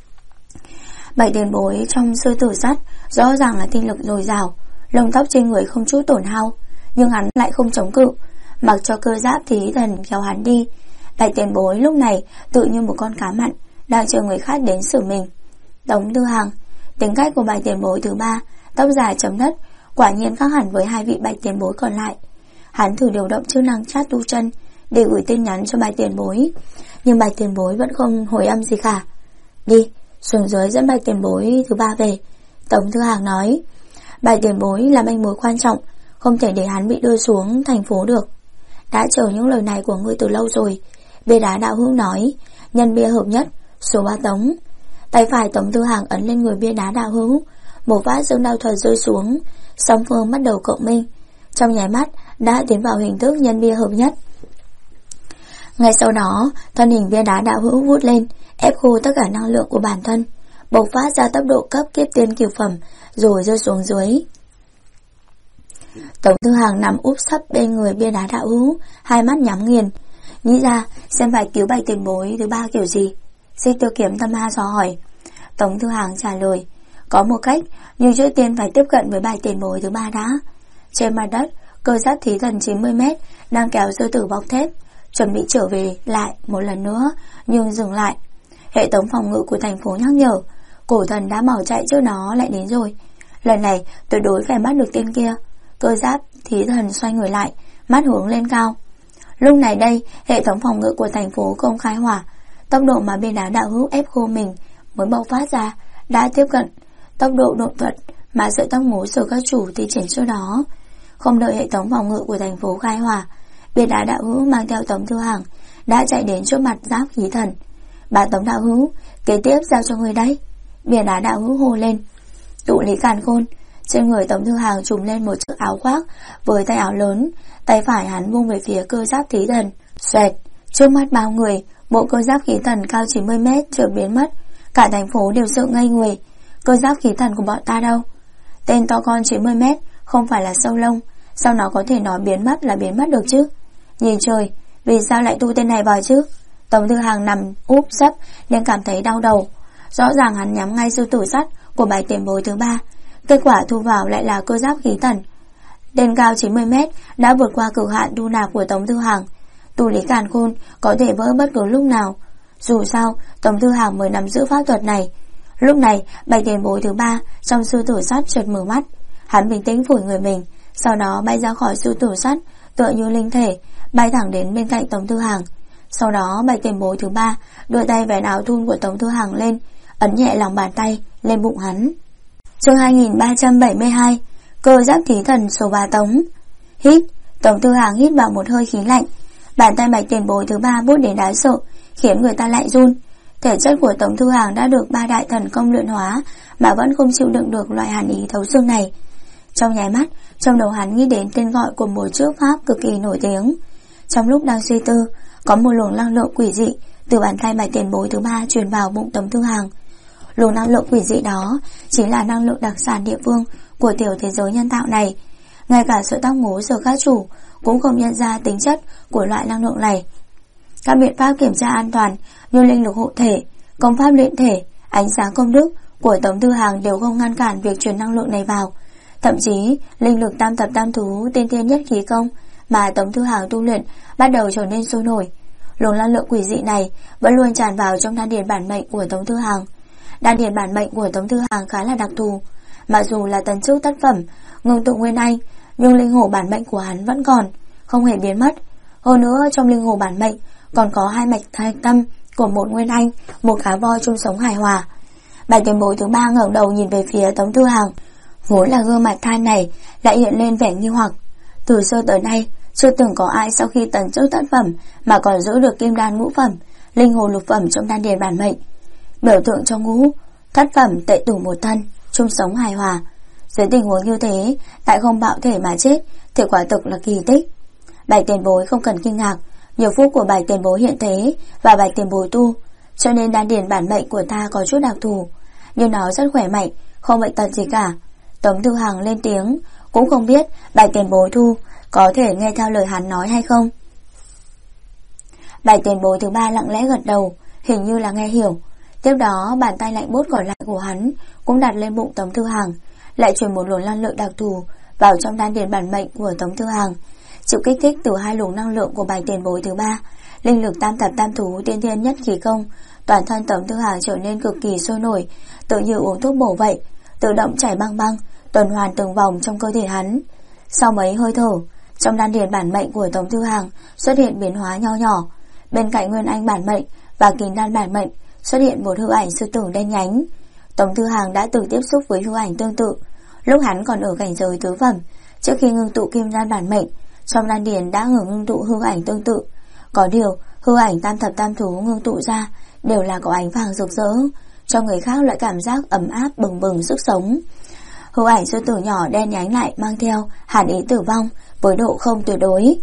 Bảy tiền bối trong sư tử sắt rõ ràng là tinh lực dồi dào, lông tóc trên người không chút tổn hao, nhưng hắn lại không chống cự, mặc cho cơ giáp thí thần kéo hắn đi. Bảy tiền bối lúc này tự như một con cá mặn đang chờ người khác đến xử mình. Tống Tư Hằng, tính cách của bài tiền bối thứ 3, tóc dài chấm đất, quả nhiên khác hẳn với hai vị bài tiền bối còn lại. Hắn thử điều động chức năng chat tu chân để gửi tin nhắn cho bài tiền bối, nhưng bài tiền bối vẫn không hồi âm gì cả. Đi, xuống dưới dẫn bài tiền bối thứ 3 về, Tống Tư Hằng nói. Bài tiền bối là manh mối quan trọng, không thể để hắn bị đưa xuống thành phố được. Đã chờ những lời này của ngươi từ lâu rồi, bia đá đạo hữu nói, nhân bia hợp nhất, số 3 Tống. Tay phải Tống Tư Hằng ấn lên người bia đá đạo hữu, một phát dương đao thuật rơi xuống, song phương bắt đầu cộng minh, trong nháy mắt đã tiến vào hình thức nhân bia hợp nhất. Ngay sau đó, thân hình bia đá đạo hữu vút lên, ép khô tất cả năng lượng của bản thân, bộc phát ra tốc độ cấp kiếp tiên cửu phẩm, rồi rơi xuống dưới. Tống Tư Hằng nằm úp sấp bên người bia đá đạo hữu, hai mắt nhắm nghiền, nghĩ ra xem phải cứu bài tiền bối thứ 3 kiểu gì. Xích Tiêu Kiếm Tâm Ma dò hỏi. Tống Tư Hằng trả lời, có một cách, nhưng trước tiên phải tiếp cận với bài tiền bối thứ 3 đã. Trên mặt đất, cơ giáp thí thần 90m đang kéo sư tử bọc thép, chuẩn bị trở về lại một lần nữa, nhưng dừng lại. Hệ thống phòng ngự của thành phố nhắc nhở, cổ thần đã bỏ chạy trước nó lại đến rồi. Lần này tuyệt đối phải bắt được tên kia. Cơ giáp thí thần xoay người lại, mắt hướng lên cao. Lúc này đây, hệ thống phòng ngự của thành phố công khai hỏa. Tốc độ mà bên đá đạo hữu ép khô mình mới bộc phát ra đã tiếp cận tốc độ độ thuật mà sợi tóc ngố sở các chủ thi triển trước đó. Không đợi hệ thống phòng ngự của thành phố khai hỏa, bên đá đạo hữu mang theo Tống Tư Hằng đã chạy đến trước mặt giáp khí thần. Bà Tống đạo hữu, kế tiếp giao cho người đấy. Biển đá đạo hữu hô lên. Tụ lý càn khôn. Trên người Tống Tư Hằng trùm lên một chiếc áo khoác với tay áo lớn, tay phải hắn vung về phía cơ giáp khí thần. Xoẹt, trước mắt bao người, bộ cơ giáp khí thần cao 90m chợt biến mất. Cả thành phố đều sợ ngây người. Cơ giáp khí thần của bọn ta đâu? Tên to con 90m không phải là sâu lông, sao nó có thể nói biến mất là biến mất được chứ? Nhìn trời, vì sao lại thu tên này vào chứ? Tống Tư Hằng nằm úp sấp nên cảm thấy đau đầu. Rõ ràng hắn nhắm ngay sư tử sắt của bài tiền bối thứ 3, kết quả thu vào lại là cơ giáp khí thần. Tên cao 90m đã vượt qua cực hạn thu nạp của Tống Tư Hằng. Tu lý càn khôn có thể vỡ bất cứ lúc nào. Dù sao, Tống Tư Hằng mới nắm giữ pháp thuật này. Lúc này, bài tiền bối thứ 3 trong sư tử sắt chợt mở mắt. Hắn bình tĩnh phủi người mình, sau đó bay ra khỏi sư tử sắt, tựa như linh thể, bay thẳng đến bên cạnh Tống Tư Hằng. Sau đó, bài tiền bối thứ 3 đưa tay vén áo thun của Tống Tư Hằng lên, ấn nhẹ lòng bàn tay lên bụng hắn. Chương 2372, cơ giáp thí thần số 3 Tống. Hít, Tống Tư Hằng hít vào một hơi khí lạnh. Bàn tay bài tiền bối thứ 3 bút đến đáng sợ, khiến người ta lại run. Thể chất của Tống Tư Hằng đã được 3 đại thần công luyện hóa mà vẫn không chịu đựng được loại hàn ý thấu xương này. Trong nháy mắt, trong đầu hắn nghĩ đến tên gọi của một chữ pháp cực kỳ nổi tiếng. Trong lúc đang suy tư, có một luồng năng lượng quỷ dị từ bàn tay bài tiền bối thứ 3 truyền vào bụng Tống Tư Hằng. Luồng năng lượng quỷ dị đó chính là năng lượng đặc sản địa phương của tiểu thế giới nhân tạo này. Ngay cả sợi tóc ngố sở các chủ cũng không nhận ra tính chất của loại năng lượng này. Các biện pháp kiểm tra an toàn như linh lực hộ thể, công pháp luyện thể, ánh sáng công đức, của Tống Thư Hàng đều không ngăn cản việc truyền năng lượng này vào. Thậm chí linh lực tam thập tam thú tiên thiên nhất khí công mà Tống Thư Hàng tu luyện bắt đầu trở nên sôi nổi. Luồng năng lượng quỷ dị này vẫn luôn tràn vào trong đan điền bản mệnh của Tống Thư Hàng. Đan điền bản mệnh của Tống Thư Hàng khá là đặc thù. Mặc dù là tấn chức tác phẩm ngưng tụ nguyên anh, nhưng linh hồn bản mệnh của hắn vẫn còn, không hề biến mất. Hơn nữa trong linh hồn bản mệnh còn có 2 mạch thạch tâm của một nguyên anh, một cá voi chung sống hài hòa. Bạch Tiền Bối thứ 3 ngẩng đầu nhìn về phía Tống Thư Hàng. Vốn là gương mặt than này lại hiện lên vẻ nghi hoặc. Từ xưa tới nay chưa từng có ai sau khi tấn chức tác phẩm mà còn giữ được kim đan ngũ phẩm, linh hồn lục phẩm trong đan điền bản mệnh. Biểu tượng cho ngũ thất phẩm tệ tử một thân, chung sống hài hòa. Dưới tình huống như thế, tại không bạo thể mà chết thì quả thực là kỳ tích. Bạch Tiền Bối không cần kinh ngạc, nhiều phúc của Bạch Tiền Bối hiện thế và Bạch Tiền Bối tu, cho nên đan điền bản mệnh của ta có chút đặc thù, nhưng nó rất khỏe mạnh, không bệnh tật gì cả. Tống Thư Hàng lên tiếng, cũng không biết Bạch Tiền Bối thu có thể nghe theo lời hắn nói hay không. Bạch Tiền Bối thứ 3 lặng lẽ gật đầu, hình như là nghe hiểu. Tiếp đó bàn tay lạnh buốt còn lại của hắn cũng đặt lên bụng Tống Thư Hàng, lại truyền một luồng năng lượng đặc thù vào trong đan điền bản mệnh của Tống Thư Hàng. Chịu kích thích từ 2 luồng năng lượng của Bạch Tiền Bối thứ 3, linh lực tam thập tam thú tiên thiên nhất khí công, toàn thân Tống Thư Hàng trở nên cực kỳ sôi nổi, tự như uống thuốc bổ vậy, tự động chảy băng băng, tuần hoàn từng vòng trong cơ thể hắn. Sau mấy hơi thở, trong đan điền bản mệnh của Tống Thư Hàng xuất hiện biến hóa nho nhỏ. Bên cạnh nguyên anh bản mệnh và kim đan bản mệnh xuất hiện một hư ảnh sư tử đen nhánh. Tống Thư Hàng đã từng tiếp xúc với hư ảnh tương tự lúc hắn còn ở cảnh giới tứ phẩm. Trước khi ngưng tụ kim đan bản mệnh, trong đan điền đã ngưng tụ hư ảnh tương tự. Có điều hư ảnh tam thập tam thú ngưng tụ ra đều là có ánh vàng rực rỡ, cho người khác loại cảm giác ấm áp bừng bừng sức sống. Hư ảnh sư tử nhỏ đen nhánh lại mang theo hàn ý tử vong với độ không tuyệt đối.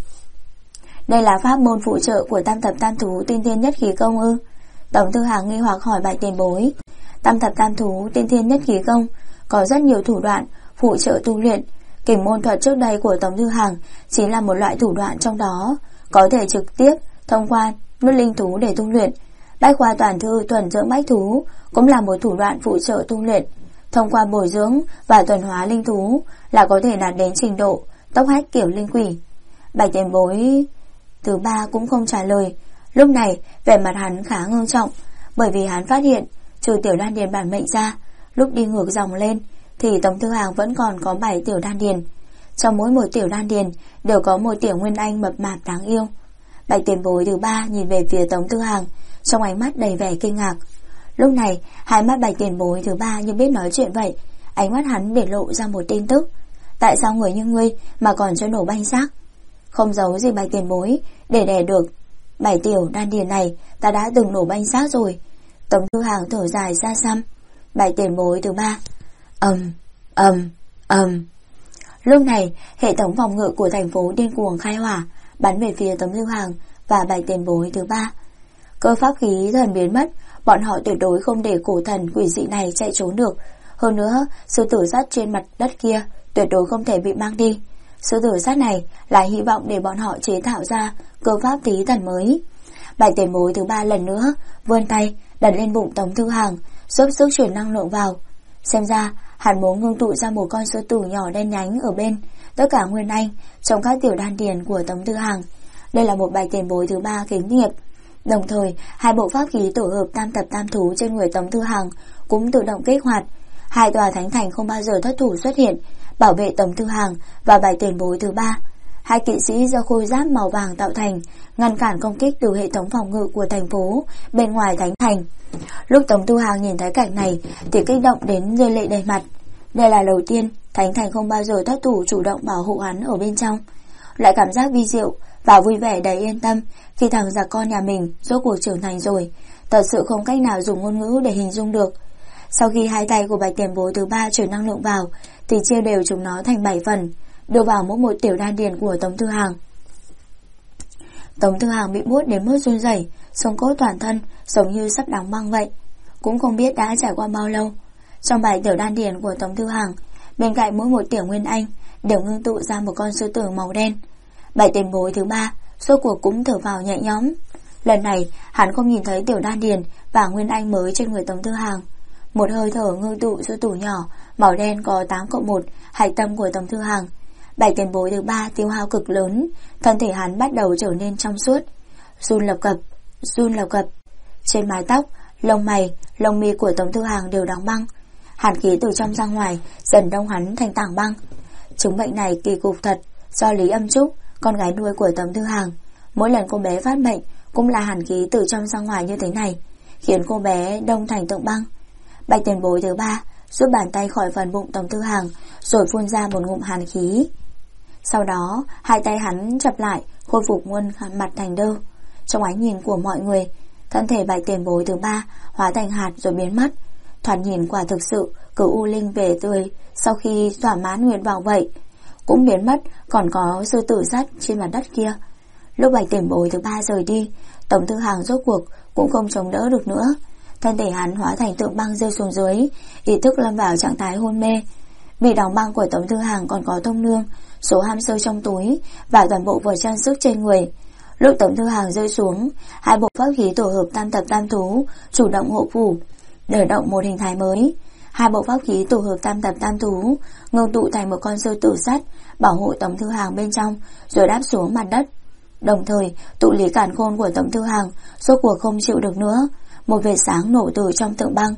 Đây là pháp môn phụ trợ của tam thập tam thú tiên thiên nhất khí công ư? Tống Thư Hàng nghi hoặc hỏi Bạch Tiền Bối. Tam thập tam thú tiên thiên nhất khí công có rất nhiều thủ đoạn phụ trợ tu luyện. Kình môn thuật trước đây của Tống Thư Hàng chính là một loại thủ đoạn trong đó, có thể trực tiếp thông qua nuốt linh thú để tu luyện. Bách khoa toàn thư tuần dưỡng bách thú cũng là một thủ đoạn phụ trợ tu luyện. Thông qua bồi dưỡng và tuần hóa linh thú là có thể đạt đến trình độ tốc hách kiểu linh quỷ. Bạch Tiền Bối thứ 3 cũng không trả lời. Lúc này vẻ mặt hắn khá ngưng trọng, bởi vì hắn phát hiện trừ tiểu đan điền bản mệnh ra, lúc đi ngược dòng lên thì Tống Thư Hàng vẫn còn có 7 tiểu đan điền. Trong mỗi một tiểu đan điền đều có một tiểu nguyên anh mập mạp đáng yêu. Bạch Tiền Bối thứ 3 nhìn về phía Tống Thư Hàng, trong ánh mắt đầy vẻ kinh ngạc. Lúc này hai mắt Bạch Tiền Bối thứ 3 như biết nói chuyện vậy, ánh mắt hắn để lộ ra một tin tức. Tại sao người như ngươi mà còn cho nổ banh xác? Không giấu gì Bạch Tiền Bối, để đè được 7 tiểu đan điền này ta đã từng nổ banh xác rồi. Tống Thư Hàng thở dài ra xăm. Bạch Tiền Bối thứ 3. Lúc này hệ thống phòng ngự của thành phố điên cuồng khai hỏa, bắn về phía Tống Thư Hàng và Bạch Tiền Bối thứ 3. Cơ pháp khí thần biến mất, bọn họ tuyệt đối không để cổ thần quỷ dị này chạy trốn được. Hơn nữa, sư tử sắt trên mặt đất kia tuyệt đối không thể bị mang đi. Sư tử sắt này là hy vọng để bọn họ chế tạo ra cơ pháp tí thần mới. Bạch Tiền Bối thứ 3 lần nữa vươn tay đặt lên bụng Tống Thư Hàng, giúp sức chuyển năng lượng vào. Xem ra hắn muốn ngưng tụ ra một con sư tử nhỏ đen nhánh ở bên tất cả nguyên anh trong các tiểu đan điền của Tống Thư Hàng. Đây là một Bạch Tiền Bối thứ 3 kính nghiệp. Đồng thời, hai bộ pháp khí tổ hợp tam thập tam thú trên người Tống Thư Hàng cũng tự động kích hoạt. Hai tòa thánh thành không bao giờ thất thủ xuất hiện, bảo vệ Tống Thư Hàng và Bạch Tiền Bối thứ 3. Hai kỵ sĩ do khôi giáp màu vàng tạo thành, ngăn cản công kích từ hệ thống phòng ngự của thành phố bên ngoài thánh thành. Lúc Tống Thư Hàng nhìn thấy cảnh này thì kích động đến rơi lệ đầy mặt. Đây là đầu tiên thánh thành không bao giờ thất thủ chủ động bảo hộ hắn ở bên trong. Lại cảm giác vi diệu và vui vẻ đầy yên tâm khi thằng giặc con nhà mình rốt cuộc trưởng thành rồi, thật sự không cách nào dùng ngôn ngữ để hình dung được. Sau khi hai tay của Bạch Tiền Bối thứ 3 chuyển năng lượng vào thì chia đều chúng nó thành 7 phần, đưa vào mỗi một tiểu đan điền của Tống Thư Hàng. Tống Thư Hàng bị buốt đến mức run rẩy, xương cốt toàn thân giống như sắp đóng băng vậy. Cũng không biết đã trải qua bao lâu. Trong 7 tiểu đan điền của Tống Thư Hàng, bên cạnh mỗi một tiểu nguyên anh đều ngưng tụ ra một con sư tử màu đen. Bạch Tiền Bối thứ 3 rốt cuộc cũng thở vào nhẹ nhõm. Lần này hắn không nhìn thấy tiểu đan điền và nguyên anh mới trên người Tống Thư Hàng. Một hơi thở ngưng tụ giữa tủ nhỏ màu đen có 8+1 hạch tâm của Tống Thư Hàng. Bảy tiền bối thứ 3 tiêu hao cực lớn, thân thể hắn bắt đầu trở nên trong suốt, run lập cập. Trên mái tóc, lông mày, lông mi của Tống Thư Hàng đều đóng băng. Hàn khí từ trong ra ngoài dần đông hắn thành tảng băng. Chứng bệnh này kỳ cục thật, do Lý Âm Trúc, con gái nuôi của Tống Thư Hàng, mỗi lần cô bé phát bệnh cũng là hàn khí từ trong ra ngoài như thế này, khiến cô bé đông thành tượng băng. Bạch tiền bối thứ 3 rút bàn tay khỏi phần bụng Tống Thư Hàng, rồi phun ra một ngụm hàn khí. Sau đó, hai tay hắn chập lại, khôi phục muôn mặt thành đơ. Trong ánh nhìn của mọi người, thân thể bạch tiền bối thứ 3 hóa thành hạt rồi biến mất. Thoạt nhìn quả thực sự cửu u linh về tươi sau khi thỏa mãn nguyện vọng vậy. Cũng biến mất, còn có sư tử sắt trên mặt đất kia. Lúc bạch tiền bối thứ 3 rời đi, Tống Thư Hàng rốt cuộc cũng không chống đỡ được nữa. Thân thể hắn hóa thành tượng băng rơi xuống dưới, ý thức lâm vào trạng thái hôn mê. Bị đóng băng của Tống Thư Hàng còn có thông nương, số hamster trong túi và toàn bộ vật trang sức trên người. Lúc Tống Thư Hàng rơi xuống, hai bộ pháp khí tổ hợp tam tập tam thú chủ động hộ phủ, khởi động một hình thái mới. Hai bộ pháp khí tổ hợp tam tập tam thú ngưng tụ thành một con sư tử sắt bảo hộ Tống Thư Hàng bên trong, rồi đáp xuống mặt đất. Đồng thời, tụ lý cản khôn của Tống Thư Hàng rốt cuộc không chịu được nữa, một vệt sáng nổ từ trong tượng băng.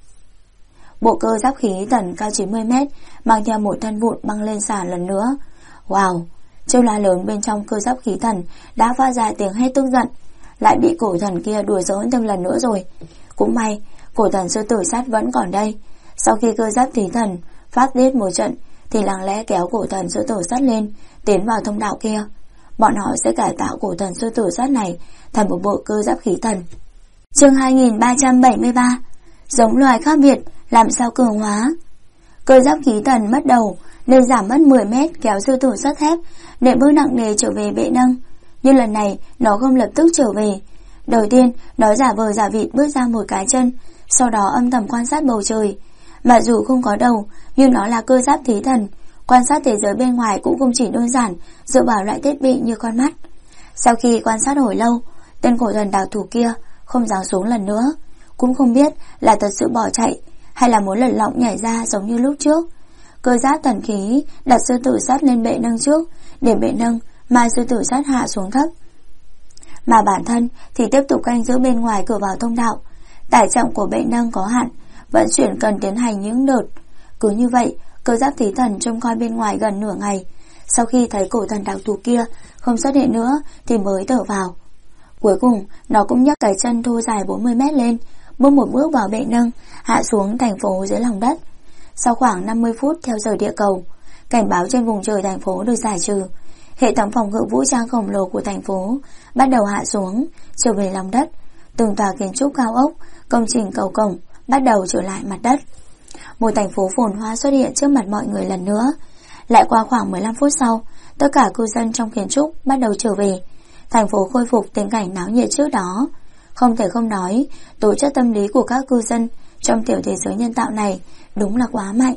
Bộ cơ giáp khí thần cao 90m mang theo một thân vụn băng lên xả lần nữa. Wow! Chiêu la lớn bên trong cơ giáp khí thần đã phát ra tiếng hét tức giận, lại bị cổ thần kia đùa giỡn thêm lần nữa rồi. Cũng may, cổ thần sư tử sắt vẫn còn đây. Sau khi cơ giáp khí thần phát tiết một trận, thì lặng lẽ kéo cổ thần sư tử sắt lên, tiến vào thông đạo kia. Bọn họ sẽ cải tạo cổ thần sư tử sắt này thành một bộ cơ giáp khí thần. Chương 2373. Giống loài khác biệt, làm sao cường hóa. Cơ giáp khí thần mất đầu nên giảm mất 10m, kéo sư tử sắt thép để bước nặng nề trở về bệ nâng. Nhưng lần này nó không lập tức trở về. Đầu tiên nó giả vờ giả vịt bước ra một cái chân, sau đó âm thầm quan sát bầu trời. Mà dù không có đầu, nhưng nó là cơ giáp khí thần, quan sát thế giới bên ngoài cũng không chỉ đơn giản dựa vào loại thiết bị như con mắt. Sau khi quan sát hồi lâu, tên cổ thần đào thủ kia không dám xuống lần nữa, cũng không biết là thật sự bỏ chạy hay là muốn lẩn lọng nhảy ra giống như lúc trước. Cơ giáp thần khí đặt sư tử sắt lên bệ nâng trước, để bệ nâng mai sư tử sắt hạ xuống thấp. Mà bản thân thì tiếp tục canh giữ bên ngoài cửa vào thông đạo. Tải trọng của bệ nâng có hạn, vận chuyển cần tiến hành những đợt. Cứ như vậy, cơ giáp khí thần trông coi bên ngoài gần nửa ngày. Sau khi thấy cổ thần đạo thủ kia không xuất hiện nữa thì mới thở vào. Cuối cùng nó cũng nhấc cái chân thô dài 40m lên, bước một bước vào bệ nâng, hạ xuống thành phố dưới lòng đất. Sau khoảng 50 phút theo giờ địa cầu, cảnh báo trên vùng trời thành phố được giải trừ. Hệ thống phòng ngự vũ trang khổng lồ của thành phố bắt đầu hạ xuống, trở về lòng đất. Từng tòa kiến trúc cao ốc, công trình cầu cổng bắt đầu trở lại mặt đất. Một thành phố phồn hoa xuất hiện trước mặt mọi người lần nữa. Lại qua khoảng 15 phút sau, tất cả cư dân trong kiến trúc bắt đầu trở về. Thành phố khôi phục tình cảnh náo nhiệt trước đó. Không thể không nói, tố chất tâm lý của các cư dân trong tiểu thế giới nhân tạo này đúng là quá mạnh.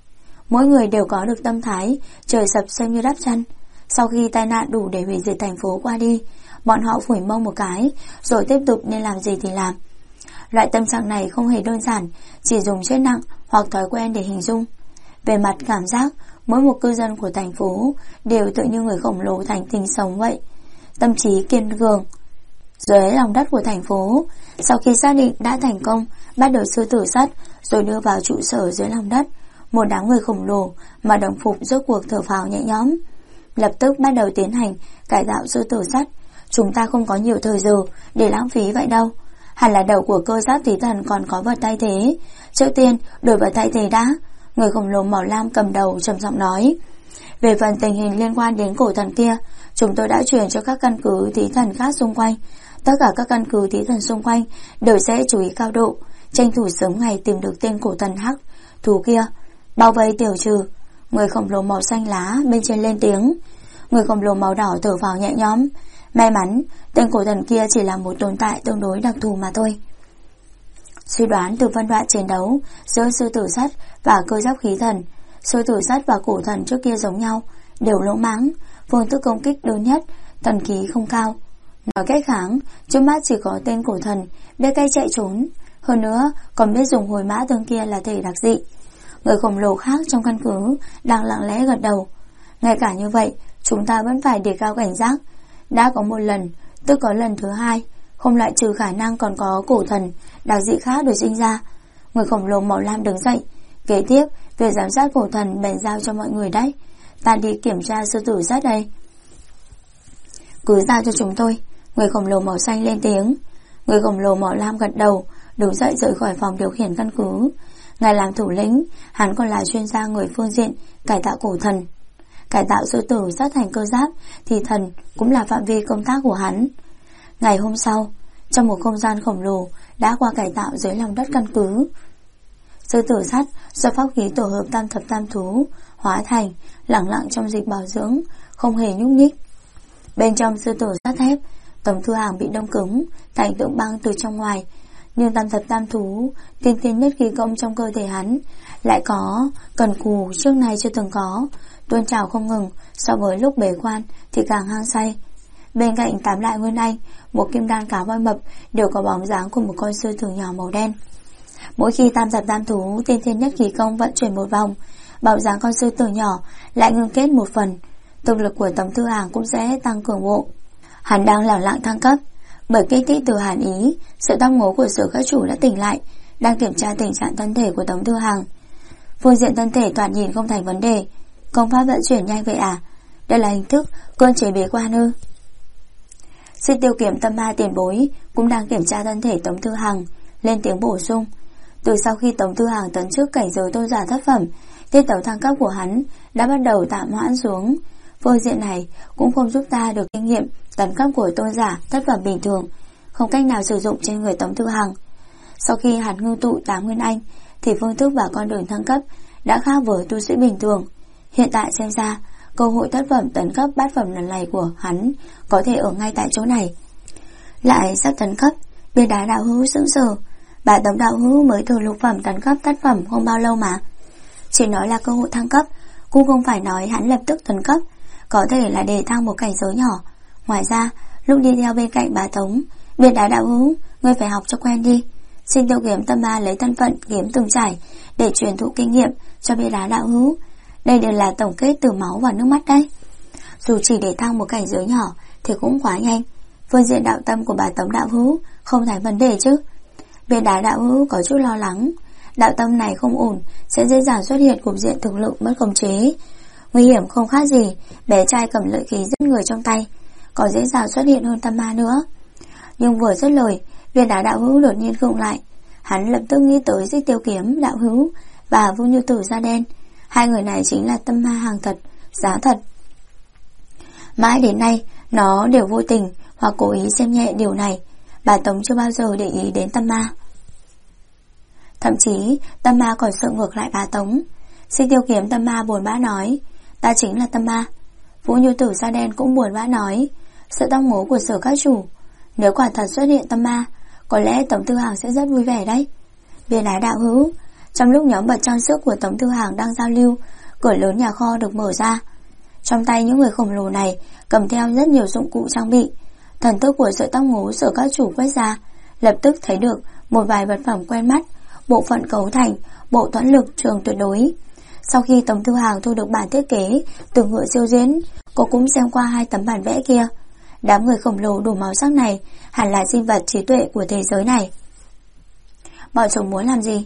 Mỗi người đều có được tâm thái trời sập xem như đắp chăn. Sau khi tai nạn đủ để hủy diệt thành phố qua đi, bọn họ phủi mông một cái, rồi tiếp tục nên làm gì thì làm. Loại tâm trạng này không hề đơn giản, chỉ dùng chết nặng hoặc thói quen để hình dung. Về mặt cảm giác, mỗi một cư dân của thành phố đều tự như người khổng lồ thành tình sống vậy. Tâm trí kiên cường. Dưới lòng đất của thành phố, sau khi xác định đã thành công bắt được sư tử sắt rồi đưa vào trụ sở dưới lòng đất, một đám người khổng lồ mà đồng phục rốt cuộc thở phào nhẹ nhõm. Lập tức bắt đầu tiến hành cải tạo sư tử sắt. Chúng ta không có nhiều thời giờ để lãng phí vậy đâu. Hẳn là đầu của cơ giáp khí thần còn có vật thay thế. Trước tiên đổi vật thay thế đã. Người khổng lồ màu lam cầm đầu trầm giọng nói. Về phần tình hình liên quan đến cổ thần kia, chúng tôi đã chuyển cho các căn cứ thí thần khác xung quanh. Tất cả các căn cứ thí thần xung quanh đều sẽ chú ý cao độ, tranh thủ sớm ngày tìm được tên cổ thần hắc thú kia, bao vây tiểu trừ. Người khổng lồ màu xanh lá bên trên lên tiếng. Người khổng lồ màu đỏ thở phào nhẹ nhõm. May mắn tên cổ thần kia chỉ là một tồn tại tương đối đặc thù mà thôi. Suy đoán từ phân đoạn chiến đấu giữa sư tử sắt và cơ giáp khí thần. Sư tử sắt và cổ thần trước kia giống nhau, đều lỗ mãng, phương thức công kích đơn nhất, thần khí không cao. Nói cách khác, trước mắt chỉ có tên cổ thần biết cách chạy trốn. Hơn nữa còn biết dùng hồi mã tương kia là thể đặc dị. Người khổng lồ khác trong căn cứ đang lặng lẽ gật đầu. Ngay cả như vậy, chúng ta vẫn phải đề cao cảnh giác. Đã có một lần, tức có lần thứ hai, không loại trừ khả năng còn có cổ thần đặc dị khác được sinh ra. Người khổng lồ màu lam đứng dậy. Kế tiếp, việc giám sát cổ thần bèn giao cho mọi người đấy. Ta đi kiểm tra sư tử sắt đây. Cứ giao cho chúng tôi. Người khổng lồ màu xanh lên tiếng. Người khổng lồ màu lam gật đầu, đứng dậy rời khỏi phòng điều khiển căn cứ. Ngài làm thủ lĩnh, hắn còn là chuyên gia người phương diện cải tạo cổ thần. Cải tạo sư tử sắt thành cơ giáp thì thần cũng là phạm vi công tác của hắn. Ngày hôm sau, trong một không gian khổng lồ đã qua cải tạo dưới lòng đất căn cứ, sư tử sắt do pháp khí tổ hợp tam thập tam thú hóa thành, lẳng lặng trong dịch bảo dưỡng, không hề nhúc nhích. Bên trong sư tử sắt thép, Tống Thư Hàng bị đông cứng thành tượng băng từ trong ngoài, nhưng tam thập tam thú tiên tiến nhất khí công trong cơ thể hắn lại có cần cù trước nay chưa từng có, tuôn trào không ngừng, so với lúc bế quan thì càng hăng say. Bên cạnh 8 đại nguyên anh, một kim đan cá voi mập đều có bóng dáng của một con sư tử nhỏ màu đen. Mỗi khi tam thập tam thú tiên thiên nhất khí công vận chuyển một vòng, bóng dáng con sư tử nhỏ lại ngưng kết một phần, thực lực của Tống Thư Hàng cũng sẽ tăng cường bộ. Hắn đang lẳng lặng thăng cấp, bởi kích thích từ Hàn Ý, sự tóc ngố của Sở Các Chủ đã tỉnh lại, đang kiểm tra tình trạng thân thể của Tống Thư Hàng. Phương diện thân thể toàn nhìn không thành vấn đề. Công pháp vận chuyển nhanh vậy à? Đây là hình thức cơn chế bế quan ư? Sư Tiêu Kiếm Tâm Ma tiền bối cũng đang kiểm tra thân thể Tống Thư Hàng, lên tiếng bổ sung. Từ sau khi Tống Thư Hàng tấn trước cảnh giới tôn giả thất phẩm, tiết tấu thăng cấp của hắn đã bắt đầu tạm hoãn xuống. Phương diện này cũng không giúp ta được kinh nghiệm tấn cấp của tôn giả thất phẩm bình thường, không cách nào sử dụng trên người Tống Thư Hàng. Sau khi hắn ngưng tụ 8 nguyên anh thì phương thức và con đường thăng cấp đã khác với tu sĩ bình thường. Hiện tại xem ra cơ hội thất phẩm tấn cấp bát phẩm lần này của hắn có thể ở ngay tại chỗ này. Lại sắp tấn cấp, Bia Đá đạo hữu sững sờ. Bà Tống đạo hữu mới từ lục phẩm tấn cấp thất phẩm không bao lâu mà. Chỉ nói là cơ hội thăng cấp, cũng không phải nói hắn lập tức tấn cấp, có thể là để thăng một cảnh giới nhỏ. Ngoài ra, lúc đi theo bên cạnh bà Tống, Bia Đá đạo hữu, ngươi phải học cho quen đi. Xin Tiêu Kiếm Tâm Ma lấy thân phận kiếm từng trải để truyền thụ kinh nghiệm cho Bia Đá đạo hữu. Đây đều là tổng kết từ máu và nước mắt đấy. Dù chỉ để thăng một cảnh giới nhỏ thì cũng quá nhanh. Phương diện đạo tâm của bà Tống đạo hữu không thành vấn đề chứ? Bia Đá đạo hữu có chút lo lắng. Đạo tâm này không ổn, sẽ dễ dàng xuất hiện cục diện thực lực mất khống chế. Nguy hiểm không khác gì bé trai cầm lợi khí giết người trong tay, còn dễ dàng xuất hiện hơn tâm ma nữa. Nhưng vừa dứt lời, Bia Đá đạo hữu đột nhiên khựng lại. Hắn lập tức nghĩ tới Xích Tiêu Kiếm đạo hữu và Vu Như Tử da đen. Hai người này chính là tâm ma hàng thật, giá thật. Mãi đến nay nó đều vô tình hoặc cố ý xem nhẹ điều này. Bà Tống chưa bao giờ để ý đến tâm ma. Thậm chí tâm ma còn sợ ngược lại bà Tống. Xích Tiêu Kiếm tâm ma buồn bã nói, ta chính là tâm ma. Vũ Như Tử da đen cũng buồn bã nói, sự tóc ngố của Sở Các Chủ. Nếu quả thật xuất hiện tâm ma, có lẽ Tống Thư Hàng sẽ rất vui vẻ đấy. Bia Đá đạo hữu, trong lúc nhóm bật trang sức của Tống Thư Hàng đang giao lưu, cửa lớn nhà kho được mở ra. Trong tay những người khổng lồ này cầm theo rất nhiều dụng cụ trang bị. Thần thức của sợi tóc ngố Sở Các Chủ quét ra, lập tức thấy được một vài vật phẩm quen mắt, bộ phận cấu thành bộ thuẫn lực trường tuyệt đối. Sau khi Tống Thư Hàng thu được bản thiết kế từ ngựa siêu diễn, cô cũng xem qua 2 tấm bản vẽ kia. Đám người khổng lồ đủ màu sắc này hẳn là sinh vật trí tuệ của thế giới này. Bọn chúng muốn làm gì?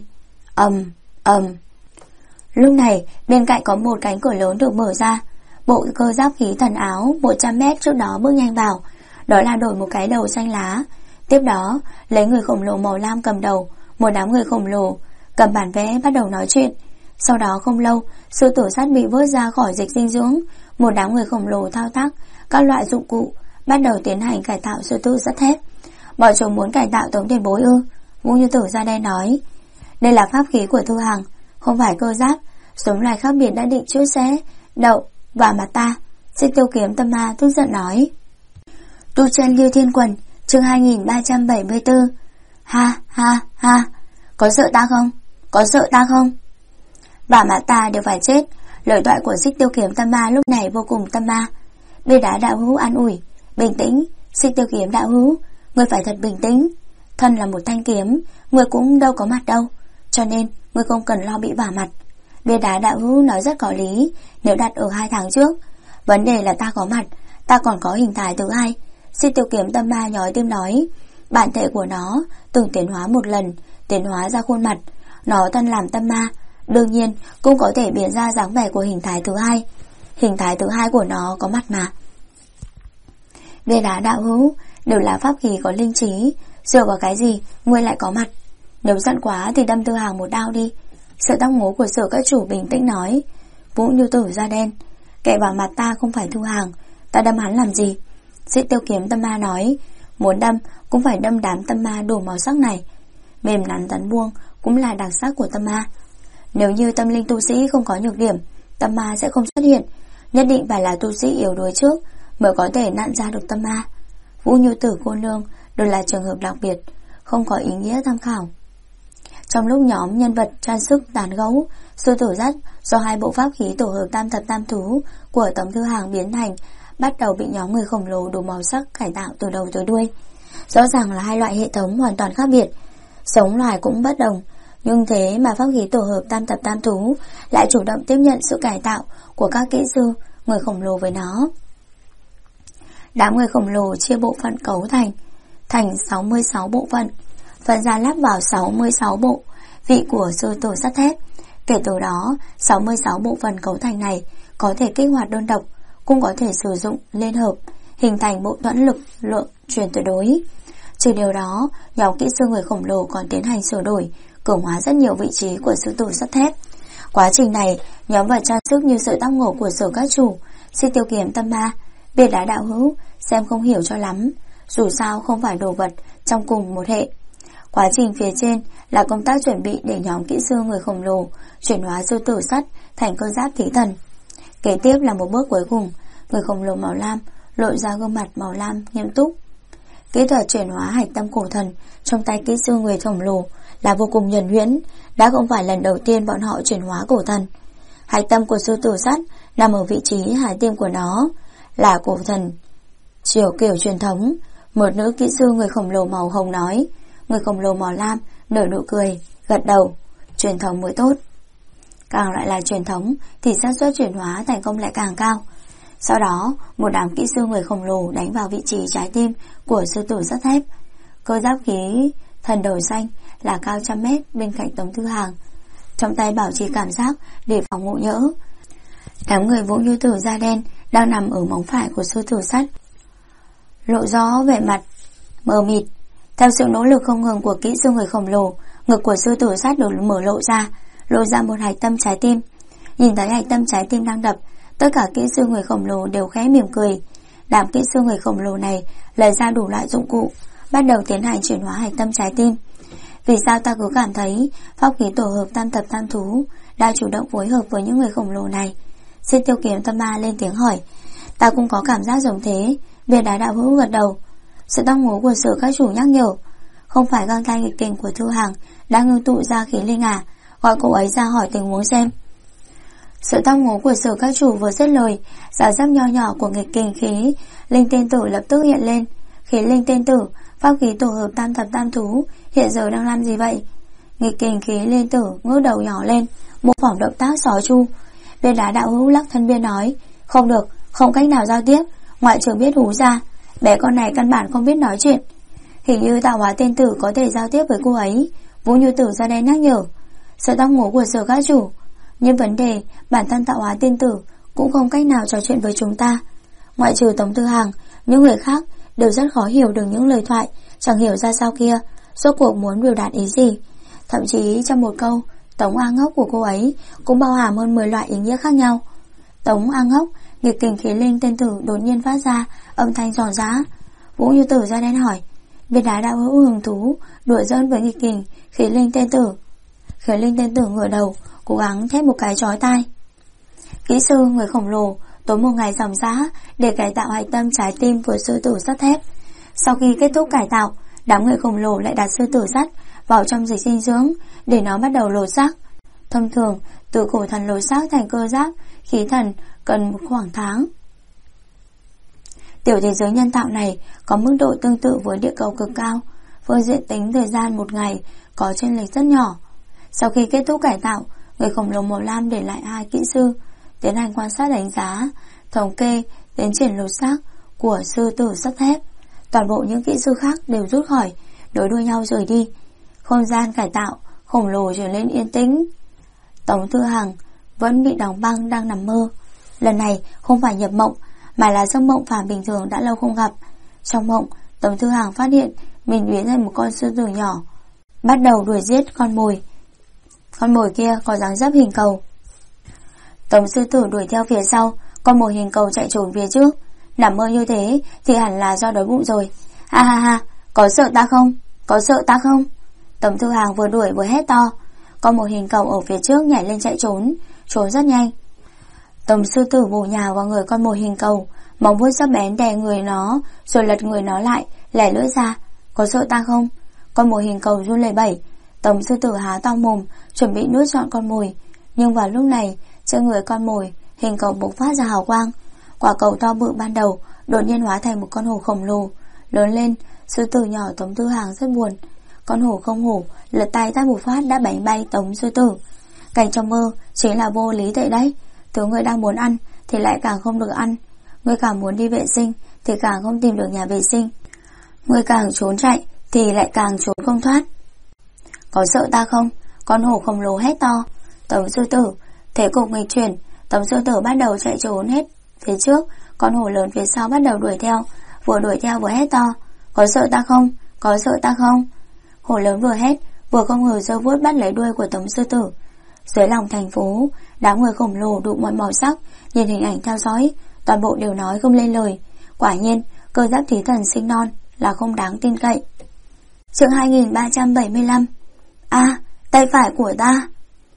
Lúc này bên cạnh có một cánh cửa lớn được mở ra. Bộ cơ giáp khí thần áo 100 mét trước đó bước nhanh vào. Đó là đổi một cái đầu xanh lá. Tiếp đó lấy người khổng lồ màu lam cầm đầu. Một đám người khổng lồ cầm bản vẽ bắt đầu nói chuyện. Sau đó không lâu, sư tử sắt bị vớt ra khỏi dịch dinh dưỡng. Một đám người khổng lồ thao tác các loại dụng cụ, bắt đầu tiến hành cải tạo sư tử sắt thép. Bọn chúng muốn cải tạo Tống tiền bối ư? Vũ Như Tử da đen nói, đây là pháp khí của Thư Hàng, không phải cơ giáp. Giống loài khác biệt đã định trước sẽ đậu vào mặt ta. Xích Tiêu Kiếm tâm ma tức giận nói. Tu chân Lưu Thiên Quần, chương 2374. Ha ha ha, có sợ ta không? Có sợ ta không? Vào mặt ta đều phải chết. Lời thoại của Xích Tiêu Kiếm tâm ma lúc này vô cùng tâm ma. Bia Đá đạo hữu an ủi, bình tĩnh. Xích Tiêu Kiếm đạo hữu, ngươi phải thật bình tĩnh. Thân là một thanh kiếm, ngươi cũng đâu có mặt đâu, cho nên ngươi không cần lo bị vả mặt. Bia đá đạo hữu nói rất có lý. Nếu đặt ở 2 tháng trước, vấn đề là ta có mặt, ta còn có hình thái thứ hai. Xích tiêu kiếm tâm ma nhói tim nói, bản thể của nó từng tiến hóa một lần, tiến hóa ra khuôn mặt. Nó thân làm tâm ma, đương nhiên cũng có thể biến ra dáng vẻ của hình thái thứ hai. Hình thái thứ hai của nó có mặt mà. Bia đá đạo hữu đều là pháp khí có linh trí, dựa vào cái gì ngươi lại có mặt? Nếu giận quá thì đâm Tư Hàng một đao đi. Sợi tóc ngố của Sở các chủ bình tĩnh nói, Vũ Như Tử da đen, kẻ vào mặt ta không phải Tư Hàng, ta đâm hắn làm gì? Xích tiêu kiếm tâm ma nói, muốn đâm cũng phải đâm đám tâm ma đủ màu sắc này. Mềm nắn tấn buông cũng là đặc sắc của tâm ma. Nếu như tâm linh tu sĩ không có nhược điểm, tâm ma sẽ không xuất hiện. Nhất định phải là tu sĩ yếu đuối trước mới có thể nặn ra được tâm ma. Vũ Như Tử cô nương đều là trường hợp đặc biệt, không có ý nghĩa tham khảo. Trong lúc nhóm nhân vật trang sức tán gẫu, sư tử dắt do 2 bộ pháp khí tổ hợp tam thập tam thú của Tống Tư Hàng biến thành bắt đầu bị nhóm người khổng lồ đủ màu sắc cải tạo từ đầu tới đuôi. Rõ ràng là 2 loại hệ thống hoàn toàn khác biệt, sống loài cũng bất đồng, nhưng thế mà pháp khí tổ hợp tam thập tam thú lại chủ động tiếp nhận sự cải tạo của các kỹ sư người khổng lồ với nó. Đám người khổng lồ chia bộ phận cấu thành 66 bộ phận, phần ra lắp vào 66 bộ vị của sư tử sắt thép. Kể từ đó, 66 bộ phận cấu thành này có thể kích hoạt đơn độc, cũng có thể sử dụng liên hợp, hình thành bộ thuẫn lực lượng truyền tuyệt đối. Trừ điều đó, nhóm kỹ sư người khổng lồ còn tiến hành sửa đổi, cường hóa rất nhiều vị trí của sư tử sắt thép. Quá trình này, nhóm vật trang sức như sợi tóc ngổ của Sở các chủ, xích tiêu kiếm tâm ma, bia đá đạo hữu xem không hiểu cho lắm, dù sao không phải đồ vật trong cùng một hệ. Quá trình phía trên là công tác chuẩn bị để nhóm kỹ sư người khổng lồ chuyển hóa sư tử sắt thành cơ giáp thí thần. Kế tiếp là một bước cuối cùng, người khổng lồ màu lam lộ ra gương mặt màu lam nghiêm túc. Kỹ thuật chuyển hóa hạch tâm cổ thần trong tay kỹ sư người khổng lồ là vô cùng nhuần nhuyễn, đã không phải lần đầu tiên bọn họ chuyển hóa cổ thần. Hạch tâm của sư tử sắt nằm ở vị trí hải tim của nó, là cổ thần kiểu truyền thống. Một nữ kỹ sư người khổng lồ màu hồng nói. Người khổng lồ màu lam nở nụ cười, gật đầu, truyền thống mới tốt. Càng lại là truyền thống thì xác suất chuyển hóa thành công lại càng cao. Sau đó, một đám kỹ sư người khổng lồ đánh vào vị trí trái tim của sư tử sắt thép. Cơ giáp khí thần đầu xanh là cao 100 mét bên cạnh Tống Tư Hàng, trong tay bảo trì cảm giác để phòng ngộ nhỡ. Đám người Vũ Như Tử da đen đang nằm ở móng phải của sư tử sắt, lộ rõ vẻ mặt mờ mịt. Theo sự nỗ lực không ngừng của kỹ sư người khổng lồ, ngực của sư tử sắt được mở lộ ra một hạch tâm trái tim. Nhìn thấy hạch tâm trái tim đang đập, tất cả kỹ sư người khổng lồ đều khẽ mỉm cười. Đám kỹ sư người khổng lồ này lấy ra đủ loại dụng cụ, bắt đầu tiến hành chuyển hóa hạch tâm trái tim. Vì sao ta cứ cảm thấy pháp khí tổ hợp tam thập tam thú đã chủ động phối hợp với những người khổng lồ này? Xích tiêu kiếm tâm ma lên tiếng hỏi. Ta cũng có cảm giác giống thế. Bia đá đạo hữu gật đầu. Sự tóc ngố của Sở các chủ nhắc nhở. Không phải găng tay nghịch kình của Thư Hàng đã ngưng tụ ra khí linh à? Gọi cô ấy ra hỏi tình huống xem. Sự tóc ngố của Sở các chủ vừa dứt lời, dáng dấp nho nhỏ của nghịch kình khí linh tên tử lập tức hiện lên. Khí linh tên tử, pháp khí tổ hợp tam thập tam thú, hiện giờ đang làm gì vậy? Nghịch kình khí linh tử ngước đầu nhỏ lên, mô phỏng động tác sói chu. Bia đá đạo hữu lắc thân bia nói. Không được, không cách nào giao tiếp, ngoại trừ biết hú ra. Bé con này căn bản không biết nói chuyện. Hình như tạo hóa tên tử có thể giao tiếp với cô ấy. Vũ Như Tử ra đây nhắc nhở. Sự tóc ngố của Sở các chủ. Nhưng vấn đề bản thân tạo hóa tên tử cũng không cách nào trò chuyện với chúng ta. Ngoại trừ Tống Tư Hàng, những người khác đều rất khó hiểu được những lời thoại chẳng hiểu ra sao kia rốt cuộc muốn biểu đạt ý gì. Thậm chí trong một câu Tống A Ngốc của cô ấy cũng bao hàm hơn 10 loại ý nghĩa khác nhau. Tống A Ngốc, nghịch kình khí linh tên tử đột nhiên phát ra âm thanh giòn giã. Vũ Như Tử ra đen hỏi. Bia đá đạo hữu hứng thú đùa giỡn với nghịch kình khí linh tên tử. Khí linh tên tử ngửa đầu, cố gắng thét một cái chói tai. Kỹ sư người khổng lồ tốn một ngày dòng dã để cải tạo hạch tâm trái tim của sư tử sắt thép. Sau khi kết thúc cải tạo, đám người khổng lồ lại đặt sư tử sắt vào trong dịch dinh dưỡng để nó bắt đầu lột xác. Thông thường, từ cổ thần lột xác thành cơ giáp khí thần cần một khoảng tháng. Tiểu thế giới nhân tạo này có mức độ tương tự với địa cầu cực cao, phương diện tính thời gian một ngày có chênh lệch rất nhỏ. Sau khi kết thúc cải tạo, người khổng lồ màu lam để lại 2 kỹ sư tiến hành quan sát đánh giá, thống kê tiến triển lột xác của sư tử sắt thép. Toàn bộ những kỹ sư khác đều rút khỏi, nối đuôi nhau rời đi. Không gian cải tạo khổng lồ trở nên yên tĩnh. Tống Thư Hằng vẫn bị đóng băng đang nằm mơ. Lần này không phải nhập mộng, mà là giấc mộng phàm bình thường đã lâu không gặp. Trong mộng, Tống Thư Hằng phát hiện mình biến thành một con sư tử nhỏ, bắt đầu đuổi giết con mồi. Con mồi kia có dáng dấp hình cầu. Tống sư tử đuổi theo phía sau, con mồi hình cầu chạy trốn phía trước. Nằm mơ như thế thì hẳn là do đói bụng rồi. Ha ha ha, có sợ ta không? Có sợ ta không? Tống Thư Hằng vừa đuổi vừa hét to. Con mồi hình cầu ở phía trước nhảy lên chạy trốn, trốn rất nhanh. Tống sư tử bổ nhào vào người con mồi hình cầu, móng vuốt sắc bén đè người nó, rồi lật người nó lại, lẻ lưỡi ra. Có sợ ta không? Con mồi hình cầu run lẩy bẩy. Tống sư tử há to mồm, chuẩn bị nuốt trọn con mồi. Nhưng vào lúc này, trên người con mồi hình cầu bộc phát ra hào quang. Quả cầu to bự ban đầu đột nhiên hóa thành một con hổ khổng lồ. Lớn lên, sư tử nhỏ Tống Thư Hằng rất buồn. Con hổ không hổ, lật tay tát một phát đã đánh bay Tống sư tử. Cảnh trong mơ chính là vô lý vậy đấy. Thứ người đang muốn ăn thì lại càng không được ăn. Người càng muốn đi vệ sinh thì càng không tìm được nhà vệ sinh. Người càng trốn chạy thì lại càng trốn không thoát. Có sợ ta không? Con hổ khổng lồ hét to. Tống sư tử thế cục nghịch chuyển. Tống sư tử bắt đầu chạy trốn hết phía trước, con hổ lớn phía sau bắt đầu đuổi theo. Vừa đuổi theo vừa hét to. Có sợ ta không? Có sợ ta không? Hổ lớn vừa hét vừa không ngờ giơ vuốt bắt lấy đuôi của Tống sư tử. Dưới lòng thành phố, đám người khổng lồ đủ mọi màu sắc nhìn hình ảnh theo dõi, toàn bộ đều nói không lên lời. Quả nhiên, cơ giáp thí thần sinh non là không đáng tin cậy. Chương 2375. Tay phải của ta.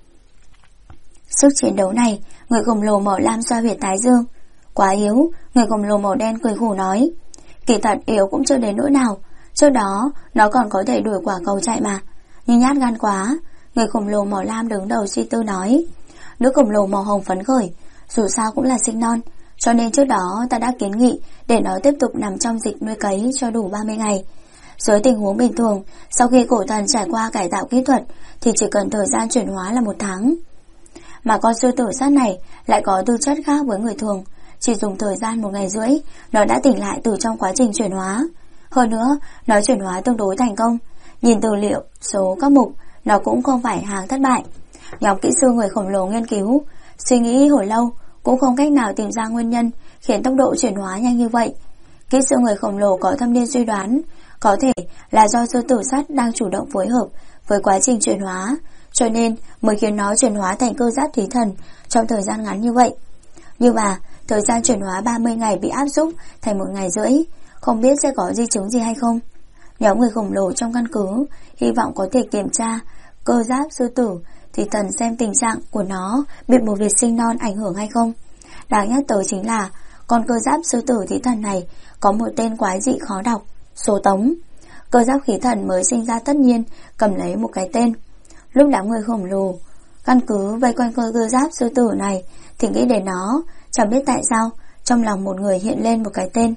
Sức chiến đấu này, người khổng lồ màu lam xoa huyệt thái dương. Quá yếu, người khổng lồ màu đen cười khổ nói. Kỳ thật yếu cũng chưa đến nỗi nào, trước đó nó còn có thể đuổi quả cầu chạy mà, nhưng nhát gan quá. Người khổng lồ màu lam đứng đầu suy tư nói. Nữ khổng lồ màu hồng phấn khởi, dù sao cũng là sinh non, cho nên trước đó ta đã kiến nghị để nó tiếp tục nằm trong dịch nuôi cấy cho đủ 30 ngày. Dưới tình huống bình thường, sau khi cổ thần trải qua cải tạo kỹ thuật thì chỉ cần thời gian chuyển hóa là 1 tháng. Mà con sư tử sắt này lại có tư chất khác với người thường, chỉ dùng thời gian 1 ngày rưỡi, nó đã tỉnh lại từ trong quá trình chuyển hóa. Hơn nữa, nó chuyển hóa tương đối thành công. Nhìn tư liệu số các mục, nó cũng không phải hàng thất bại. Nhóm kỹ sư người khổng lồ nghiên cứu, suy nghĩ hồi lâu cũng không cách nào tìm ra nguyên nhân khiến tốc độ chuyển hóa nhanh như vậy. Kỹ sư người khổng lồ có thâm niên suy đoán, có thể là do sư tử sắt đang chủ động phối hợp với quá trình chuyển hóa, cho nên mới khiến nó chuyển hóa thành cơ giáp thí thần trong thời gian ngắn như vậy. Nhưng mà thời gian chuyển hóa 30 ngày bị áp dụng thành 1 ngày rưỡi, không biết sẽ có di chứng gì hay không. Nhóm người khổng lồ trong căn cứ hy vọng có thể kiểm tra cơ giáp sư tử thì thần xem tình trạng của nó bị một việc sinh non ảnh hưởng hay không. Đáng nhắc tới chính là con cơ giáp sư tử thí thần này có một tên quái dị khó đọc, Số Tống. Cơ giáp khí thần mới sinh ra tất nhiên cầm lấy một cái tên. Lúc đám người khổng lồ căn cứ vây quanh cơ giáp sư tử này thì nghĩ đến nó, chẳng biết tại sao trong lòng một người hiện lên một cái tên,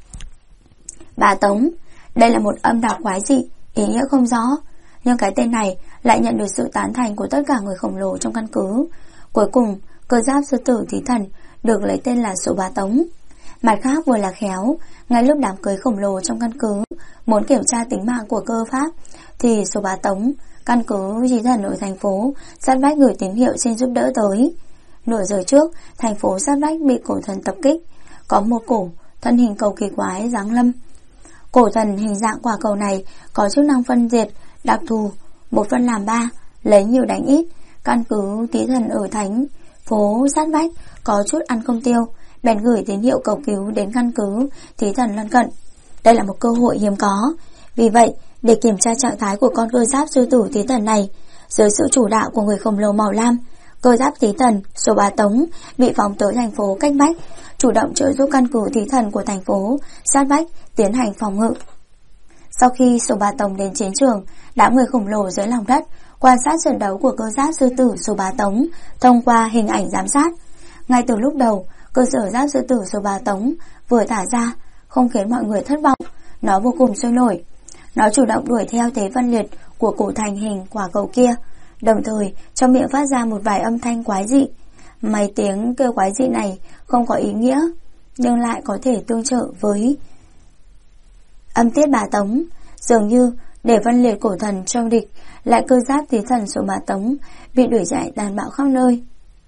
Bà Tống. Đây là một âm đọc quái dị, ý nghĩa không rõ, nhưng cái tên này lại nhận được sự tán thành của tất cả người khổng lồ trong căn cứ. Cuối cùng, cơ giáp sư tử thí thần được lấy tên là Số Bà Tống. Mặt khác vừa là khéo, ngay lúc đám cưới khổng lồ trong căn cứ muốn kiểm tra tính mạng của cơ pháp thì Số Bà Tống, căn cứ thí thần ở thành phố sát vách gửi tín hiệu xin giúp đỡ tới. Nửa giờ trước, thành phố sát vách bị cổ thần tập kích, có một cổ thân hình cầu kỳ quái giáng lâm. Cổ thần hình dạng quả cầu này có chức năng phân diệt đặc thù, 1 phân làm 3, lấy nhiều đánh ít. Căn cứ thí thần ở thành phố sát vách có chút ăn không tiêu, bèn gửi tín hiệu cầu cứu đến căn cứ thí thần lân cận. Đây là một cơ hội hiếm có. Vì vậy, để kiểm tra trạng thái của con cơ giáp sư tử thí thần này, dưới sự chủ đạo của người khổng lồ màu lam, cơ giáp thí thần Số Bà Tống bị phóng tới thành phố cách vách, chủ động trợ giúp căn cứ thí thần của thành phố sát vách tiến hành phòng ngự. Sau khi Số Bà Tống đến chiến trường, đám người khổng lồ dưới lòng đất quan sát trận đấu của cơ giáp sư tử Số Bà Tống thông qua hình ảnh giám sát. Ngay từ lúc đầu, cơ sở giáp sư tử Số Bà Tống vừa thả ra không khiến mọi người thất vọng, nó vô cùng sôi nổi. Nó chủ động đuổi theo thế phân liệt của cổ thành hình quả cầu kia, đồng thời trong miệng phát ra một vài âm thanh quái dị. Mấy tiếng kêu quái dị này không có ý nghĩa, nhưng lại có thể tương trợ với âm tiết bà Tống. Dường như để phân liệt cổ thần trong địch, lại cơ giáp tí thần số bà Tống bị đuổi chạy tàn bạo khắp nơi.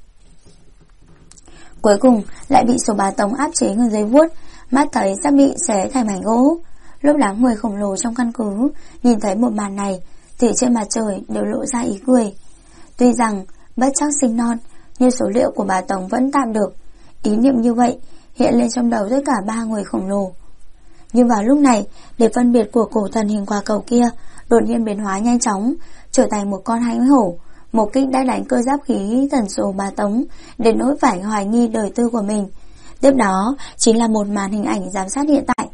Cuối cùng lại bị số bà Tống áp chế người dưới vuốt, mắt thấy sắp bị xé thành mảnh gỗ. Lúc đám người khổng lồ trong căn cứ nhìn thấy một màn này thì trên mặt trời đều lộ ra ý cười. Tuy rằng bất chắc sinh non, nhưng số liệu của bà Tống vẫn tạm được. Ý niệm như vậy hiện lên trong đầu tất cả ba người khổng lồ. Nhưng vào lúc này, để phân biệt của cổ thần hình quả cầu kia đột nhiên biến hóa nhanh chóng, trở thành một con hãnh hổ. Một kích đã đánh cơ giáp khí thần số bà Tống đến nỗi phải hoài nghi đời tư của mình. Tiếp đó chính là một màn hình ảnh giám sát hiện tại.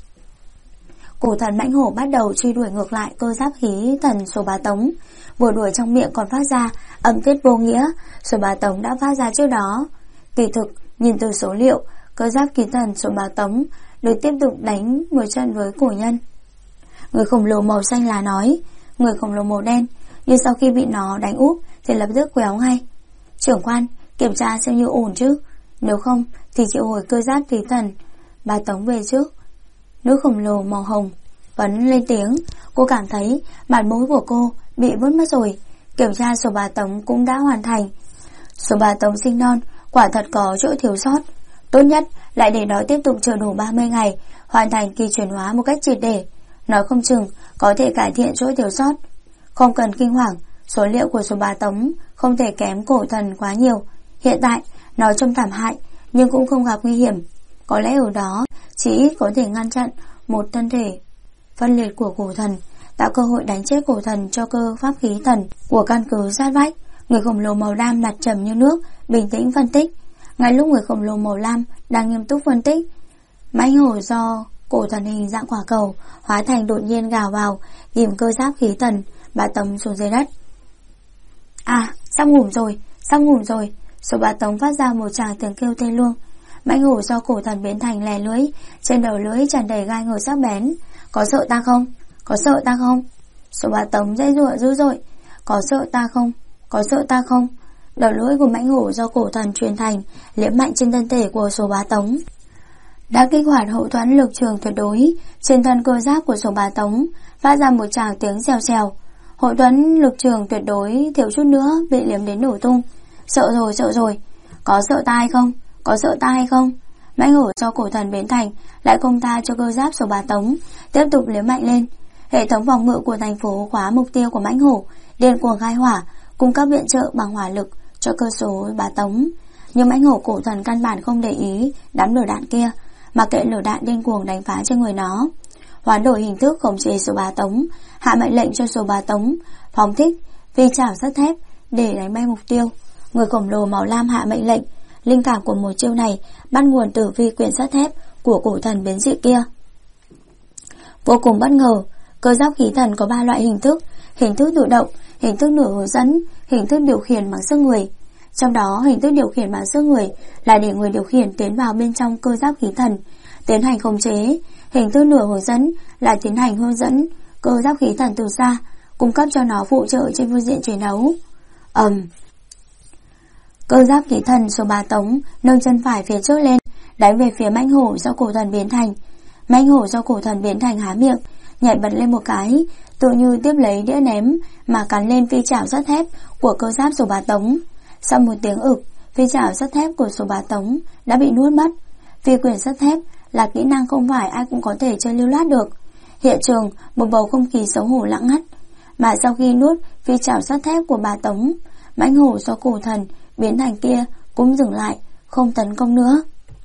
Cổ thần mãnh hổ bắt đầu truy đuổi ngược lại cơ giáp khí thần số bà Tống. Vừa đuổi trong miệng còn phát ra âm tiết vô nghĩa số bà Tống đã phát ra trước đó. Kỳ thực, nhìn từ số liệu, cơ giáp khí thần số bà Tống được tiếp tục đánh một trận với cổ nhân. Người khổng lồ màu xanh lá nói, người khổng lồ màu đen, nhưng sau khi bị nó đánh úp thì lập tức quéo ngay. Trưởng quan, kiểm tra xem như ổn chứ, nếu không thì triệu hồi cơ giáp khí thần bà Tống về trước. Nữ khổng lồ màu hồng vẫn lên tiếng. Cô cảm thấy mặt mũi của cô bị vứt mất rồi. Kiểm tra số bà Tống cũng đã hoàn thành. Số bà Tống sinh non quả thật có chỗ thiếu sót. Tốt nhất lại để nó tiếp tục chờ đủ 30 ngày hoàn thành kỳ chuyển hóa một cách triệt để. Nói không chừng có thể cải thiện chỗ thiếu sót. Không cần kinh hoàng, số liệu của số bà Tống không thể kém cổ thần quá nhiều. Hiện tại nó trông thảm hại nhưng cũng không gặp nguy hiểm. Có lẽ ở đó chỉ ít có thể ngăn chặn một thân thể phân liệt của cổ thần, tạo cơ hội đánh chết cổ thần cho cơ pháp khí thần của căn cứ sát vách. Người khổng lồ màu lam mặt trầm như nước, bình tĩnh phân tích. Ngay lúc người khổng lồ màu lam đang nghiêm túc phân tích, mãnh hổ do cổ thần hình dạng quả cầu hóa thành đột nhiên gào vào, ghim cơ giáp khí thần bà Tống xuống dưới đất. Sắp ngủm rồi. Số bà Tống phát ra một tràng tiếng kêu thê lương. Mãnh hổ do cổ thần biến thành lè lưỡi, trên đầu lưỡi tràn đầy gai ngược sắc bén. Có sợ ta không? Số bà Tống dãy giụa dữ dội. Có sợ ta không? Đầu lưỡi của mãnh hổ do cổ thần truyền thành liếm mạnh trên thân thể của số bà Tống, đã kích hoạt hậu thuẫn lực trường tuyệt đối trên thân cơ giáp của số bà Tống, phát ra một tràng tiếng xèo xèo. Hậu thuẫn lực trường tuyệt đối thiếu chút nữa bị liếm đến nổ tung. Sợ rồi. Có sợ ta hay không? Mãnh hổ do cổ thần biến thành lại không tha cho cơ giáp số bà Tống, tiếp tục liếm mạnh lên. Hệ thống phòng ngự của thành phố khóa mục tiêu của mãnh hổ, điên cuồng khai hỏa, cung cấp viện trợ bằng hỏa lực cho cơ số bà Tống. Nhưng mãnh hổ cổ thần căn bản không để ý đám lửa đạn kia, mà kệ lửa đạn điên cuồng đánh phá trên người nó. Hoán đổi hình thức khống chế số bà Tống, hạ mệnh lệnh cho số bà Tống phóng thích phi chảo sắt thép để đánh bay mục tiêu. Người khổng lồ màu lam hạ mệnh lệnh. Linh cảm của một chiêu này bắt nguồn từ vi quyền sắt thép của cổ thần biến dị kia. Vô cùng bất ngờ, cơ giáp khí thần có 3 loại hình thức: hình thức tự động, hình thức nửa hướng dẫn, hình thức điều khiển bằng sức người. Trong đó, hình thức điều khiển bằng sức người là để người điều khiển tiến vào bên trong cơ giáp khí thần, tiến hành khống chế. Hình thức nửa hướng dẫn là tiến hành hướng dẫn cơ giáp khí thần từ xa, cung cấp cho nó phụ trợ trên phương diện chiến đấu. Cơ giáp khí thần số bà Tống nâng chân phải phía trước lên, đánh về phía mãnh hổ do cổ thần biến thành. Mãnh hổ do cổ thần biến thành há miệng, nhảy bật lên một cái, tự như tiếp lấy đĩa ném mà cắn lên phi chảo sắt thép của cơ giáp số bà Tống. Sau một tiếng ực, phi chảo sắt thép của số bà Tống đã bị nuốt mất. Phi quyền sắt thép là kỹ năng không phải ai cũng có thể chơi lưu loát được. Hiện trường một bầu không khí xấu hổ lặng ngắt. Mà sau khi nuốt phi chảo sắt thép của bà Tống, mãnh hổ do cổ thần biến thành kia cũng dừng lại, không tấn công nữa.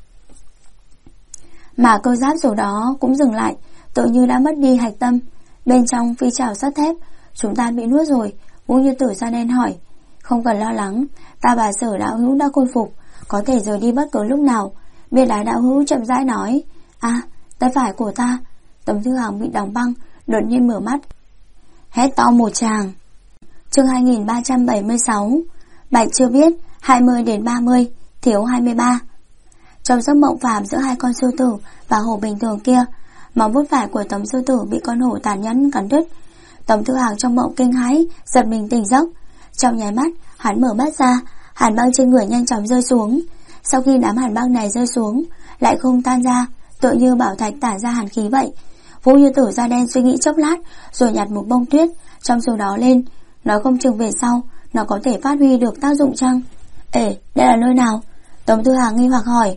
Mà cơ giáp số đó cũng dừng lại, tự như đã mất đi hạch tâm. Bên trong phi chảo sắt thép, chúng ta bị nuốt rồi. Ngũ Như Tử Sa Đen hỏi. Không cần lo lắng, ta và Sở đạo hữu đã khôi phục, có thể rời đi bất cứ lúc nào. Biệt Đái đạo hữu chậm rãi nói. Tay phải của ta. Tấm Thư Hằng bị đóng băng, đột nhiên mở mắt, hét to một tràng. Chương 2376. Bạch chưa biết 20 đến 30 thiếu 23. Trong giấc mộng phàm giữa hai con sư tử và hổ bình thường kia, Móng vuốt phải của Tống sư tử bị con hổ tàn nhẫn cắn đứt. Tống Thư Hàng trong mộng kinh hãi, giật mình tỉnh giấc. Trong nháy mắt, hắn mở mắt ra, hàn băng trên người nhanh chóng rơi xuống. Sau khi đám hàn băng này rơi xuống, lại không tan ra, tựa như bảo thạch tản ra hàn khí vậy. Vũ Như Tử da đen suy nghĩ chốc lát, rồi nhặt một bông tuyết trong số đó lên, nói không chừng về sau nó có thể phát huy được tác dụng chăng? Ê, đây là nơi nào? Tống Thư Hàng nghi hoặc hỏi.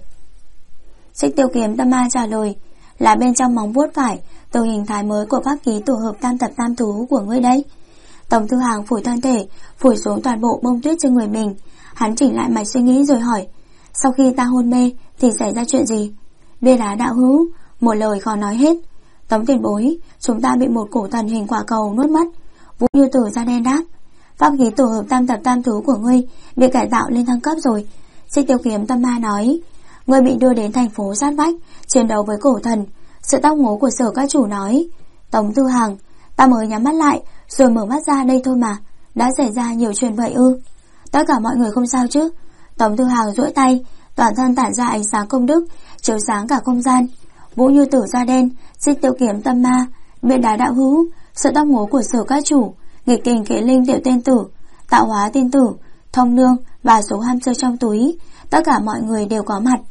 Xích Tiêu Kiếm Tâm Ma trả lời, là bên trong móng vuốt phải, từ hình thái mới của pháp khí tổ hợp tam tập tam thú của ngươi đấy. Tống Thư Hàng phủi thân thể, phủi xuống toàn bộ bông tuyết trên người mình. Hắn chỉnh lại mạch suy nghĩ rồi hỏi, sau khi ta hôn mê thì xảy ra chuyện gì? Bia đá đạo hữu, một lời khó nói hết. Tống tiền bối, chúng ta bị một cổ thần hình quả cầu nuốt mất. Vũ Như Tử da đen đáp, pháp khí tổ hợp tam tập tam thú của ngươi bị cải tạo lên thăng cấp rồi. Xích Tiêu Kiếm Tâm Ma nói, ngươi bị đưa đến thành phố sát vách chiến đấu với cổ thần. Sự tóc ngố của Sở các chủ nói, Tống Thư Hàng, ta mới nhắm mắt lại rồi mở mắt ra đây thôi mà, đã xảy ra nhiều chuyện vậy ư? Tất cả mọi người không sao chứ? Tống Thư Hàng duỗi tay, toàn thân tản ra ánh sáng công đức, chiếu sáng cả không gian. Vũ Như Tử da đen, Xích Tiêu Kiếm Tâm Ma, Bia đá đạo hữu, sự tóc ngố của Sở các chủ, nghịch kình kế linh tiểu tên tử, tạo hóa tiên tử, thông nương và số hamster trong túi, tất cả mọi người đều có mặt.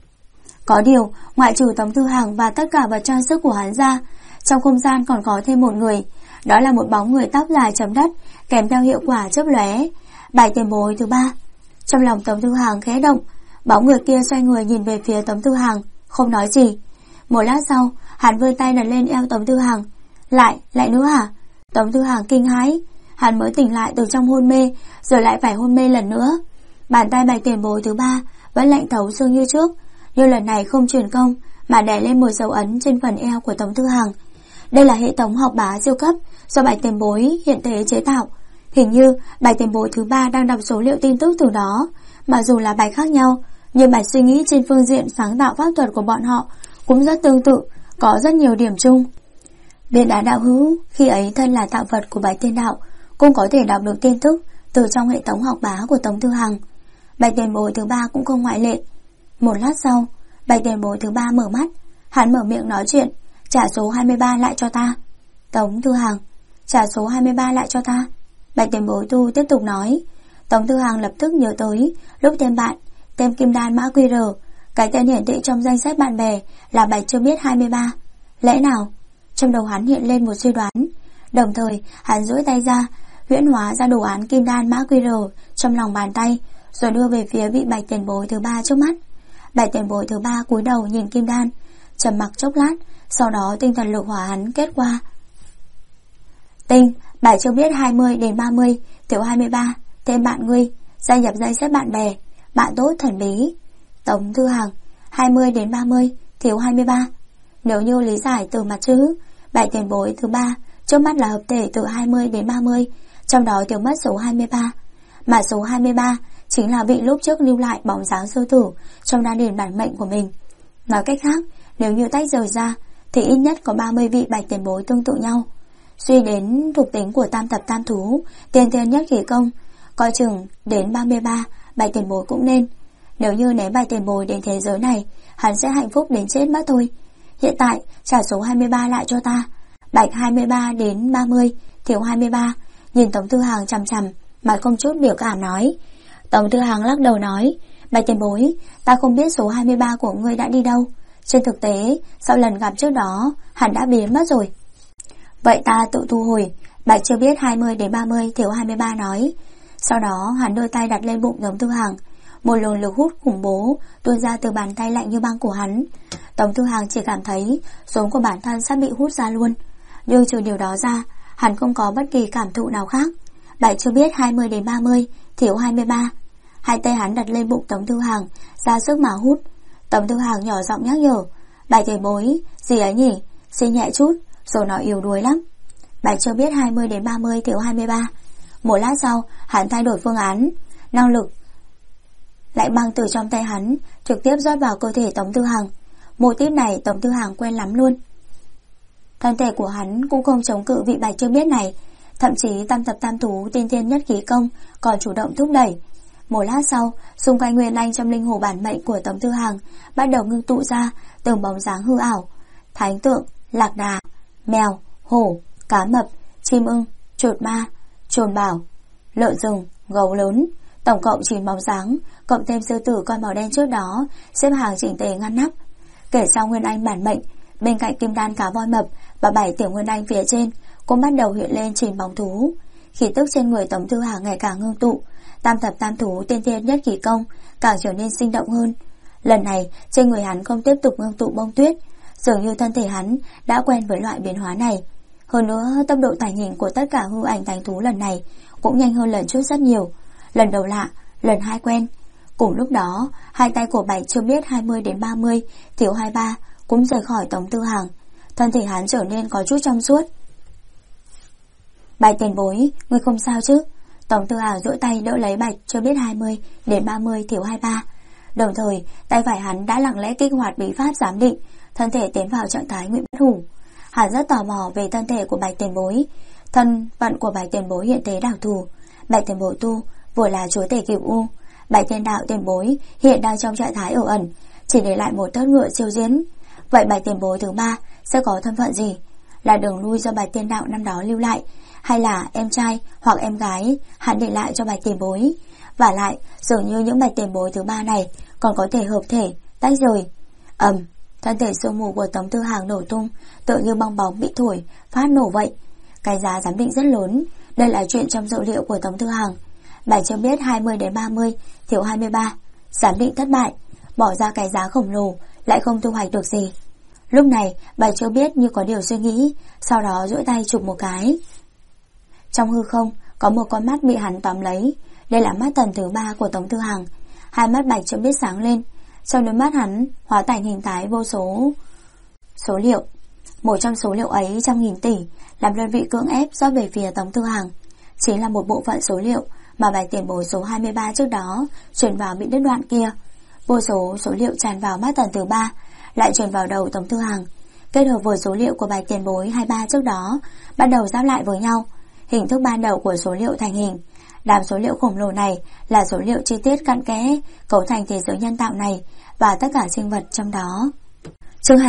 Có điều, ngoại trừ Tống Thư Hàng và tất cả vật trang sức của hắn ra, trong không gian còn có thêm một người, đó là một bóng người tóc dài chấm đất, kèm theo hiệu quả chớp lóe. Bài tiền bối thứ ba. Trong lòng Tống Thư Hàng khẽ động, bóng người kia xoay người nhìn về phía Tống Thư Hàng, không nói gì. Một lát sau, hắn vươn tay đặt lên eo Tống Thư Hàng. Lại nữa hả? Tống Thư Hàng kinh hãi, hắn mới tỉnh lại từ trong hôn mê, rồi lại phải hôn mê lần nữa. Bàn tay bài tiền bối thứ ba vẫn lạnh thấu xương như trước, nhưng lần này không truyền công mà đè lên một dấu ấn trên phần eo của Tống Thư Hàng. Đây là hệ thống học bá siêu cấp do bài tiền bối hiện thế chế tạo. Hình như bài tiền bối thứ ba đang đọc số liệu tin tức từ đó. Mặc dù là bài khác nhau, nhưng bài suy nghĩ trên phương diện sáng tạo pháp thuật của bọn họ cũng rất tương tự, có rất nhiều điểm chung. Bia đá đạo hữu, khi ấy thân là tạo vật của bài tiên đạo, cũng có thể đọc được tin tức từ trong hệ thống học bá của Tống Thư Hàng. Bài tiền bối thứ ba cũng không ngoại lệ. Một lát sau, bài tiền bối thứ ba mở mắt, hắn mở miệng nói chuyện, trả số 23 lại cho ta. Tống Thư Hàng, trả số 23 lại cho ta. Bài tiền bối tu tiếp tục nói. Tống Thư Hàng lập tức nhớ tới lúc thêm bạn, tên kim đan mã QR, cái tên hiển thị trong danh sách bạn bè là bài chưa biết 23. Lẽ nào? Trong đầu hắn hiện lên một suy đoán. Đồng thời hắn duỗi tay ra, huyễn hóa ra đồ án kim đan mã QR trong lòng bàn tay, rồi đưa về phía vị bạch tiền bối thứ ba trước mắt. Bạch tiền bối thứ ba cúi đầu nhìn kim đan, trầm mặc chốc lát, sau đó tinh thần lực hỏa hắn kết qua. Tinh, bài chưa biết 20 đến 30, tiểu 23, tên bạn ngươi, gia nhập danh sách bạn bè, bạn tốt thần bí. Tống Thư Hàng, 20 đến 30, thiếu 23. Nếu như lý giải từ mặt chữ, bài tiền bối thứ ba trước mắt là hợp thể từ 20 đến 30, trong đó thiếu mất số 23. Mà số 23 chính là vị lúc trước lưu lại bóng dáng sư tử trong đan điền bản mệnh của mình. Nói cách khác, nếu như tách rời ra thì ít nhất có 30 vị bạch tiền bối tương tự nhau. Suy đến thuộc tính của tam tập tam thú, tiên thiên nhất khí công, coi chừng đến 33 bạch tiền bối cũng nên. Nếu như ném bạch tiền bối đến thế giới này, hắn sẽ hạnh phúc đến chết mất thôi. Hiện tại trả số 23 lại cho ta. Bạch 23 đến 30, thiếu 23. Nhìn Tống Thư Hàng chằm chằm, mà không chút biểu cảm nói. Tống Thư Hàng lắc đầu nói, bạch tiền bối, ta không biết số 23 của ngươi đã đi đâu. Trên thực tế, sau lần gặp trước đó, hắn đã biến mất rồi. Vậy ta tự thu hồi. Bạch chưa biết 20 đến 30, thiếu 23 nói. Sau đó hắn đưa tay đặt lên bụng Tống Thư Hàng. Một luồng lực hút khủng bố tuôn ra từ bàn tay lạnh như băng của hắn. Tống Thư Hàng chỉ cảm thấy rốn của bản thân sắp bị hút ra luôn. Nhưng trừ điều đó ra, hắn không có bất kỳ cảm thụ nào khác. Bạch chưa biết 20 đến 30, thiếu 23. Hai tay hắn đặt lên bụng Tống Thư Hàng, ra sức mà hút. Tống Thư Hàng nhỏ giọng nhắc nhở, bạch tiền bối, gì ấy nhỉ, xin nhẹ chút, rồi nó yếu đuối lắm. Bạch chưa biết 20 đến 30, thiếu 23. Một lát sau, hắn thay đổi phương án, năng lực lại băng từ trong tay hắn trực tiếp rót vào cơ thể Tống Thư Hàng. Mô típ này Tống Thư Hàng quen lắm luôn. Thân thể của hắn cũng không chống cự vị bạch chưa biết này, thậm chí tam tập tam thú tiên thiên nhất khí công còn chủ động thúc đẩy. Một lát sau, xung quanh nguyên anh trong linh hồ bản mệnh của Tống Thư Hàng bắt đầu ngưng tụ ra từng bóng dáng hư ảo. thánh tượng, lạc đà, mèo, hổ, cá mập, chim ưng, chuột ma, trồn bảo, lợn rừng, gấu lớn. Tổng cộng 9 bóng dáng, cộng thêm sư tử con màu đen trước đó, xếp hàng chỉnh tề ngăn nắp. Kể sau Nguyên Anh bản mệnh, bên cạnh kim đan cá voi mập và 7 tiểu Nguyên Anh phía trên cũng bắt đầu hiện lên 9 bóng thú. Khí tức trên người Tống Thư Hàng ngày càng ngưng tụ, tam thập tam thú tiên thiên nhất khí công càng trở nên sinh động hơn. Lần này trên người hắn không tiếp tục ngưng tụ bông tuyết, dường như thân thể hắn đã quen với loại biến hóa này. Hơn nữa tốc độ tải hình của tất cả hư ảnh thánh thú lần này cũng nhanh hơn lần trước rất nhiều. Lần đầu lạ, lần hai quen. Cùng lúc đó, hai tay của Bạch chưa biết 20 đến 30, thiếu 23 cũng rời khỏi Tống Thư Hàng. Thân thể hắn trở nên có chút trong suốt. Bạch tiền bối, ngươi không sao chứ? Tống Thư Hàng duỗi tay đỡ lấy Bạch chưa biết 20 đến 30, thiếu 23. Đồng thời, tay phải hắn đã lặng lẽ kích hoạt bí pháp giám định, thân thể tiến vào trạng thái ngụy bất hủ. Hắn rất tò mò về thân thể của Bạch tiền bối. Thân phận của Bạch tiền bối hiện thế đặc thù. Bạch tiền bối tu vừa là chúa tể Cửu U. Bạch thiên đạo tiền bối hiện đang trong trạng thái ở ẩn, chỉ để lại một thớt ngựa siêu diễn. Vậy Bạch tiền bối thứ ba sẽ có thân phận gì? Là đường lui do Bạch thiên đạo năm đó lưu lại, hay là em trai hoặc em gái hắn để lại cho Bạch tiền bối? Và lại dường như những Bạch tiền bối thứ ba này còn có thể hợp thể, tách rời. Thân thể sương mù của Tống Thư Hàng nổ tung, tựa như bong bóng bị thổi phát nổ vậy. Cái giá giám định rất lớn. Đây là chuyện trong dữ liệu của Tống Thư Hàng. Bạch chưa biết 20 đến 30, thiếu 23. Giám định thất bại, bỏ ra cái giá khổng lồ, lại không thu hoạch được gì. Lúc này Bạch chưa biết như có điều suy nghĩ, sau đó duỗi tay chụp một cái. Trong hư không có một con mắt bị hắn tóm lấy. Đây là mắt thần thứ 3 của Tống Thư Hàng. Hai mắt Bạch chưa biết sáng lên, trong đôi mắt hắn hóa thành hình thái vô số liệu. Một trong số liệu ấy 100.000 tỷ làm đơn vị cưỡng ép rót về phía Tống Thư Hàng. Chính là một bộ phận số liệu mà Bạch tiền bối số 23 trước đó truyền vào bị đứt đoạn kia. Vô số số liệu tràn vào mắt thần thứ 3, lại truyền vào đầu Tống Thư Hàng, kết hợp với số liệu của Bạch tiền bối 23 trước đó, bắt đầu giáp lại với nhau. Hình thức ban đầu của số liệu thành hình. Đám số liệu khổng lồ này là số liệu chi tiết cặn kẽ cấu thành thế giới nhân tạo này và tất cả sinh vật trong đó. Chương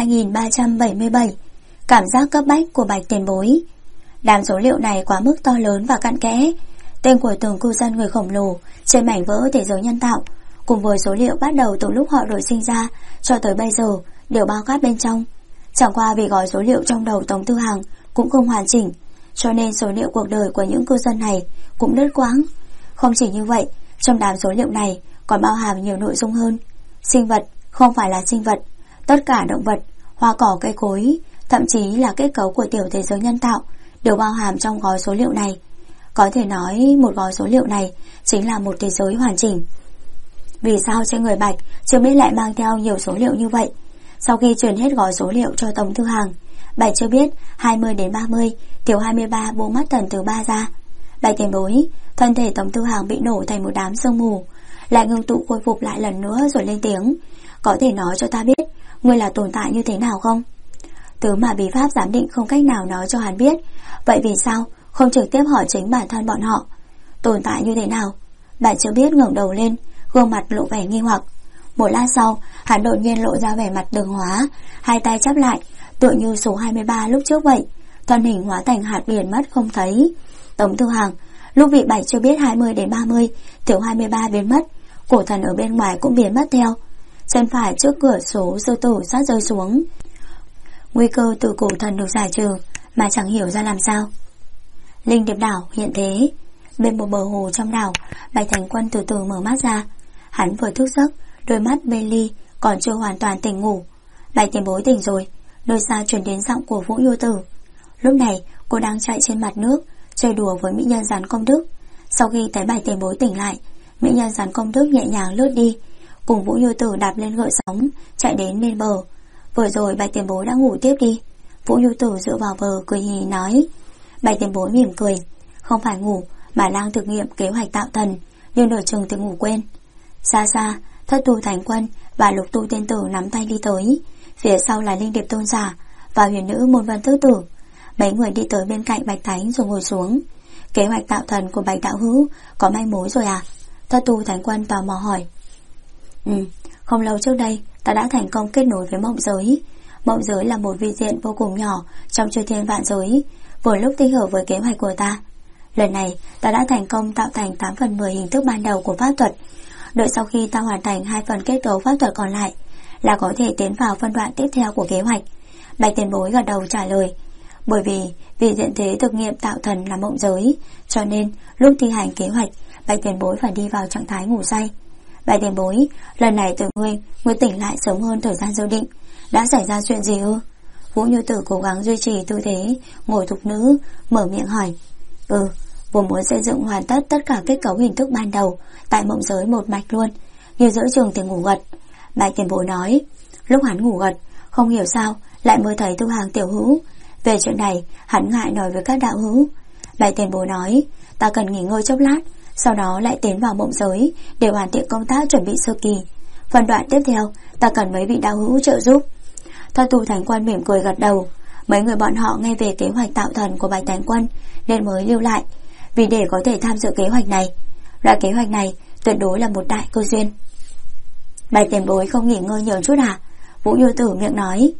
2377. Cảm giác cấp bách của Bạch tiền bối. Đám số liệu này quá mức to lớn và cặn kẽ. Tên của từng cư dân người khổng lồ trên mảnh vỡ thế giới nhân tạo, cùng với số liệu bắt đầu từ lúc họ được sinh ra cho tới bây giờ, đều bao quát bên trong. Chẳng qua vì gói số liệu trong đầu Tống Thư Hàng cũng không hoàn chỉnh, cho nên số liệu cuộc đời của những cư dân này cũng đứt quãng. Không chỉ như vậy, trong đám số liệu này còn bao hàm nhiều nội dung hơn. Sinh vật không phải là sinh vật, tất cả động vật, hoa cỏ cây cối, thậm chí là kết cấu của tiểu thế giới nhân tạo đều bao hàm trong gói số liệu này. Có thể nói một gói số liệu này chính là một thế giới hoàn chỉnh. Vì sao trên người Bạch chưa biết lại mang theo nhiều số liệu như vậy? Sau khi truyền hết gói số liệu cho Tống Thư Hàng, Bạch chưa biết 20 đến 30, thiếu 23 buông mắt thần thứ 3 ra. Bạch tiền bối, thân thể Tống Thư Hàng bị nổ thành một đám sương mù, lại ngưng tụ khôi phục lại lần nữa rồi lên tiếng. Có thể nói cho ta biết ngươi là tồn tại như thế nào không? Thứ mà bí pháp giám định không cách nào nói cho hắn biết. Vậy vì sao không trực tiếp hỏi chính bản thân bọn họ? Tồn tại như thế nào? Bạch chưa biết ngẩng đầu lên, gương mặt lộ vẻ nghi hoặc. Một lát sau, hắn đột nhiên lộ ra vẻ mặt đường hóa, hai tay chắp lại, tựa như số 23 lúc trước vậy. Thân hình hóa thành hạt biển mất không thấy. Tống Thư Hàng lúc bị Bạch chưa biết 20 đến 30, thiếu 23 biến mất, cổ thần ở bên ngoài cũng biến mất theo. Chân phải trước cửa số sư tử sát rơi xuống. Nguy cơ từ cổ thần được giải trừ, mà chẳng hiểu ra làm sao. Linh điệp đảo hiện thế. Bên một bờ hồ trong đảo, Bạch Thành Quân từ từ mở mắt ra. Hắn vừa thức giấc, đôi mắt mê ly, còn chưa hoàn toàn tỉnh ngủ. Bạch tiền bối tỉnh rồi. Nơi xa truyền đến giọng của Vũ Nhu Tử. Lúc này cô đang chạy trên mặt nước, chơi đùa với mỹ nhân rắn công đức. Sau khi thấy Bạch tiền bối tỉnh lại, mỹ nhân rắn công đức nhẹ nhàng lướt đi, cùng Vũ Nhu Tử đạp lên gợn sóng, chạy đến bên bờ. Vừa rồi Bạch tiền bối đã ngủ tiếp đi. Vũ Nhu Tử dựa vào bờ cười hì nói. Bạch tiền bối mỉm cười. Không phải ngủ mà đang thực nghiệm kế hoạch tạo thần, nhưng nửa chừng thì ngủ quên. Xa xa, Thất Tu Thánh Quân và Lục Tu Tiên Tử nắm tay đi tới. Phía sau là Linh Điệp Tôn Giả và huyền nữ Môn Vân Thứ Tử. Mấy người đi tới bên cạnh Bạch Thánh rồi ngồi xuống. Kế hoạch tạo thần của Bạch đạo hữu có manh mối rồi à? Thất Tu Thánh Quân tò mò hỏi. Không lâu trước đây ta đã thành công kết nối với mộng giới. Mộng giới là một vị diện vô cùng nhỏ trong chư thiên vạn giới, vừa lúc thích hợp với kế hoạch của ta. Lần này ta đã thành công tạo thành 8/10 hình thức ban đầu của pháp thuật. Đợi sau khi ta hoàn thành 2 phần kết cấu pháp thuật còn lại là có thể tiến vào phân đoạn tiếp theo của kế hoạch. Bạch tiền bối gật đầu trả lời. Bởi vì vị diện thế thực nghiệm tạo thần là mộng giới, cho nên lúc thi hành kế hoạch, Bạch tiền bối phải đi vào trạng thái ngủ say. Bạch tiền bối, lần này từ ngươi tỉnh lại sớm hơn thời gian dự định. Đã xảy ra chuyện gì ư? Vũ Như Tử cố gắng duy trì tư thế ngồi thục nữ, mở miệng hỏi. Vừa muốn xây dựng hoàn tất tất cả kết cấu hình thức ban đầu tại mộng giới một mạch luôn, như giữa trường thì ngủ gật. Bạch tiền bối nói. Lúc hắn ngủ gật, không hiểu sao lại mới thấy Tư Hàng tiểu hữu. Về chuyện này hắn ngại nói với các đạo hữu. Bạch tiền bối nói, ta cần nghỉ ngơi chốc lát, sau đó lại tiến vào mộng giới để hoàn thiện công tác chuẩn bị sơ kỳ. Phần đoạn tiếp theo ta cần mấy vị đạo hữu trợ giúp. Thất Tu Thánh Quân mỉm cười gật đầu. Mấy người bọn họ nghe về kế hoạch tạo thần của Bạch Thánh Quân nên mới lưu lại, vì để có thể tham dự kế hoạch này. Loại kế hoạch này tuyệt đối là một đại cơ duyên. Bạch tiền bối không nghỉ ngơi nhiều chút à? Vũ Như Tử miệng nói.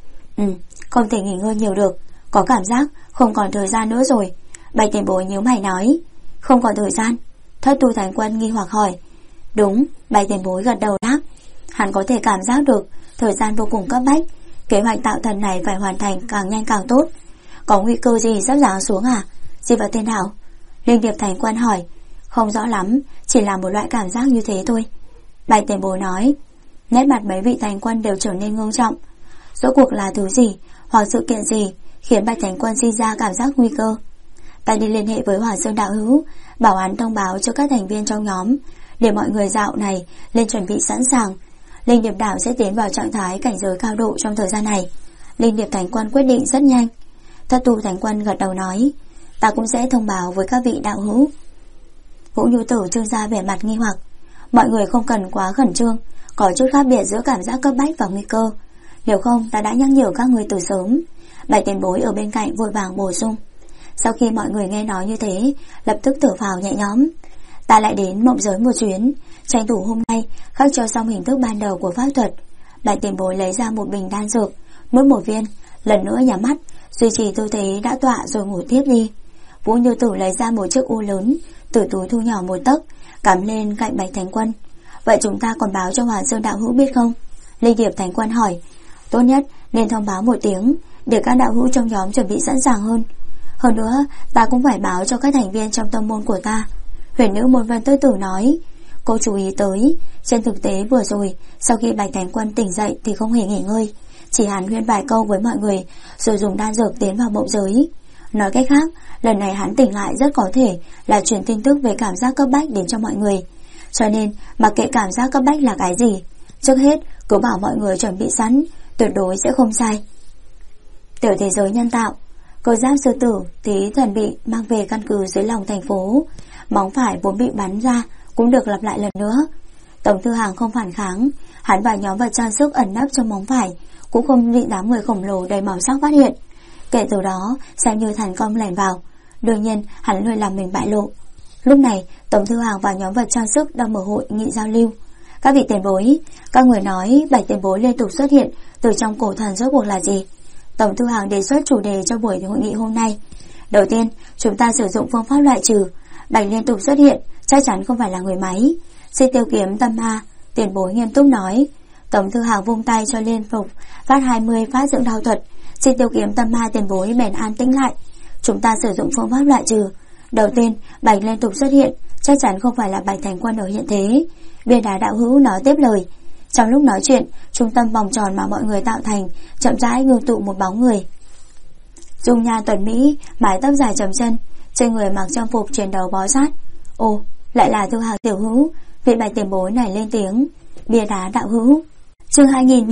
Không thể nghỉ ngơi nhiều được, có cảm giác không còn thời gian nữa rồi. Bạch tiền bối nhíu mày nói. Không còn thời gian? Thất Tu Thánh Quân nghi hoặc hỏi. Đúng, Bạch tiền bối gật đầu đáp. Hắn có thể cảm giác được thời gian vô cùng cấp bách. Kế hoạch tạo thần này phải hoàn thành càng nhanh càng tốt. Có nguy cơ gì sắp giáng xuống à? Gì vào tên Hảo? Linh Điệp Thánh Quân hỏi. Không rõ lắm, chỉ là một loại cảm giác như thế thôi. Bạch tiền bối nói. Nét mặt mấy vị Thánh Quân đều trở nên ngưng trọng. Rốt cuộc là thứ gì hoặc sự kiện gì khiến Bạch Thánh Quân sinh ra cảm giác nguy cơ? Ta đi liên hệ với Hỏa Sơn đạo hữu, bảo hắn thông báo cho các thành viên trong nhóm, để mọi người dạo này lên chuẩn bị sẵn sàng. Linh Điệp Đảo sẽ tiến vào trạng thái cảnh giới cao độ trong thời gian này. Linh Điệp Thánh Quân quyết định rất nhanh. Thất Tu Thánh Quân gật đầu nói. Ta cũng sẽ thông báo với các vị đạo hữu. Vũ Như Tử trưng ra vẻ mặt nghi hoặc. Mọi người không cần quá khẩn trương, có chút khác biệt giữa cảm giác cấp bách và nguy cơ. Nếu không ta đã nhắc nhở các người từ sớm. Bạch tiền bối ở bên cạnh vội vàng bổ sung. Sau khi mọi người nghe nói như thế, lập tức thở phào nhẹ nhõm. Ta lại đến mộng giới một chuyến, tranh thủ hôm nay khắc cho xong hình thức ban đầu của pháp thuật. Bạch tiền bối lấy ra một bình đan dược, nuốt một viên, lần nữa nhắm mắt, duy trì tư thế đã tọa rồi ngủ tiếp đi. Vũ Như Tử lấy ra một chiếc u lớn, từ túi thu nhỏ một tấc, cắm lên cạnh Bạch Thánh Quân. Vậy chúng ta còn báo cho Hoàn Sơn đạo hữu biết không? Linh Điệp Thánh Quân hỏi. Tốt nhất nên thông báo một tiếng, để các đạo hữu trong nhóm chuẩn bị sẵn sàng hơn. Hơn nữa ta cũng phải báo cho các thành viên trong tông môn của ta. Huyền nữ Môn Vân Tư Tử nói. Cô chú ý tới, trên thực tế vừa rồi, sau khi Bạch Thánh Quân tỉnh dậy thì không hề nghỉ ngơi, chỉ hàn huyên vài câu với mọi người rồi dùng đan dược tiến vào mộng giới. Nói cách khác, lần này hắn tỉnh lại rất có thể là truyền tin tức về cảm giác cấp bách đến cho mọi người. Cho nên mặc kệ cảm giác cấp bách là cái gì, trước hết cứ bảo mọi người chuẩn bị sẵn, tuyệt đối sẽ không sai. Tiểu thế giới nhân tạo. Cơ giáp sư tử tí thần bị mang về căn cứ dưới lòng thành phố. Móng phải vốn bị bắn ra cũng được lặp lại lần nữa. Tổng Tư Hàng không phản kháng, hắn và nhóm vật trang sức ẩn nấp trong móng phải cũng không bị đám người khổng lồ đầy màu sắc phát hiện. Kể từ đó xem như thành công lẻn vào. Đương nhiên hắn lười làm mình bại lộ. Lúc này Tổng Tư Hàng và nhóm vật trang sức đang mở hội nghị giao lưu. Các vị tiền bối, các người nói Bạch tiền bối liên tục xuất hiện từ trong cổ thần rốt cuộc là gì? Tổng Tư Hàng đề xuất chủ đề cho buổi hội nghị hôm nay. Đầu tiên, chúng ta sử dụng phương pháp loại trừ. Bạch liên tục xuất hiện chắc chắn không phải là người máy. Xích tiêu kiếm tâm ma, tiền bối nghiêm túc nói. Tổng Tư Hàng vung tay cho liên phục phát 20 phát dưỡng đao thuật. Xích tiêu kiếm tâm ma tiền bối bèn an tĩnh lại. Chúng ta sử dụng phương pháp loại trừ. Đầu tiên, Bạch liên tục xuất hiện chắc chắn không phải là Bạch Thánh Quân ở hiện thế. Bia đá đạo hữu nói tiếp lời. Trong lúc nói chuyện, trung tâm vòng tròn mà mọi người tạo thành chậm rãi ngưng tụ một bóng người. Dung nhan tuấn mỹ, mái tóc dài chấm chân, trên người mặc trang phục chiến đấu bó sát. Ồ, lại là Tư Hàng tiểu hữu. Vị Bạch tiền bối này lên tiếng. Bia đá đạo hữu. Chương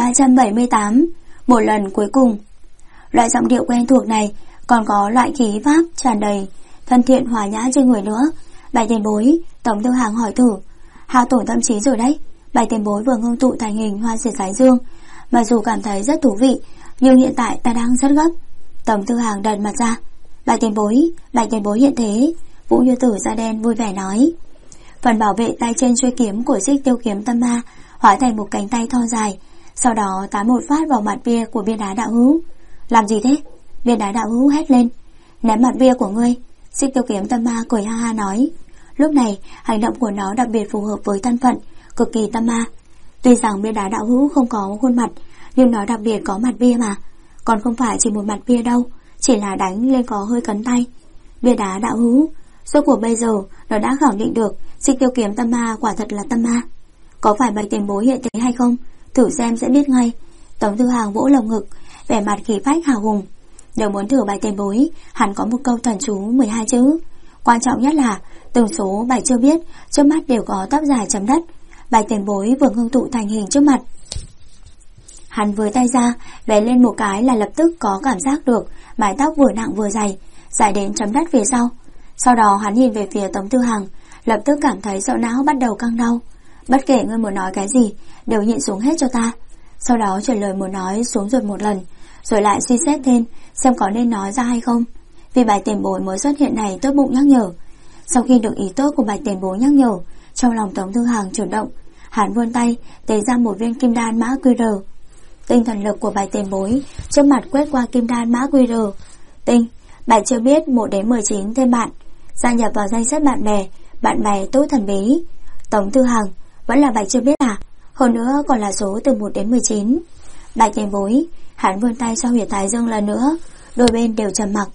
2378. Một lần cuối cùng. Loại giọng điệu quen thuộc này còn có loại khí pháp tràn đầy thân thiện hòa nhã trên người nữa. Bạch tiền bối, Tổng Tư Hàng hỏi thử. Hao tổn tâm trí rồi đấy. Bạch tiền bối vừa ngưng tụ thành hình hoa diệt thái dương, mặc dù cảm thấy rất thú vị, nhưng hiện tại ta đang rất gấp. Tổng Tư Hàng đần mặt ra. Bạch tiền bối hiện thế. Vũ Như Tử da đen vui vẻ nói. Phần bảo vệ tay trên chuôi kiếm của xích tiêu kiếm tâm ma hóa thành một cánh tay thon dài, sau đó tán một phát vào mặt bia của Viên Đá đạo hữu. Làm gì thế? Viên Đá đạo hữu hét lên. Ném mặt bia của ngươi. Xích Tiêu Kiếm Tâm Ma cười ha ha nói. Lúc này hành động của nó đặc biệt phù hợp với thân phận cực kỳ tâm ma. Tuy rằng Viên Đá đạo hữu không có khuôn mặt, nhưng nó đặc biệt có mặt bia mà. Còn không phải chỉ một mặt bia đâu, chỉ là đánh lên có hơi cấn tay. Viên Đá đạo hữu, suốt cuộc bây giờ nó đã khẳng định được Xích Tiêu Kiếm Tâm Ma quả thật là tâm ma. Có phải Bạch tiền bối hiện thế hay không? Thử xem sẽ biết ngay. Tống Tư Hàng vỗ lồng ngực, vẻ mặt khí phách hào hùng. Nếu muốn thử Bạch tiền bối, hẳn có một câu thần chú 12 chữ. Quan trọng nhất là từng số Bạch chưa biết trước mắt đều có tóc dài chấm đất. Bạch tiền bối vừa ngưng tụ thành hình trước mặt. Hắn với tay ra, vén lên một cái là lập tức có cảm giác được mái tóc vừa nặng vừa dày, dài đến chấm đất phía sau. Sau đó hắn nhìn về phía Tống Tư Hàng, lập tức cảm thấy sọ não bắt đầu căng đau. Bất kể ngươi muốn nói cái gì, đều nhịn xuống hết cho ta. Sau đó chuyển lời muốn nói xuống ruột một lần, rồi lại suy xét thêm xem có nên nói ra hay không. Vì Bạch tiền bối mới xuất hiện này tốt bụng nhắc nhở. Sau khi được ý tốt của Bạch tiền bối nhắc nhở, trong lòng Tống Tư Hàng chuyển động, hắn vươn tay tế ra một viên kim đan mã QR. Tinh thần lực của Bạch tiền bối trước mặt quét qua kim đan mã QR. Tinh, Bạch chưa biết 1 đến 19 thêm bạn, gia nhập vào danh sách bạn bè tốt thần bí. Tống Tư Hàng, vẫn là Bạch chưa biết à? Hơn nữa còn là số từ 1 đến 19. Bạch tiền bối, hắn vươn tay sau huyệt thái dương lần nữa, đôi bên đều trầm mặc.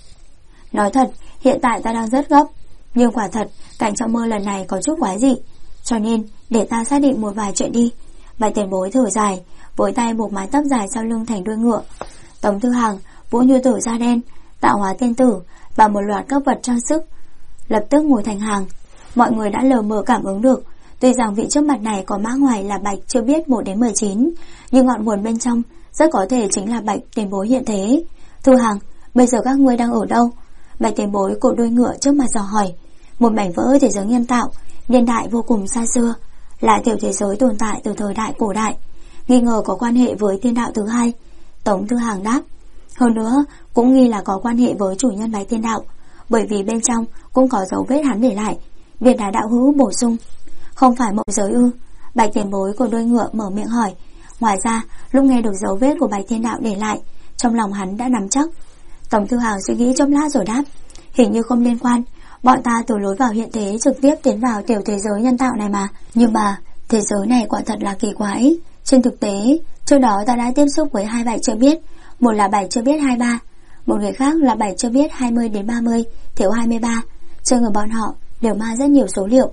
Nói thật, hiện tại ta đang rất gấp, nhưng quả thật cảnh trong mơ lần này có chút quái dị, cho nên để ta xác định một vài chuyện đi. Bạch tiền bối thở dài, với tay buộc mái tóc dài sau lưng thành đuôi ngựa. Tống Tư Hàng vỗ như tử da đen, tạo hóa tiên tử và một loạt các vật trang sức lập tức ngồi thành hàng. Mọi người đã lờ mờ cảm ứng được, tuy rằng vị trước mặt này có mã ngoài là Bạch chưa biết 1 đến 19, nhưng ngọn nguồn bên trong rất có thể chính là Bạch tiền bối hiện thế. Thư Hàng, bây giờ các ngươi đang ở đâu? Bạch tiền bối cột đuôi ngựa trước mặt dò hỏi. Một mảnh vỡ thế giới nhân tạo, niên đại vô cùng xa xưa, là tiểu thế giới tồn tại từ thời đại cổ đại, nghi ngờ có quan hệ với thiên đạo thứ hai. Tống Tư Hàng đáp. Hơn nữa cũng nghi là có quan hệ với chủ nhân Bạch Thiên Đạo, bởi vì bên trong cũng có dấu vết hắn để lại. Viên Đá đạo hữu bổ sung. Không phải mộng giới ư? Bạch tiền bối của đôi ngựa mở miệng hỏi. Ngoài ra lúc nghe được dấu vết của Bạch Thiên Đạo để lại, trong lòng hắn đã nắm chắc. Tống Tư Hàng suy nghĩ chốc lát rồi đáp. Hình như không liên quan, bọn ta từ lối vào hiện thế trực tiếp tiến vào tiểu thế giới nhân tạo này mà. Nhưng mà thế giới này quả thật là kỳ quái. Trên thực tế, trước đó ta đã tiếp xúc với 2 Bạch chưa biết, một là Bạch chưa biết 23, một người khác là Bạch chưa biết 20 đến 30, thiếu 23. Trên người bọn họ đều mang rất nhiều số liệu,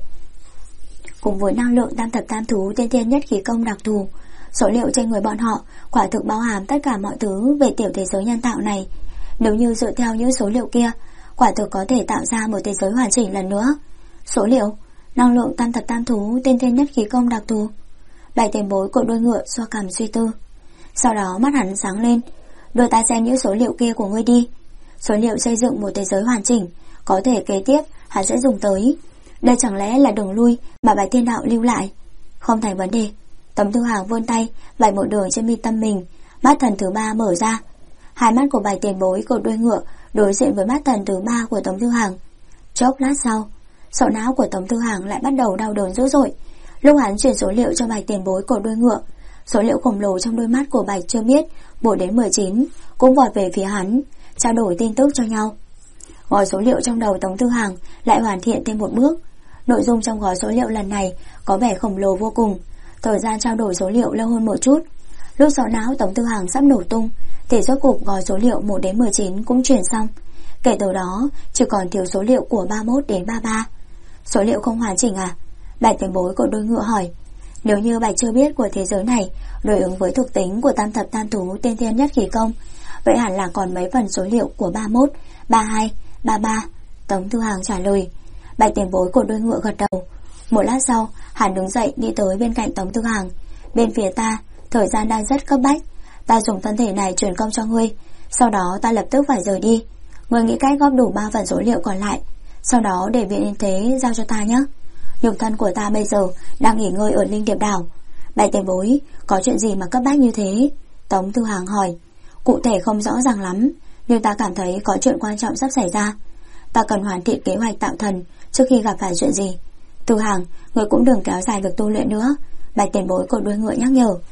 cùng với năng lượng tam thập tam thú tiên thiên nhất khí công đặc thù. Số liệu trên người bọn họ quả thực bao hàm tất cả mọi thứ về tiểu thế giới nhân tạo này. Nếu như dựa theo những số liệu kia, quả thực có thể tạo ra một thế giới hoàn chỉnh lần nữa. Số liệu, năng lượng tam thập tam thú tiên thiên nhất khí công đặc thù. Bạch tiền bối của đôi ngựa xoa cằm suy tư. Sau đó mắt hắn sáng lên. Đưa ta xem những số liệu kia của ngươi đi. Số liệu xây dựng một thế giới hoàn chỉnh, có thể kế tiếp hắn sẽ dùng tới. Đây chẳng lẽ là đường lui mà Bạch Thiên Đạo lưu lại? Không thành vấn đề. Tống Tư Hàng vươn tay vạch một đường trên mi tâm mình. Mắt thần thứ 3 mở ra. Hai mắt của Bạch tiền bối của đôi ngựa đối diện với mắt thần thứ 3 của Tống Tư Hàng. Chốc lát sau, sọ não của Tống Tư Hàng lại bắt đầu đau đớn dữ dội. Lúc hắn chuyển số liệu cho Bạch tiền bối của đôi ngựa, số liệu khổng lồ trong đôi mắt của Bạch chưa biết 1 đến 19 cũng vọt về phía hắn, trao đổi tin tức cho nhau. Gói số liệu trong đầu Tống Tư Hàng lại hoàn thiện thêm một bước. Nội dung trong gói số liệu lần này có vẻ khổng lồ vô cùng. Thời gian trao đổi số liệu lâu hơn một chút. Lúc sọ não Tống Tư Hàng sắp nổ tung thì rốt cục gói số liệu 1 đến 19 cũng chuyển xong. Kể từ đó chỉ còn thiếu số liệu của 31 đến 33. Số liệu không hoàn chỉnh à? Bạch tiền bối của đôi ngựa hỏi. Nếu như Bạch chưa biết của thế giới này đối ứng với thuộc tính của tam thập tam thú tiên thiên nhất khí công, vậy hẳn là còn mấy phần số liệu của 31, 32, 33. Tống Tư Hàng trả lời. Bạch tiền bối của đôi ngựa gật đầu. Một lát sau hắn đứng dậy đi tới bên cạnh Tống Tư Hàng. Bên phía ta, thời gian đang rất cấp bách, ta dùng thân thể này truyền công cho ngươi, sau đó ta lập tức phải rời đi. Ngươi nghĩ cách góp đủ 3 phần số liệu còn lại, sau đó để viện yên thế giao cho ta nhé. Nhục thân của ta bây giờ đang nghỉ ngơi ở Linh Điệp Đảo. Bạch tiền bối, có chuyện gì mà cấp bách như thế? Tống Tư Hàng hỏi. Cụ thể không rõ ràng lắm, nhưng ta cảm thấy có chuyện quan trọng sắp xảy ra. Ta cần hoàn thiện kế hoạch tạo thần trước khi gặp phải chuyện gì. Tư Hàng, người cũng đừng kéo dài việc tu luyện nữa, Bạch tiền bối của đuôi ngựa nhắc nhở.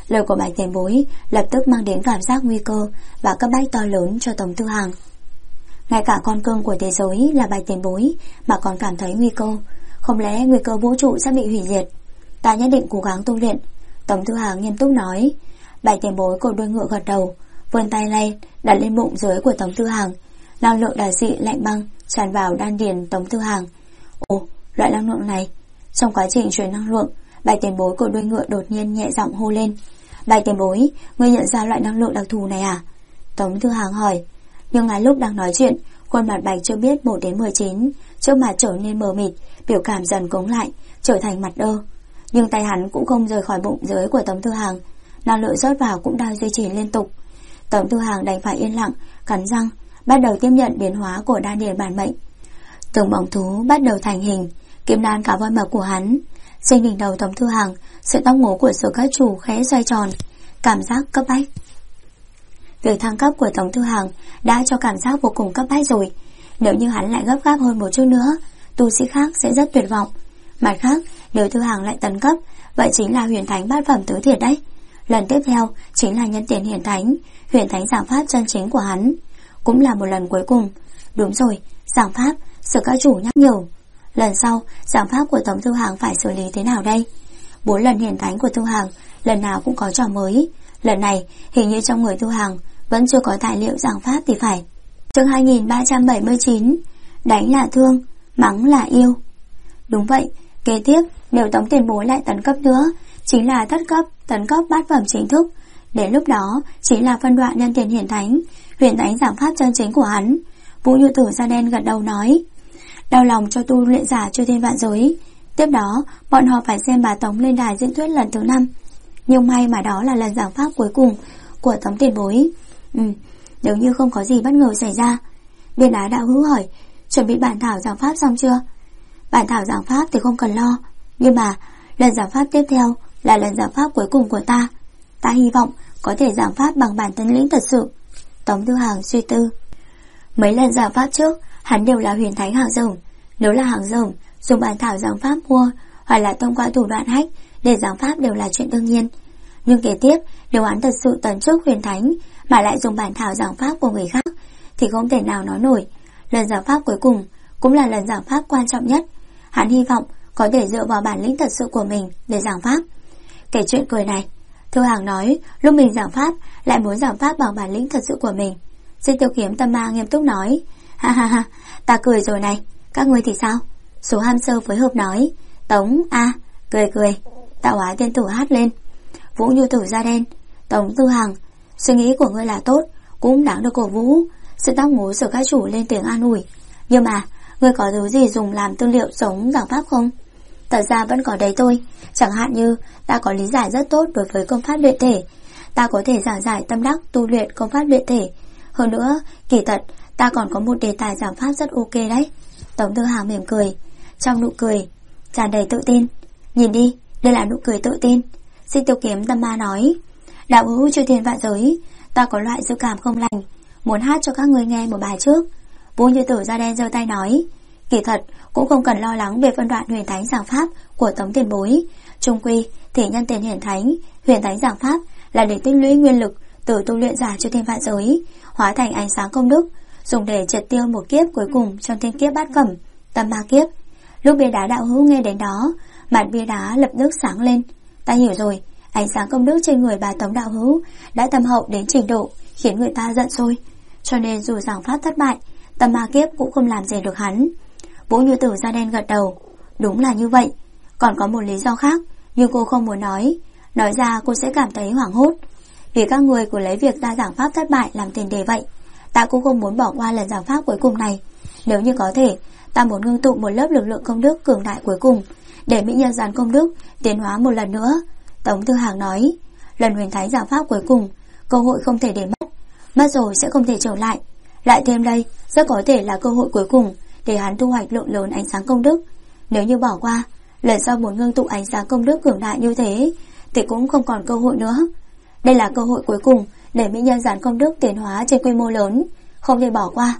Lời của Bạch tiền bối lập tức mang đến cảm giác nguy cơ và cấp bách to lớn cho Tống Tư Hàng. Ngay cả con cưng của thế giới là Bạch tiền bối mà còn cảm thấy nguy cơ. Không lẽ nguy cơ vũ trụ sẽ bị hủy diệt? Ta nhất định cố gắng tu luyện. Tống Tư Hàng nghiêm túc nói. Bạch tiền bối cột đuôi ngựa gật đầu, vươn tay lên đặt lên bụng dưới của Tống Tư Hàng. Năng lượng đà dị lạnh băng tràn vào đan điền Tống Tư Hàng. Ồ, loại năng lượng này. Trong quá trình truyền năng lượng, Bạch tiền bối cột đuôi ngựa đột nhiên nhẹ giọng hô lên. Bạch tiền bối, ngươi nhận ra loại năng lượng đặc thù này à? Tống Tư Hàng hỏi. Nhưng ngay lúc đang nói chuyện, khuôn mặt Bạch chưa biết 1 đến 19, trước mặt trở nên mờ mịt, biểu cảm dần cứng lại, trở thành mặt đơ. Nhưng tay hắn cũng không rời khỏi bụng dưới của Tống Tư Hàng, năng lượng rót vào cũng đang duy trì liên tục. Tống Tư Hàng đành phải yên lặng, cắn răng, bắt đầu tiếp nhận biến hóa của đan điền bản mệnh. Từng bóng thú bắt đầu thành hình, kim đan cả voi mập của hắn. Trên đỉnh đầu Tống Tư Hàng, sợi tóc ngố của Sở Các Chủ khẽ xoay tròn, cảm giác cấp bách. Việc thăng cấp của Tống Tư Hàng đã cho cảm giác vô cùng cấp bách rồi. Nếu như hắn lại gấp gáp hơn một chút nữa, tu sĩ khác sẽ rất tuyệt vọng. Mặt khác, nếu Tư Hàng lại tấn cấp, vậy chính là huyền thánh bát phẩm tứ thiệt đấy. Lần tiếp theo chính là nhân tiền hiển thánh, huyền thánh giảng pháp chân chính của hắn. Cũng là một lần cuối cùng. Đúng rồi, giảng pháp, Sở Các Chủ nhắc nhở. Lần sau, giảng pháp của Tống Tư Hàng phải xử lý thế nào đây? 4 lần hiển thánh của Tư Hàng, lần nào cũng có trò mới. Lần này, hình như trong người Tư Hàng vẫn chưa có tài liệu giảng pháp thì phải. Chương 2379. Đánh là thương, mắng là yêu. Đúng vậy, kế tiếp, nếu Tống tiền bối lại tấn cấp nữa, chính là thất cấp, tấn cấp bát phẩm chính thức. Đến lúc đó, chính là phân đoạn nhân tiền hiển thánh, huyền thánh giảng pháp chân chính của hắn. Vũ Như Tử da đen gật đầu nói. Đau lòng cho tu luyện giả chư thiên vạn giới. Tiếp đó, bọn họ phải xem bà Tống lên đài diễn thuyết lần thứ 5. Nhưng may mà đó là lần giảng pháp cuối cùng của Tống tiền bối. Nếu như không có gì bất ngờ xảy ra. Biên Á đạo hữu hỏi, chuẩn bị bản thảo giảng pháp xong chưa? Bản thảo giảng pháp thì không cần lo, nhưng mà lần giảng pháp tiếp theo là lần giảng pháp cuối cùng của ta. Ta hy vọng có thể giảng pháp bằng bản thân lĩnh thật sự. Tống Tư Hàng suy tư. Mấy lần giảng pháp trước, hắn đều là huyền thánh hàng rồng. Nếu là hàng rồng, dùng bản thảo giảng pháp mua hoặc là thông qua thủ đoạn hack để giảng pháp đều là chuyện đương nhiên. Nhưng kế tiếp, nếu hắn thật sự tấn chức huyền thánh mà lại dùng bản thảo giảng pháp của người khác thì không thể nào nói nổi. Lần giảng pháp cuối cùng cũng là lần giảng pháp quan trọng nhất. Hắn hy vọng có thể dựa vào bản lĩnh thật sự của mình để giảng pháp. Kể chuyện cười này, Thư Hàng nói lúc mình giảng pháp lại muốn giảng pháp bằng bản lĩnh thật sự của mình. Diên Tiêu Kiếm Tâm Ma nghiêm túc nói. Ha ha ha, ta cười rồi này, các ngươi thì sao? Số ham sơ phối hợp nói. Tống a, cười cười. Tạo Hóa Tiên Tử hát lên. Vũ Như Tử da đen. Tống Tư Hàng, suy nghĩ của ngươi là tốt, cũng đáng được cổ vũ. Sự tóc ngố Sở Các Chủ lên tiếng an ủi. Nhưng mà ngươi có thứ gì dùng làm tư liệu giống giảng pháp không? Thật ra vẫn có đấy thôi. Chẳng hạn như ta có lý giải rất tốt đối với công pháp luyện thể, ta có thể giảng giải tâm đắc tu luyện công pháp luyện thể. Hơn nữa, kỳ thật ta còn có một đề tài giảng pháp rất ok đấy. Tống Tư Hàng mỉm cười, trong nụ cười tràn đầy tự tin. Nhìn đi, đây là nụ cười tự tin. Diên Tiêu Kiếm Tâm Ma nói. Đạo hữu chư thiên vạn giới, ta có loại dự cảm không lành, muốn hát cho các ngươi nghe một bài trước. Vũ Như Tử da đen giơ tay nói. Kỳ thật cũng không cần lo lắng về phân đoạn huyền thánh giảng pháp của Tống tiền bối. Trung quy thì nhân tiền hiển thánh, huyền thánh giảng pháp là để tích lũy nguyên lực từ tu luyện giả chư thiên vạn giới, hóa thành ánh sáng công đức, dùng để triệt tiêu một kiếp cuối cùng trong thiên kiếp bát phẩm, tâm ma kiếp. Lúc Bia Đá đạo hữu nghe đến đó, mặt Bia Đá lập tức sáng lên. Ta hiểu rồi, ánh sáng công đức trên người bà Tống đạo hữu đã thâm hậu đến trình độ khiến người ta giận sôi, cho nên dù giảng pháp thất bại, tâm ma kiếp cũng không làm gì được hắn. Vũ Như Tử da đen gật đầu. Đúng là như vậy. Còn có một lý do khác, nhưng cô không muốn nói ra cô sẽ cảm thấy hoảng hốt. Vì các người cứ lấy việc ta giảng pháp thất bại làm tiền đề vậy, ta cũng không muốn bỏ qua lần giảng pháp cuối cùng này. Nếu như có thể, ta muốn ngưng tụ một lớp lực lượng công đức cường đại cuối cùng, để mỹ nhân giàn công đức tiến hóa một lần nữa. Tống Tư Hàng nói. Lần huyền thánh giảng pháp cuối cùng, cơ hội không thể để mất rồi sẽ không thể trở lại. Lại thêm đây, rất có thể là cơ hội cuối cùng để hắn thu hoạch lượng lớn ánh sáng công đức. Nếu như bỏ qua, lần sau muốn ngưng tụ ánh sáng công đức cường đại như thế thì cũng không còn cơ hội nữa. Đây là cơ hội cuối cùng để mỹ nhân giản công đức tiến hóa trên quy mô lớn, không thể bỏ qua.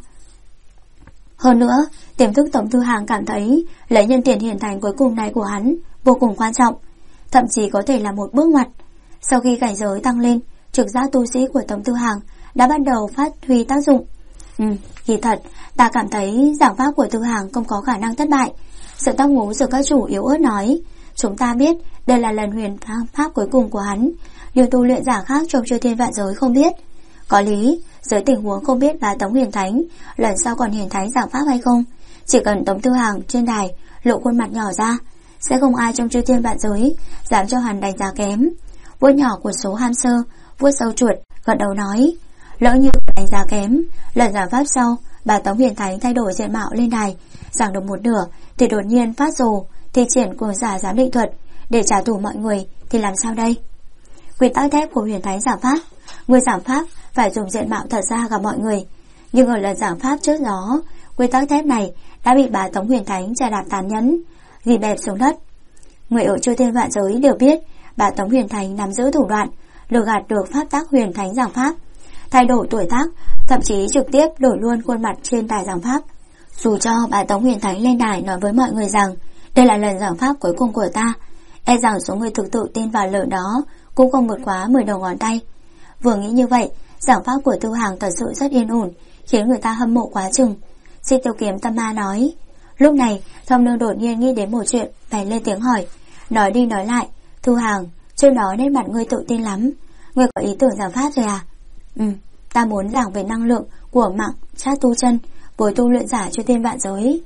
Hơn nữa, tiềm thức Tống Tư Hàng cảm thấy lấy nhân tiền hiển thành cuối cùng này của hắn vô cùng quan trọng, thậm chí có thể là một bước ngoặt. Sau khi cảnh giới tăng lên, trực giác tu sĩ của Tống Tư Hàng đã bắt đầu phát huy tác dụng. Kỳ thật, ta cảm thấy giảng pháp của Tư Hàng không có khả năng thất bại. Sự tác ngũ giữa các chủ yếu ớt nói, chúng ta biết đây là lần huyền pháp cuối cùng của hắn, điều tu luyện giả khác trong chư thiên vạn giới không biết. Có lý, dưới tình huống không biết là Tống Huyền Thánh lần sau còn hiển thánh giảng pháp hay không, chỉ cần Tống Tư Hàng trên đài lộ khuôn mặt nhỏ ra, sẽ không ai trong chư thiên vạn giới dám cho hắn đánh giá kém. Vuốt nhỏ của số hamster vuốt sâu chuột, gật đầu nói, lỡ như đánh giá kém, lần giảng pháp sau bà Tống Huyền Thánh thay đổi diện mạo lên đài, giảng được một nửa thì đột nhiên phát rồ thi triển cường giả giám định thuật để trả thù mọi người thì làm sao đây? Quy tắc thép của Huyền Thánh giảng pháp, người giảng pháp phải dùng diện mạo thật ra gặp mọi người, nhưng ở lần giảng pháp trước đó, quy tắc thép này đã bị bà Tống Huyền Thánh chà đạp tàn nhẫn, ghi bẹp xuống đất. Người ở chư thiên vạn giới đều biết bà Tống Huyền Thánh nắm giữ thủ đoạn lừa gạt được pháp tác Huyền Thánh giảng pháp, thay đổi tuổi tác, thậm chí trực tiếp đổi luôn khuôn mặt trên đài giảng pháp. Dù cho bà Tống Huyền Thánh lên đài nói với mọi người rằng đây là lần giảng pháp cuối cùng của ta, e rằng số người thực sự tin vào lời đó cũng không vượt quá 10 đầu ngón tay. Vừa nghĩ như vậy, giảng pháp của Tư Hàng thật sự rất yên ổn, khiến người ta hâm mộ quá chừng. Si Tiêu Kiếm Tâm Ma nói. Lúc này, Thông Nương đột nhiên nghĩ đến một chuyện, bèn lên tiếng hỏi, nói đi nói lại, Tư Hàng, trước đó nét mặt ngươi tự tin lắm, ngươi có ý tưởng giảng pháp rồi à? Ta muốn giảng về năng lượng của mạng chat tu chân với tu luyện giả chư thiên vạn giới.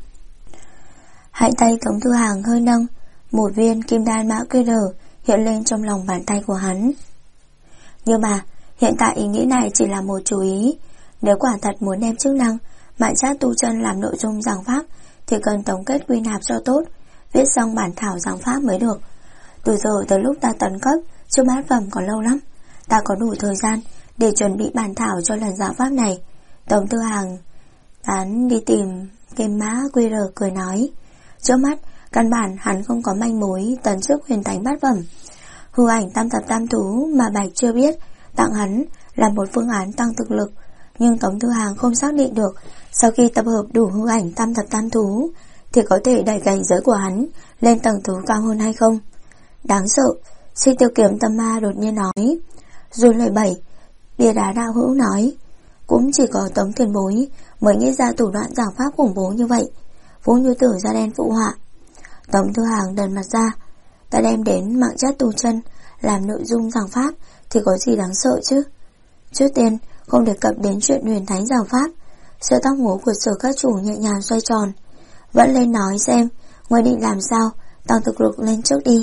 Hai tay Tống Tư Hàng hơi nâng, một viên kim đan mã QR hiện lên trong lòng bàn tay của hắn. Nhưng mà hiện tại ý nghĩ này chỉ là một chú ý. Nếu quả thật muốn đem chức năng mạng chat tu chân làm nội dung giảng pháp thì cần tổng kết quy nạp cho tốt, viết xong bản thảo giảng pháp mới được. Từ giờ tới lúc ta tấn cấp, trước bát phẩm còn lâu lắm, ta có đủ thời gian để chuẩn bị bản thảo cho lần giảng pháp này. Tống Tư Hàng tán đi tìm kim mã QR cười nói, trước mắt căn bản hắn không có manh mối tấn chức huyền thánh bát phẩm. Hư ảnh tam thập tam thú mà Bạch chưa biết tặng hắn là một phương án tăng thực lực, nhưng Tống Tư Hàng không xác định được sau khi tập hợp đủ hư ảnh tam thập tam thú thì có thể đẩy cảnh giới của hắn lên tầng thứ cao hơn hay không. Đáng sợ, Si Tiêu Kiếm Tâm Ma đột nhiên nói. Rồi lời 7, bia đá đạo hữu nói, cũng chỉ có Tống tiền bối mới nghĩ ra thủ đoạn giảng pháp khủng bố như vậy. Vũ Như Tử da đen phụ họa. Tống Tư Hàng đần mặt ra, ta đem đến mạng chat tu chân làm nội dung giảng pháp thì có gì đáng sợ chứ? Trước tiên không đề cập đến chuyện huyền thánh giảng pháp. Sợi tóc ngố của Sở các chủ nhẹ nhàng xoay tròn. Vẫn lên nói xem ngươi định làm sao tăng thực lực lên trước đi.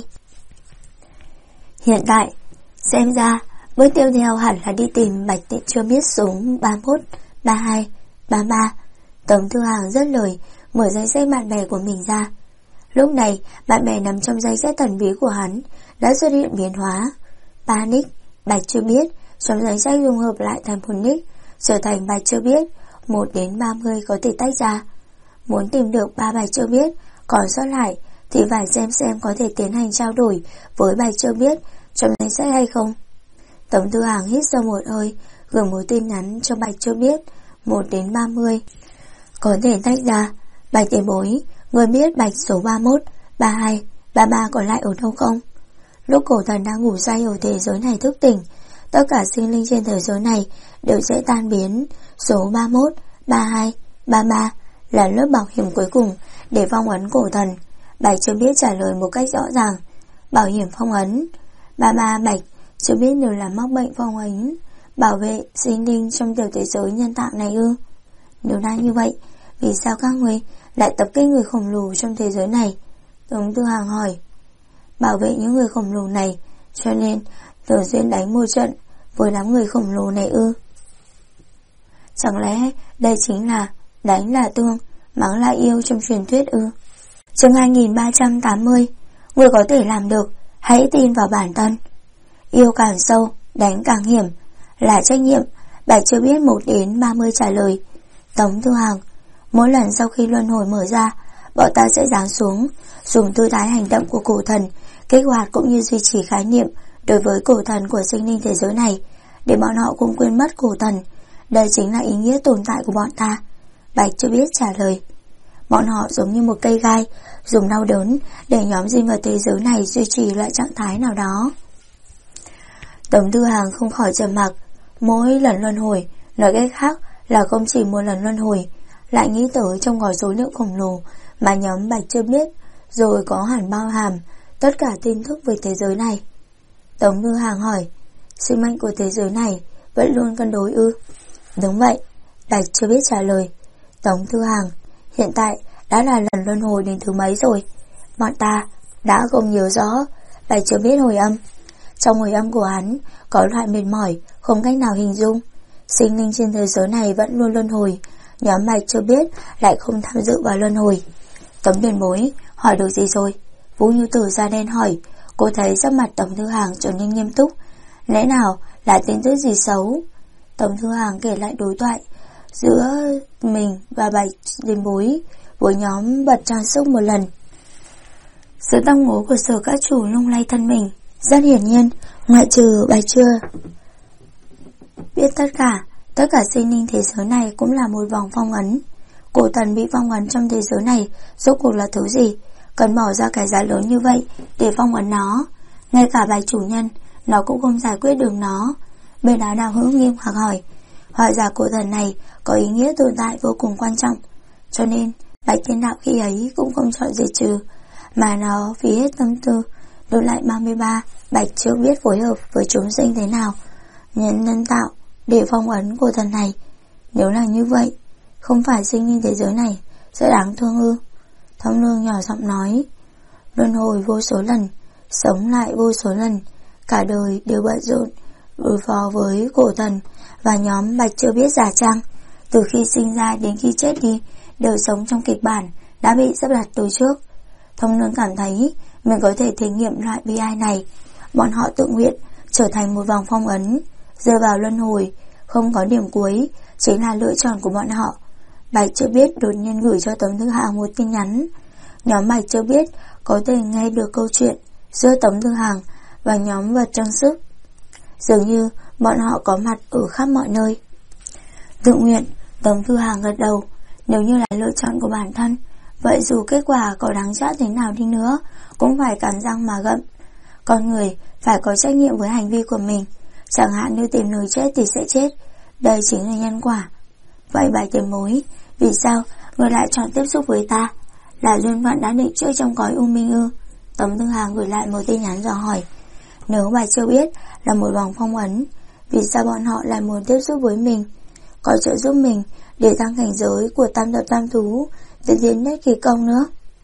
Hiện tại xem ra bước tiếp theo hẳn là đi tìm Bạch Tịnh chưa biết số 31, 32, 33. Tống Tư Hàng rất lời mở danh sách bạn bè của mình ra. Lúc này bạn bè nằm trong danh sách thần bí của hắn đã xuất hiện biến hóa. 3 nick Bạch chưa biết trong danh sách dung hợp lại thành một nick trở thành Bạch chưa biết. 1 đến 30 có thể tách ra. Muốn tìm được 3 Bạch chưa biết còn sót lại thì phải xem có thể tiến hành trao đổi với Bạch chưa biết trong danh sách hay không. Tống Tư Hàng hít sâu một hơi, gửi một tin nhắn cho Bạch chưa biết 1 đến 30. Có thể tách ra. Bạch tiền bối, người biết Bạch số 31, 32, 33 còn lại ở đâu không? Lúc cổ thần đang ngủ say ở thế giới này thức tỉnh, tất cả sinh linh trên thế giới này đều sẽ tan biến. Số 31, 32, 33 là lớp bảo hiểm cuối cùng để phong ấn cổ thần. Bạch chưa biết trả lời một cách rõ ràng. Bảo hiểm phong ấn. 33 Bạch chưa biết đều là mắc bệnh phong ấn, bảo vệ sinh linh trong tiểu thế giới nhân tạo này ư? Nếu là như vậy, vì sao các người lại tập kích người khổng lồ trong thế giới này? Tống Tư Hàng hỏi. Bảo vệ những người khổng lồ này, cho nên thường xuyên đánh một trận với đám người khổng lồ này ư? Chẳng lẽ đây chính là đánh là tương, mắng là yêu trong truyền thuyết ư? Chương 2380. Người có thể làm được, hãy tin vào bản thân. Yêu càng sâu, đánh càng hiểm, là trách nhiệm. Bạch chưa biết 1 đến 30 trả lời. Tống Tư Hàng. Mỗi lần sau khi luân hồi mở ra, bọn ta sẽ giáng xuống, dùng tư thái hành động của cổ thần, kích hoạt cũng như duy trì khái niệm đối với cổ thần của sinh linh thế giới này, để bọn họ cũng quên mất cổ thần. Đây chính là ý nghĩa tồn tại của bọn ta. Bạch chưa biết trả lời. Bọn họ giống như một cây gai, dùng đau đớn để nhóm sinh vật thế giới này duy trì lại trạng thái nào đó. Tống Thư Hàng không khỏi trầm mặc. Mỗi lần luân hồi, nói cách khác là không chỉ một lần luân hồi, lại nghĩ tới trong gói số liệu khổng lồ mà nhóm Bạch chưa biết, rồi có hẳn bao hàm tất cả tin tức về thế giới này. Tống Thư Hàng hỏi, sinh mệnh của thế giới này vẫn luôn cân đối ư? Đúng vậy, Bạch chưa biết trả lời. Tống Thư Hàng, hiện tại đã là lần luân hồi đến thứ mấy rồi? Bọn ta đã không nhớ rõ. Bạch chưa biết hồi âm. Trong hồi âm của hắn có loại mệt mỏi không cách nào hình dung. Sinh linh trên thế giới này vẫn luôn luân hồi, nhóm Bạch chưa biết lại không tham dự vào luân hồi. Tống tiền bối hỏi được gì rồi? Vũ Như Tử da đen hỏi. Cô thấy sắc mặt Tống Thư Hàng trở nên nghiêm túc. Lẽ nào là tin tức gì xấu? Tống Thư Hàng kể lại đối thoại giữa mình và Bạch tiền bối với nhóm bật trang sức một lần. Sự tăng ngố của Sở các chủ lung lay thân mình. Rất hiển nhiên, ngoại trừ Bạch chưa biết tất cả sinh linh thế giới này cũng là một vòng phong ấn. Cổ thần bị phong ấn trong thế giới này rốt cuộc là thứ gì? Cần bỏ ra cái giá lớn như vậy để phong ấn nó. Ngay cả Bạch chủ nhân nó cũng không giải quyết được nó. Bên đó Đào Hữu nghiêm hoặc hỏi, hóa ra cổ thần này có ý nghĩa tồn tại vô cùng quan trọng, cho nên Bạch Thiên Đạo khi ấy cũng không chọn diệt trừ, mà nó phí hết tâm tư. Đối lại 33, Bạch chưa biết phối hợp với chúng sinh thế nào nhân tạo để phong ấn cổ thần này. Nếu là như vậy, không phải sinh linh thế giới này sẽ đáng thương ư? Thông Nương nhỏ giọng nói, luân hồi vô số lần, sống lại vô số lần, cả đời đều bận rộn đối phó với cổ thần và nhóm Bạch chưa biết giả trang. Từ khi sinh ra đến khi chết đi, đời sống trong kịch bản đã bị sắp đặt từ trước. Thông Nương cảm thấy mình có thể thể nghiệm loại bi ai này. Bọn họ tự nguyện trở thành một vòng phong ấn, rơi vào luân hồi, không có điểm cuối, chính là lựa chọn của bọn họ. Bạch chưa biết đột nhiên gửi cho Tống Thư Hàng một tin nhắn. Nhóm Bạch chưa biết có thể nghe được câu chuyện giữa Tống Thư Hàng và nhóm vật trang sức. Dường như bọn họ có mặt ở khắp mọi nơi. Tự nguyện, Tống Thư Hàng gật đầu. Nếu như là lựa chọn của bản thân, vậy dù kết quả có đáng giá thế nào đi nữa cũng phải cắn răng mà gặm. Con người phải có trách nhiệm với hành vi của mình. Chẳng hạn như tìm nơi chết thì sẽ chết. Đây chính là nhân quả. Vậy Bạch tiền bối, vì sao người lại chọn tiếp xúc với ta? Là duyên phận đã định trước trong cõi u minh ư? Tống Thư Hàng gửi lại một tin nhắn dò hỏi. Nếu Bạch chưa biết là một vòng phong ấn, vì sao bọn họ lại muốn tiếp xúc với mình? Có trợ giúp mình để tăng cảnh giới của tam thập tam thú, để tiến nhất kỳ công nữa.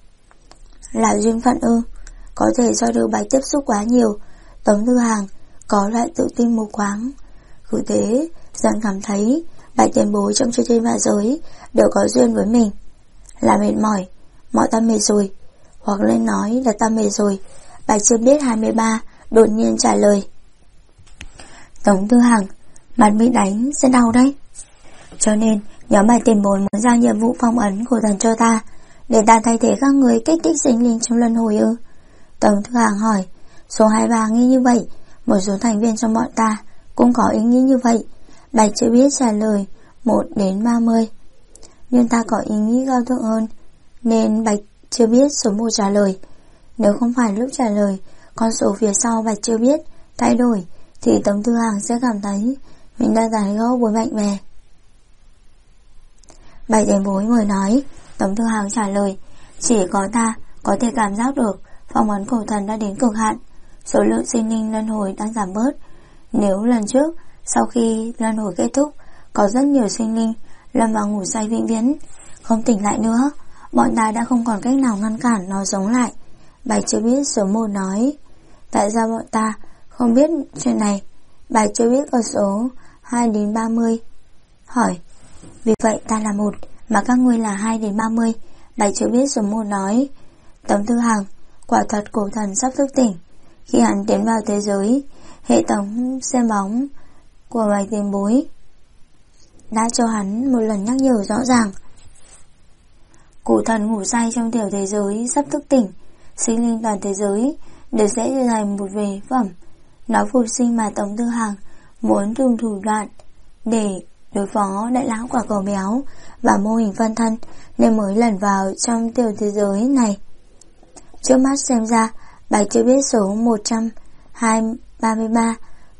Là duyên phận ư? Có thể do được Bạch tiếp xúc quá nhiều. Tống Thư Hàng có loại tự tin mù quáng. Cứ thế dần cảm thấy Bạch tiền bối trong chư thiên vạn giới đều có duyên với mình. Là mệt mỏi, mọi ta mệt rồi. Hoặc lên nói là ta mệt rồi. Bạch chưa biết 23 đột nhiên trả lời. Tống Thư Hàng, mặt bị đánh sẽ đau đấy. Cho nên nhóm Bạch tiền bối muốn giao nhiệm vụ phong ấn của thần cho ta, để ta thay thế các người kích thích sinh linh trong luân hồi ư? Tống Thư Hàng hỏi. Số 23 nghĩ như vậy, một số thành viên trong bọn ta cũng có ý nghĩ như vậy. Bạch chưa biết trả lời 1 đến 30. Nhưng ta có ý nghĩ cao thượng hơn, nên Bạch chưa biết số 1 trả lời. Nếu không phải lúc trả lời con số phía sau Bạch chưa biết thay đổi, thì Tống Thư Hàng sẽ cảm thấy mình đã tán gẫu với bạn bè. Bạch tiền bối mời nói. Tống Thư Hàng trả lời. Chỉ có ta có thể cảm giác được phong ấn cổ thần đã đến cực hạn. Số lượng sinh linh luân hồi đang giảm bớt. Nếu lần trước sau khi luân hồi kết thúc có rất nhiều sinh linh lâm vào ngủ say vĩnh viễn, không tỉnh lại nữa, bọn ta đã không còn cách nào ngăn cản nó sống lại. Bạch chưa biết số 1 nói. Tại sao bọn ta không biết chuyện này? Bạch chưa biết con số 2 đến 30 hỏi. Vì vậy ta là 1 mà các ngươi là 2 đến 30. Bạch chưa biết số 1 nói. Tống Thư Hàng, quả thật cổ thần sắp thức tỉnh. Khi hắn tiến vào thế giới, hệ thống xem bóng của Bạch tiền bối đã cho hắn một lần nhắc nhở rõ ràng. Cổ thần ngủ say trong tiểu thế giới sắp thức tỉnh. Sinh linh toàn thế giới đều sẽ trở thành một về phẩm. Nó phục sinh mà Tống Thư Hàng muốn dùng thủ đoạn để đối phó đại lão quả cầu béo và mô hình phân thân, nên mới lẩn vào trong tiểu thế giới này. Trước mắt xem ra Bạch chưa biết số 133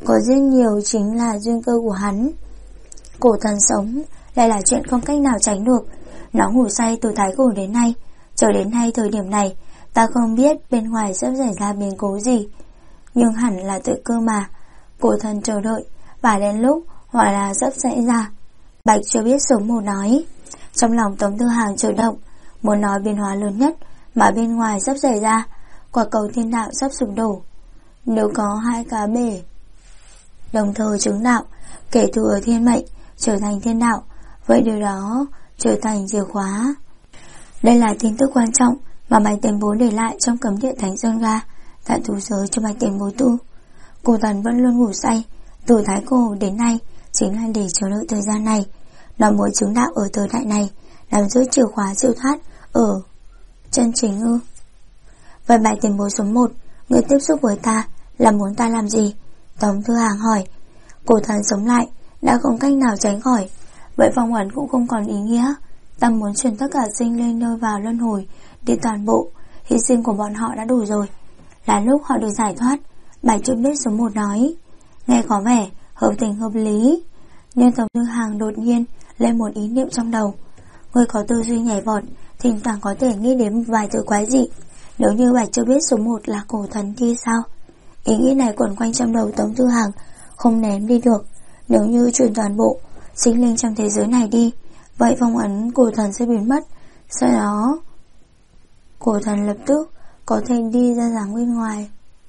có rất nhiều chính là duyên cơ của hắn. Cổ thần sống lại là chuyện không cách nào tránh được. Nó ngủ say từ thái cổ đến nay. Cho đến nay thời điểm này, ta không biết bên ngoài sắp xảy ra biến cố gì, nhưng hẳn là tự cơ mà. Cổ thần chờ đợi, và đến lúc hoặc là sắp xảy ra. Bạch chưa biết số 1 nói. Trong lòng Tống Tư Hằng chợt động, muốn nói biến hóa lớn nhất mà bên ngoài sắp xảy ra. Quả cầu thiên đạo sắp sụp đổ. Nếu có 2 cá bể đồng thời chứng đạo, kể thừa thiên mệnh trở thành thiên đạo, vậy điều đó trở thành chìa khóa. Đây là tin tức quan trọng mà Bạch Tiền Bối để lại trong cấm địa Thánh Sơn Ga, tại thủ giới cho Bạch Tiền Bối tu. Cổ thần vẫn luôn ngủ say từ thái cổ đến nay, chính là để chờ đợi thời gian này. Nó muốn chứng đạo ở thời đại này, nắm giữ chìa khóa siêu thoát ở chân chính ư? Vậy Bạch Tiền Bối số 1, người tiếp xúc với ta là muốn ta làm gì? Tống Thư Hàng hỏi. Cổ thần sống lại đã không cách nào tránh khỏi, vậy phong ấn cũng không còn ý nghĩa. Ta muốn chuyển tất cả sinh linh nơi vào luân hồi, đi toàn bộ. Hy sinh của bọn họ đã đủ rồi, là lúc họ được giải thoát. Bạch chưa biết số 1 nói. Nghe có vẻ hợp tình hợp lý, nhưng Tống Thư Hàng đột nhiên lên một ý niệm trong đầu. Người có tư duy nhảy vọt, thỉnh thoảng có thể nghĩ đến vài từ quái dị. Nếu như Bạch chưa biết số 1 là cổ thần thì sao? Ý nghĩ này quẩn quanh trong đầu Tống Thư Hàng, không ném đi được. Nếu như chuyển toàn bộ sinh linh trong thế giới này đi, vậy phong ấn cổ thần sẽ biến mất. Sau đó cổ thần lập tức có thể đi ra giảng bên ngoài.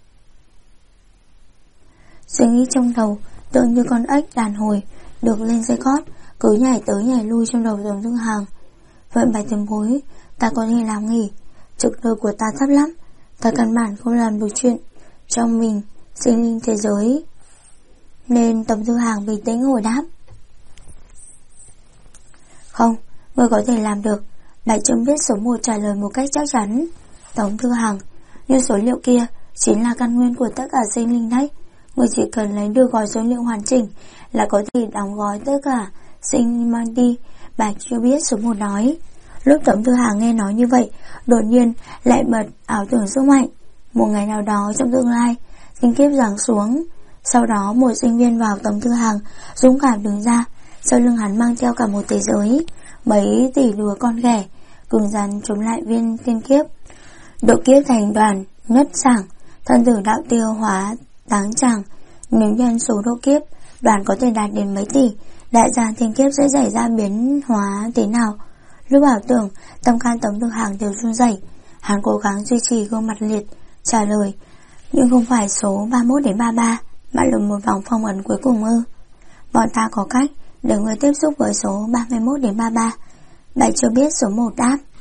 Suy nghĩ trong đầu tưởng như con ếch đàn hồi được lên dây cót, cứ nhảy tới nhảy lui trong đầu Tống Thư Hàng. Vậy Bạch Tiền Bối, ta có thể làm nghỉ. Trực đời của ta thấp lắm, ta căn bản không làm được chuyện trong mình sinh linh thế giới. Nên Tống Thư Hàng bình tĩnh hồi đáp. Không, người có thể làm được. Bạch Trâm biết số 1 trả lời một cách chắc chắn. Tống Thư Hàng, nhưng số liệu kia chính là căn nguyên của tất cả sinh linh đấy. Người chỉ cần lấy được gói số liệu hoàn chỉnh là có thể đóng gói tất cả sinh linh mang đi. Bạch chưa biết số 1 nói. Lúc Tống Thư Hàng nghe nói như vậy, đột nhiên lại bật ảo tưởng sức mạnh. Một ngày nào đó trong tương lai, sinh kiếp giáng xuống. Sau đó một sinh viên vào Tống Thư Hàng dũng cảm đứng ra. Sau lưng hắn mang theo cả một thế giới, mấy tỷ đứa con ghẻ, cứng rắn chống lại viên thiên kiếp. Độ kiếp thành đoàn nhất sảng, thân tử đạo tiêu hóa táng tràng. Nếu nhân số độ kiếp, đoàn có thể đạt đến mấy tỷ, đại gia thiên kiếp sẽ xảy ra biến hóa thế nào? Lúc ảo tưởng, tâm can Tống Thư Hàng đều run rẩy. Hắn cố gắng duy trì gương mặt liệt, trả lời, nhưng không phải số 31 đến 33, mà là một vòng phong ấn cuối cùng ư? Bọn ta có cách để người tiếp xúc với số 31 đến 33. Bạch chưa biết số 1 đáp.